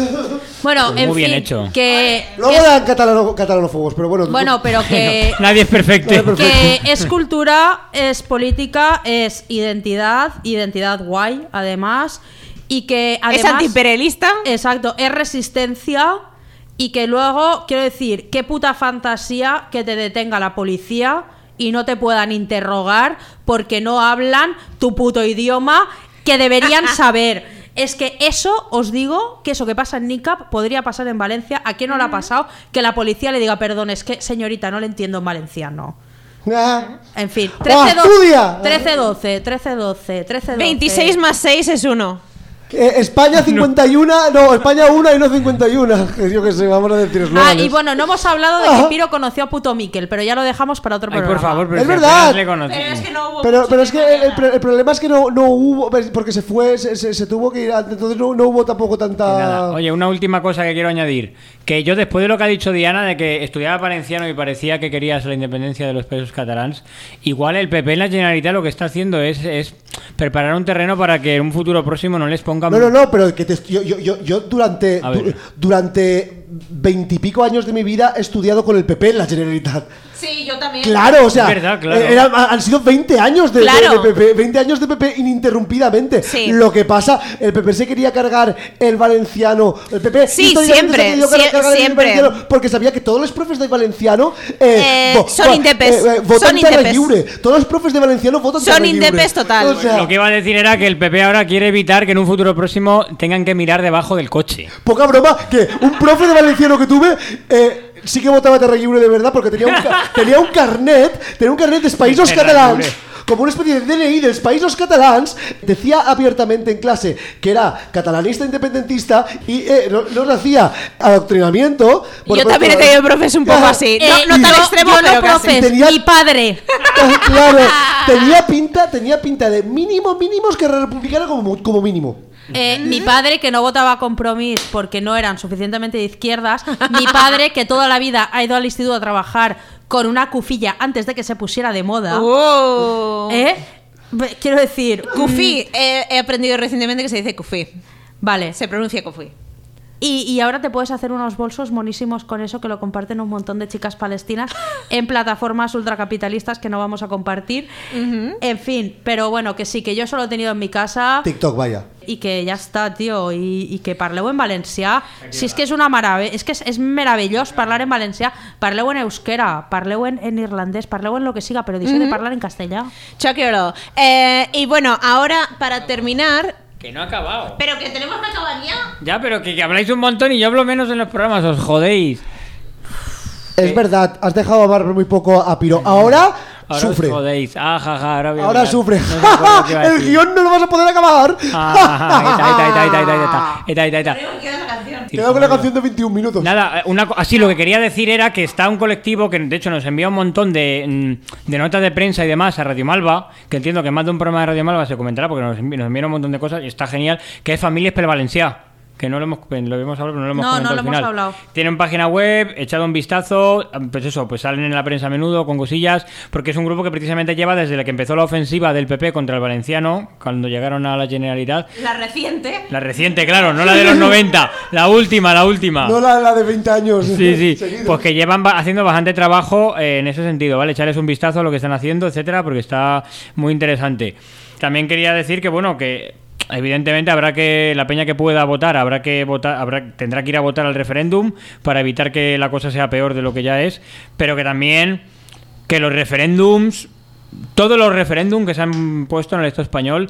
Bueno, Pues en muy bien fin, hecho. que... Luego que es- eran catalano- catalanófobos, pero bueno. bueno, pero que... Nadie es perfecto. que es cultura, es política, es identidad, identidad guay, además, y que además... ¿Es antiimperialista? Exacto, es resistencia y que luego, quiero decir, qué puta fantasía que te detenga la policía y no te puedan interrogar porque no hablan tu puto idioma que deberían saber. Es que eso, os digo, que eso que pasa en Nicap podría pasar en Valencia. ¿A quién no le ha pasado? Que la policía le diga, perdón, es que señorita, no le entiendo en valenciano. Ah, En fin, ¡Oh, trece estudia! doce, trece doce, trece doce. veintiséis más seis es uno. eh, España cincuenta y uno, no. España uno y no cincuenta y uno. Yo qué sé, vamos a decir Ah, eslóganes. y bueno, no hemos hablado de Ah. que Piro conoció a puto Miquel, pero ya lo dejamos para otro Ay, programa. por favor, pero Es si verdad. apenas le conocí. Pero, pero es que el, el problema es que no, no hubo, porque se fue, se, se, se tuvo que ir, entonces no, no hubo tampoco tanta... Nada. Oye, una última cosa que quiero añadir. Que yo después de lo que ha dicho Diana, de que estudiaba valenciano y parecía que querías la independencia de los países catalans, igual el P P en la Generalitat lo que está haciendo es, es preparar un terreno para que en un futuro próximo no les pongan... No, no, no, pero que te, yo, yo, yo, yo durante, A ver. du- durante veintipico años de mi vida he estudiado con el P P en la Generalitat. Sí, yo también. Claro, o sea, Es verdad, claro. eh, era- han sido veinte años de, de- Claro. de P P, veinte años de P P ininterrumpidamente. Sí. Lo que pasa, el P P se quería cargar el valenciano. El P P Sí, históricamente siempre, se ha querido sie- cargar el siempre. valenciano porque sabía que todos los profes de valenciano Eh, vo- son vo- indepes, votan son terra indepes. lliure. Todos los profes de valenciano votan Son terra lliure. indepes total. O sea, Lo que iba a decir era que el P P ahora quiere evitar que en un futuro próximo tengan que mirar debajo del coche. poca broma, que un profe de valenciano que tuve eh, sí que votaba terra lliure de verdad porque tenía un, ca- tenía un carnet, tenía un carnet de països Terra catalans. lliure. Como una especie de D N I dels països catalans, decía abiertamente en clase que era catalanista independentista y eh, no- nos hacía adoctrinamiento. Bueno, Yo pero- también he tenido profes un poco Ah, así. Eh, No, no tan yo- extremo, yo pero no, casi. profes, Tenía- mi padre. Claro, tenía pinta, tenía pinta de mínimo, mínimos que republicana como, como mínimo. Eh, mi padre, que no votaba a Compromís porque no eran suficientemente de izquierdas. Mi padre, que toda la vida ha ido al instituto a trabajar con una cufilla antes de que se pusiera de moda. Oh. ¿Eh? Be- Quiero decir... Kufi. He, he aprendido recientemente que se dice kufi. Vale. Se pronuncia kufi. Y, y ahora te puedes hacer unos bolsos monísimos con eso que lo comparten un montón de chicas palestinas en plataformas ultracapitalistas que no vamos a compartir. En fin, pero bueno, que sí, que yo solo he tenido en mi casa TikTok, vaya. y que ya está, tío, i, i que parleu en valencià. Si és que és una meravella, és que és, és meravellós parlar en valencià. Parleu en euskera, parleu en, en irlandès, parleu en lo que siga, pero deixeu de parlar en castellà. Chakiro. Eh, y bueno, ahora para terminar. Que no ha acabado. Pero que tenemos que acabar ya. Ya, pero que, que habláis un montón y yo hablo menos en los programas, os jodéis. Es verdad, has dejado hablar muy poco a Piro. Ahora, Ahora sufre. os jodéis. Ah, ja, ja, ahora voy a Ahora mirar. sufre. No me acuerdo qué iba a El decir. guión no lo vas a poder acabar. Ah, ahí está, ahí está, ahí está, ahí está, ahí está, ahí está, ahí está. Quedado con la canción de veintiún minutos. Nada, una, co- así lo que quería decir era que está un colectivo que de hecho nos envía un montón de, mm, de notas de prensa y demás a Radio Malva, que entiendo que más de un programa de Radio Malva se comentará porque nos, envi- nos envían un montón de cosas y está genial, que es Familias pel Valencià. que no lo hemos, lo hemos hablado, pero no lo hemos No, comentado no lo al hemos final. hablado. Tienen página web, echado un vistazo, pues eso, pues salen en la prensa a menudo con cosillas, porque es un grupo que precisamente lleva desde la que empezó la ofensiva del P P contra el Valenciano, cuando llegaron a la Generalitat. La reciente. La reciente, claro, no la de los noventa, la última, la última. No la, la de veinte años. Sí, sí, seguidos. pues que llevan ba- haciendo bastante trabajo eh, en ese sentido, ¿vale? Echarles un vistazo a lo que están haciendo, etcétera, porque está muy interesante. También quería decir que, bueno, que evidentemente habrá que, la peña que pueda votar, habrá que votar, habrá, tendrá que ir a votar al referéndum para evitar que la cosa sea peor de lo que ya es, pero que también que los referéndums, todos los referéndums que se han puesto en el Estado español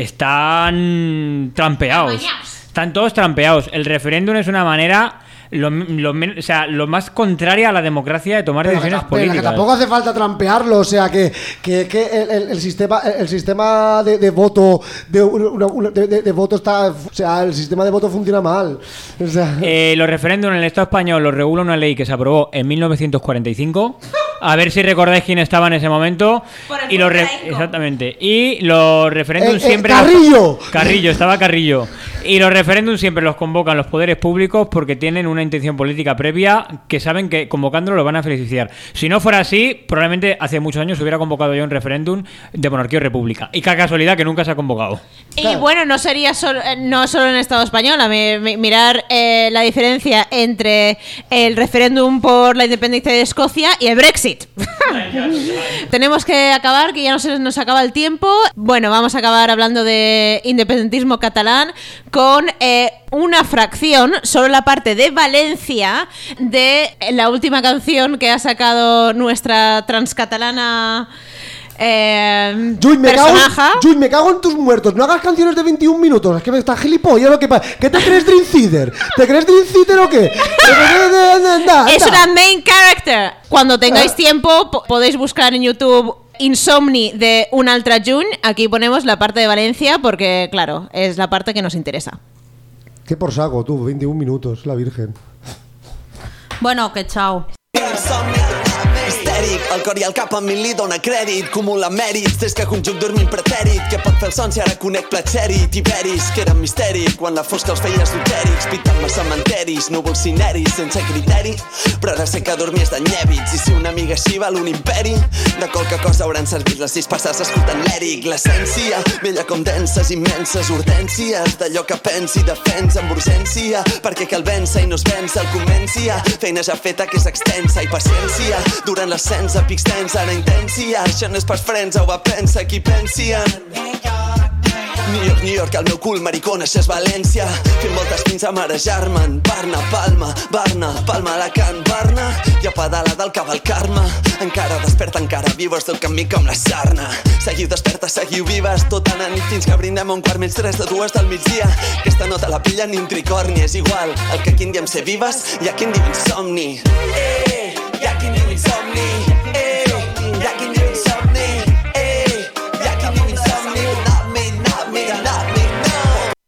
están trampeados. Están todos trampeados. El referéndum es una manera lo, lo, o sea, lo más contraria a la democracia de tomar Pero que, decisiones ta- pero que políticas. tampoco hace falta trampearlo, o sea que, que, que el, el- el sistema el sistema de, de voto de, una- una- de, de- de voto está, o sea, el sistema de voto funciona mal. O sea, Eh, los referéndums en el Estado español los regula una ley que se aprobó en mil novecientos cuarenta y cinco. A ver si recordáis quién estaba en ese momento. Por el y los re- Laico. Exactamente. Y los referéndums Eh, eh, siempre. Carrillo. Carrillo, estaba Carrillo. Y los referéndums siempre los convocan los poderes públicos porque tienen una intención política previa que saben que convocándolo lo van a beneficiar. Si no fuera así, probablemente hace muchos años se hubiera convocado ya un referéndum de monarquía o república. Y qué casualidad que nunca se ha convocado. Y Claro. bueno, no sería solo, eh, no solo en el Estado español. A mí- mi- mirar eh, la diferencia entre el referéndum por la independencia de Escocia y el Brexit. Tenemos que acabar, que ya no se nos acaba el tiempo. Bueno, vamos a acabar hablando de independentismo catalán con eh, una fracción, solo la parte de Valencia, de la última canción que ha sacado nuestra transcatalana eh, Juny, me cago, personaje. Juny, me cago en tus muertos. No hagas canciones de veintiún minutos. Es que me estás gilipollas lo que pasa. ¿Qué te crees Dream Theater? ¿Te crees Dream Theater o qué? Es una main character. Cuando tengáis tiempo, po- podéis buscar en YouTube Insomni de un altra Juny. Aquí ponemos la parte de Valencia porque, claro, es la parte que nos interesa. Qué por saco, tú, veintiún minutos, la virgen. Bueno, que chao. Insomni, histèric, el cor i el cap a mi li dóna crèdit, acumula mèrits des que conjuc dormint pretèrit, que pot fer el son si ara conec platxèrit, iberis, que eren misteri, quan la fosca els feia esotèrics, pitant-me cementeris, núvols cineris, sense criteri, però ara sé que dormir és de nyèbits, i si una amiga així val un imperi, de qualque cosa hauran servit les sis passes escoltant l'èric, l'essència, vella com denses, immenses hortències, d'allò que pensi, defensa amb urgència, perquè cal vèncer i no es vença, el convencia, feina ja feta que és extensa i paciència, durant l'ascens a pics tens, ara intència, això no és pas frenza, ho pensa qui pensi en New York, New York, al meu cul, maricona, això és València, fent voltes fins a marejar-me'n, Barna, Palma, Barna, Palma, Alacant, Barna, i a pedala del cavalcar-me, encara desperta, encara vives del camí com la sarna, seguiu despertes, seguiu vives, tota la nit fins que brindem a un quart menys tres de dues del migdia, aquesta no te la pilla ni un tricorni, és igual, el que aquí en diem ser vives, hi ha qui en diu insomni, eh, hi ha qui en diu insomni,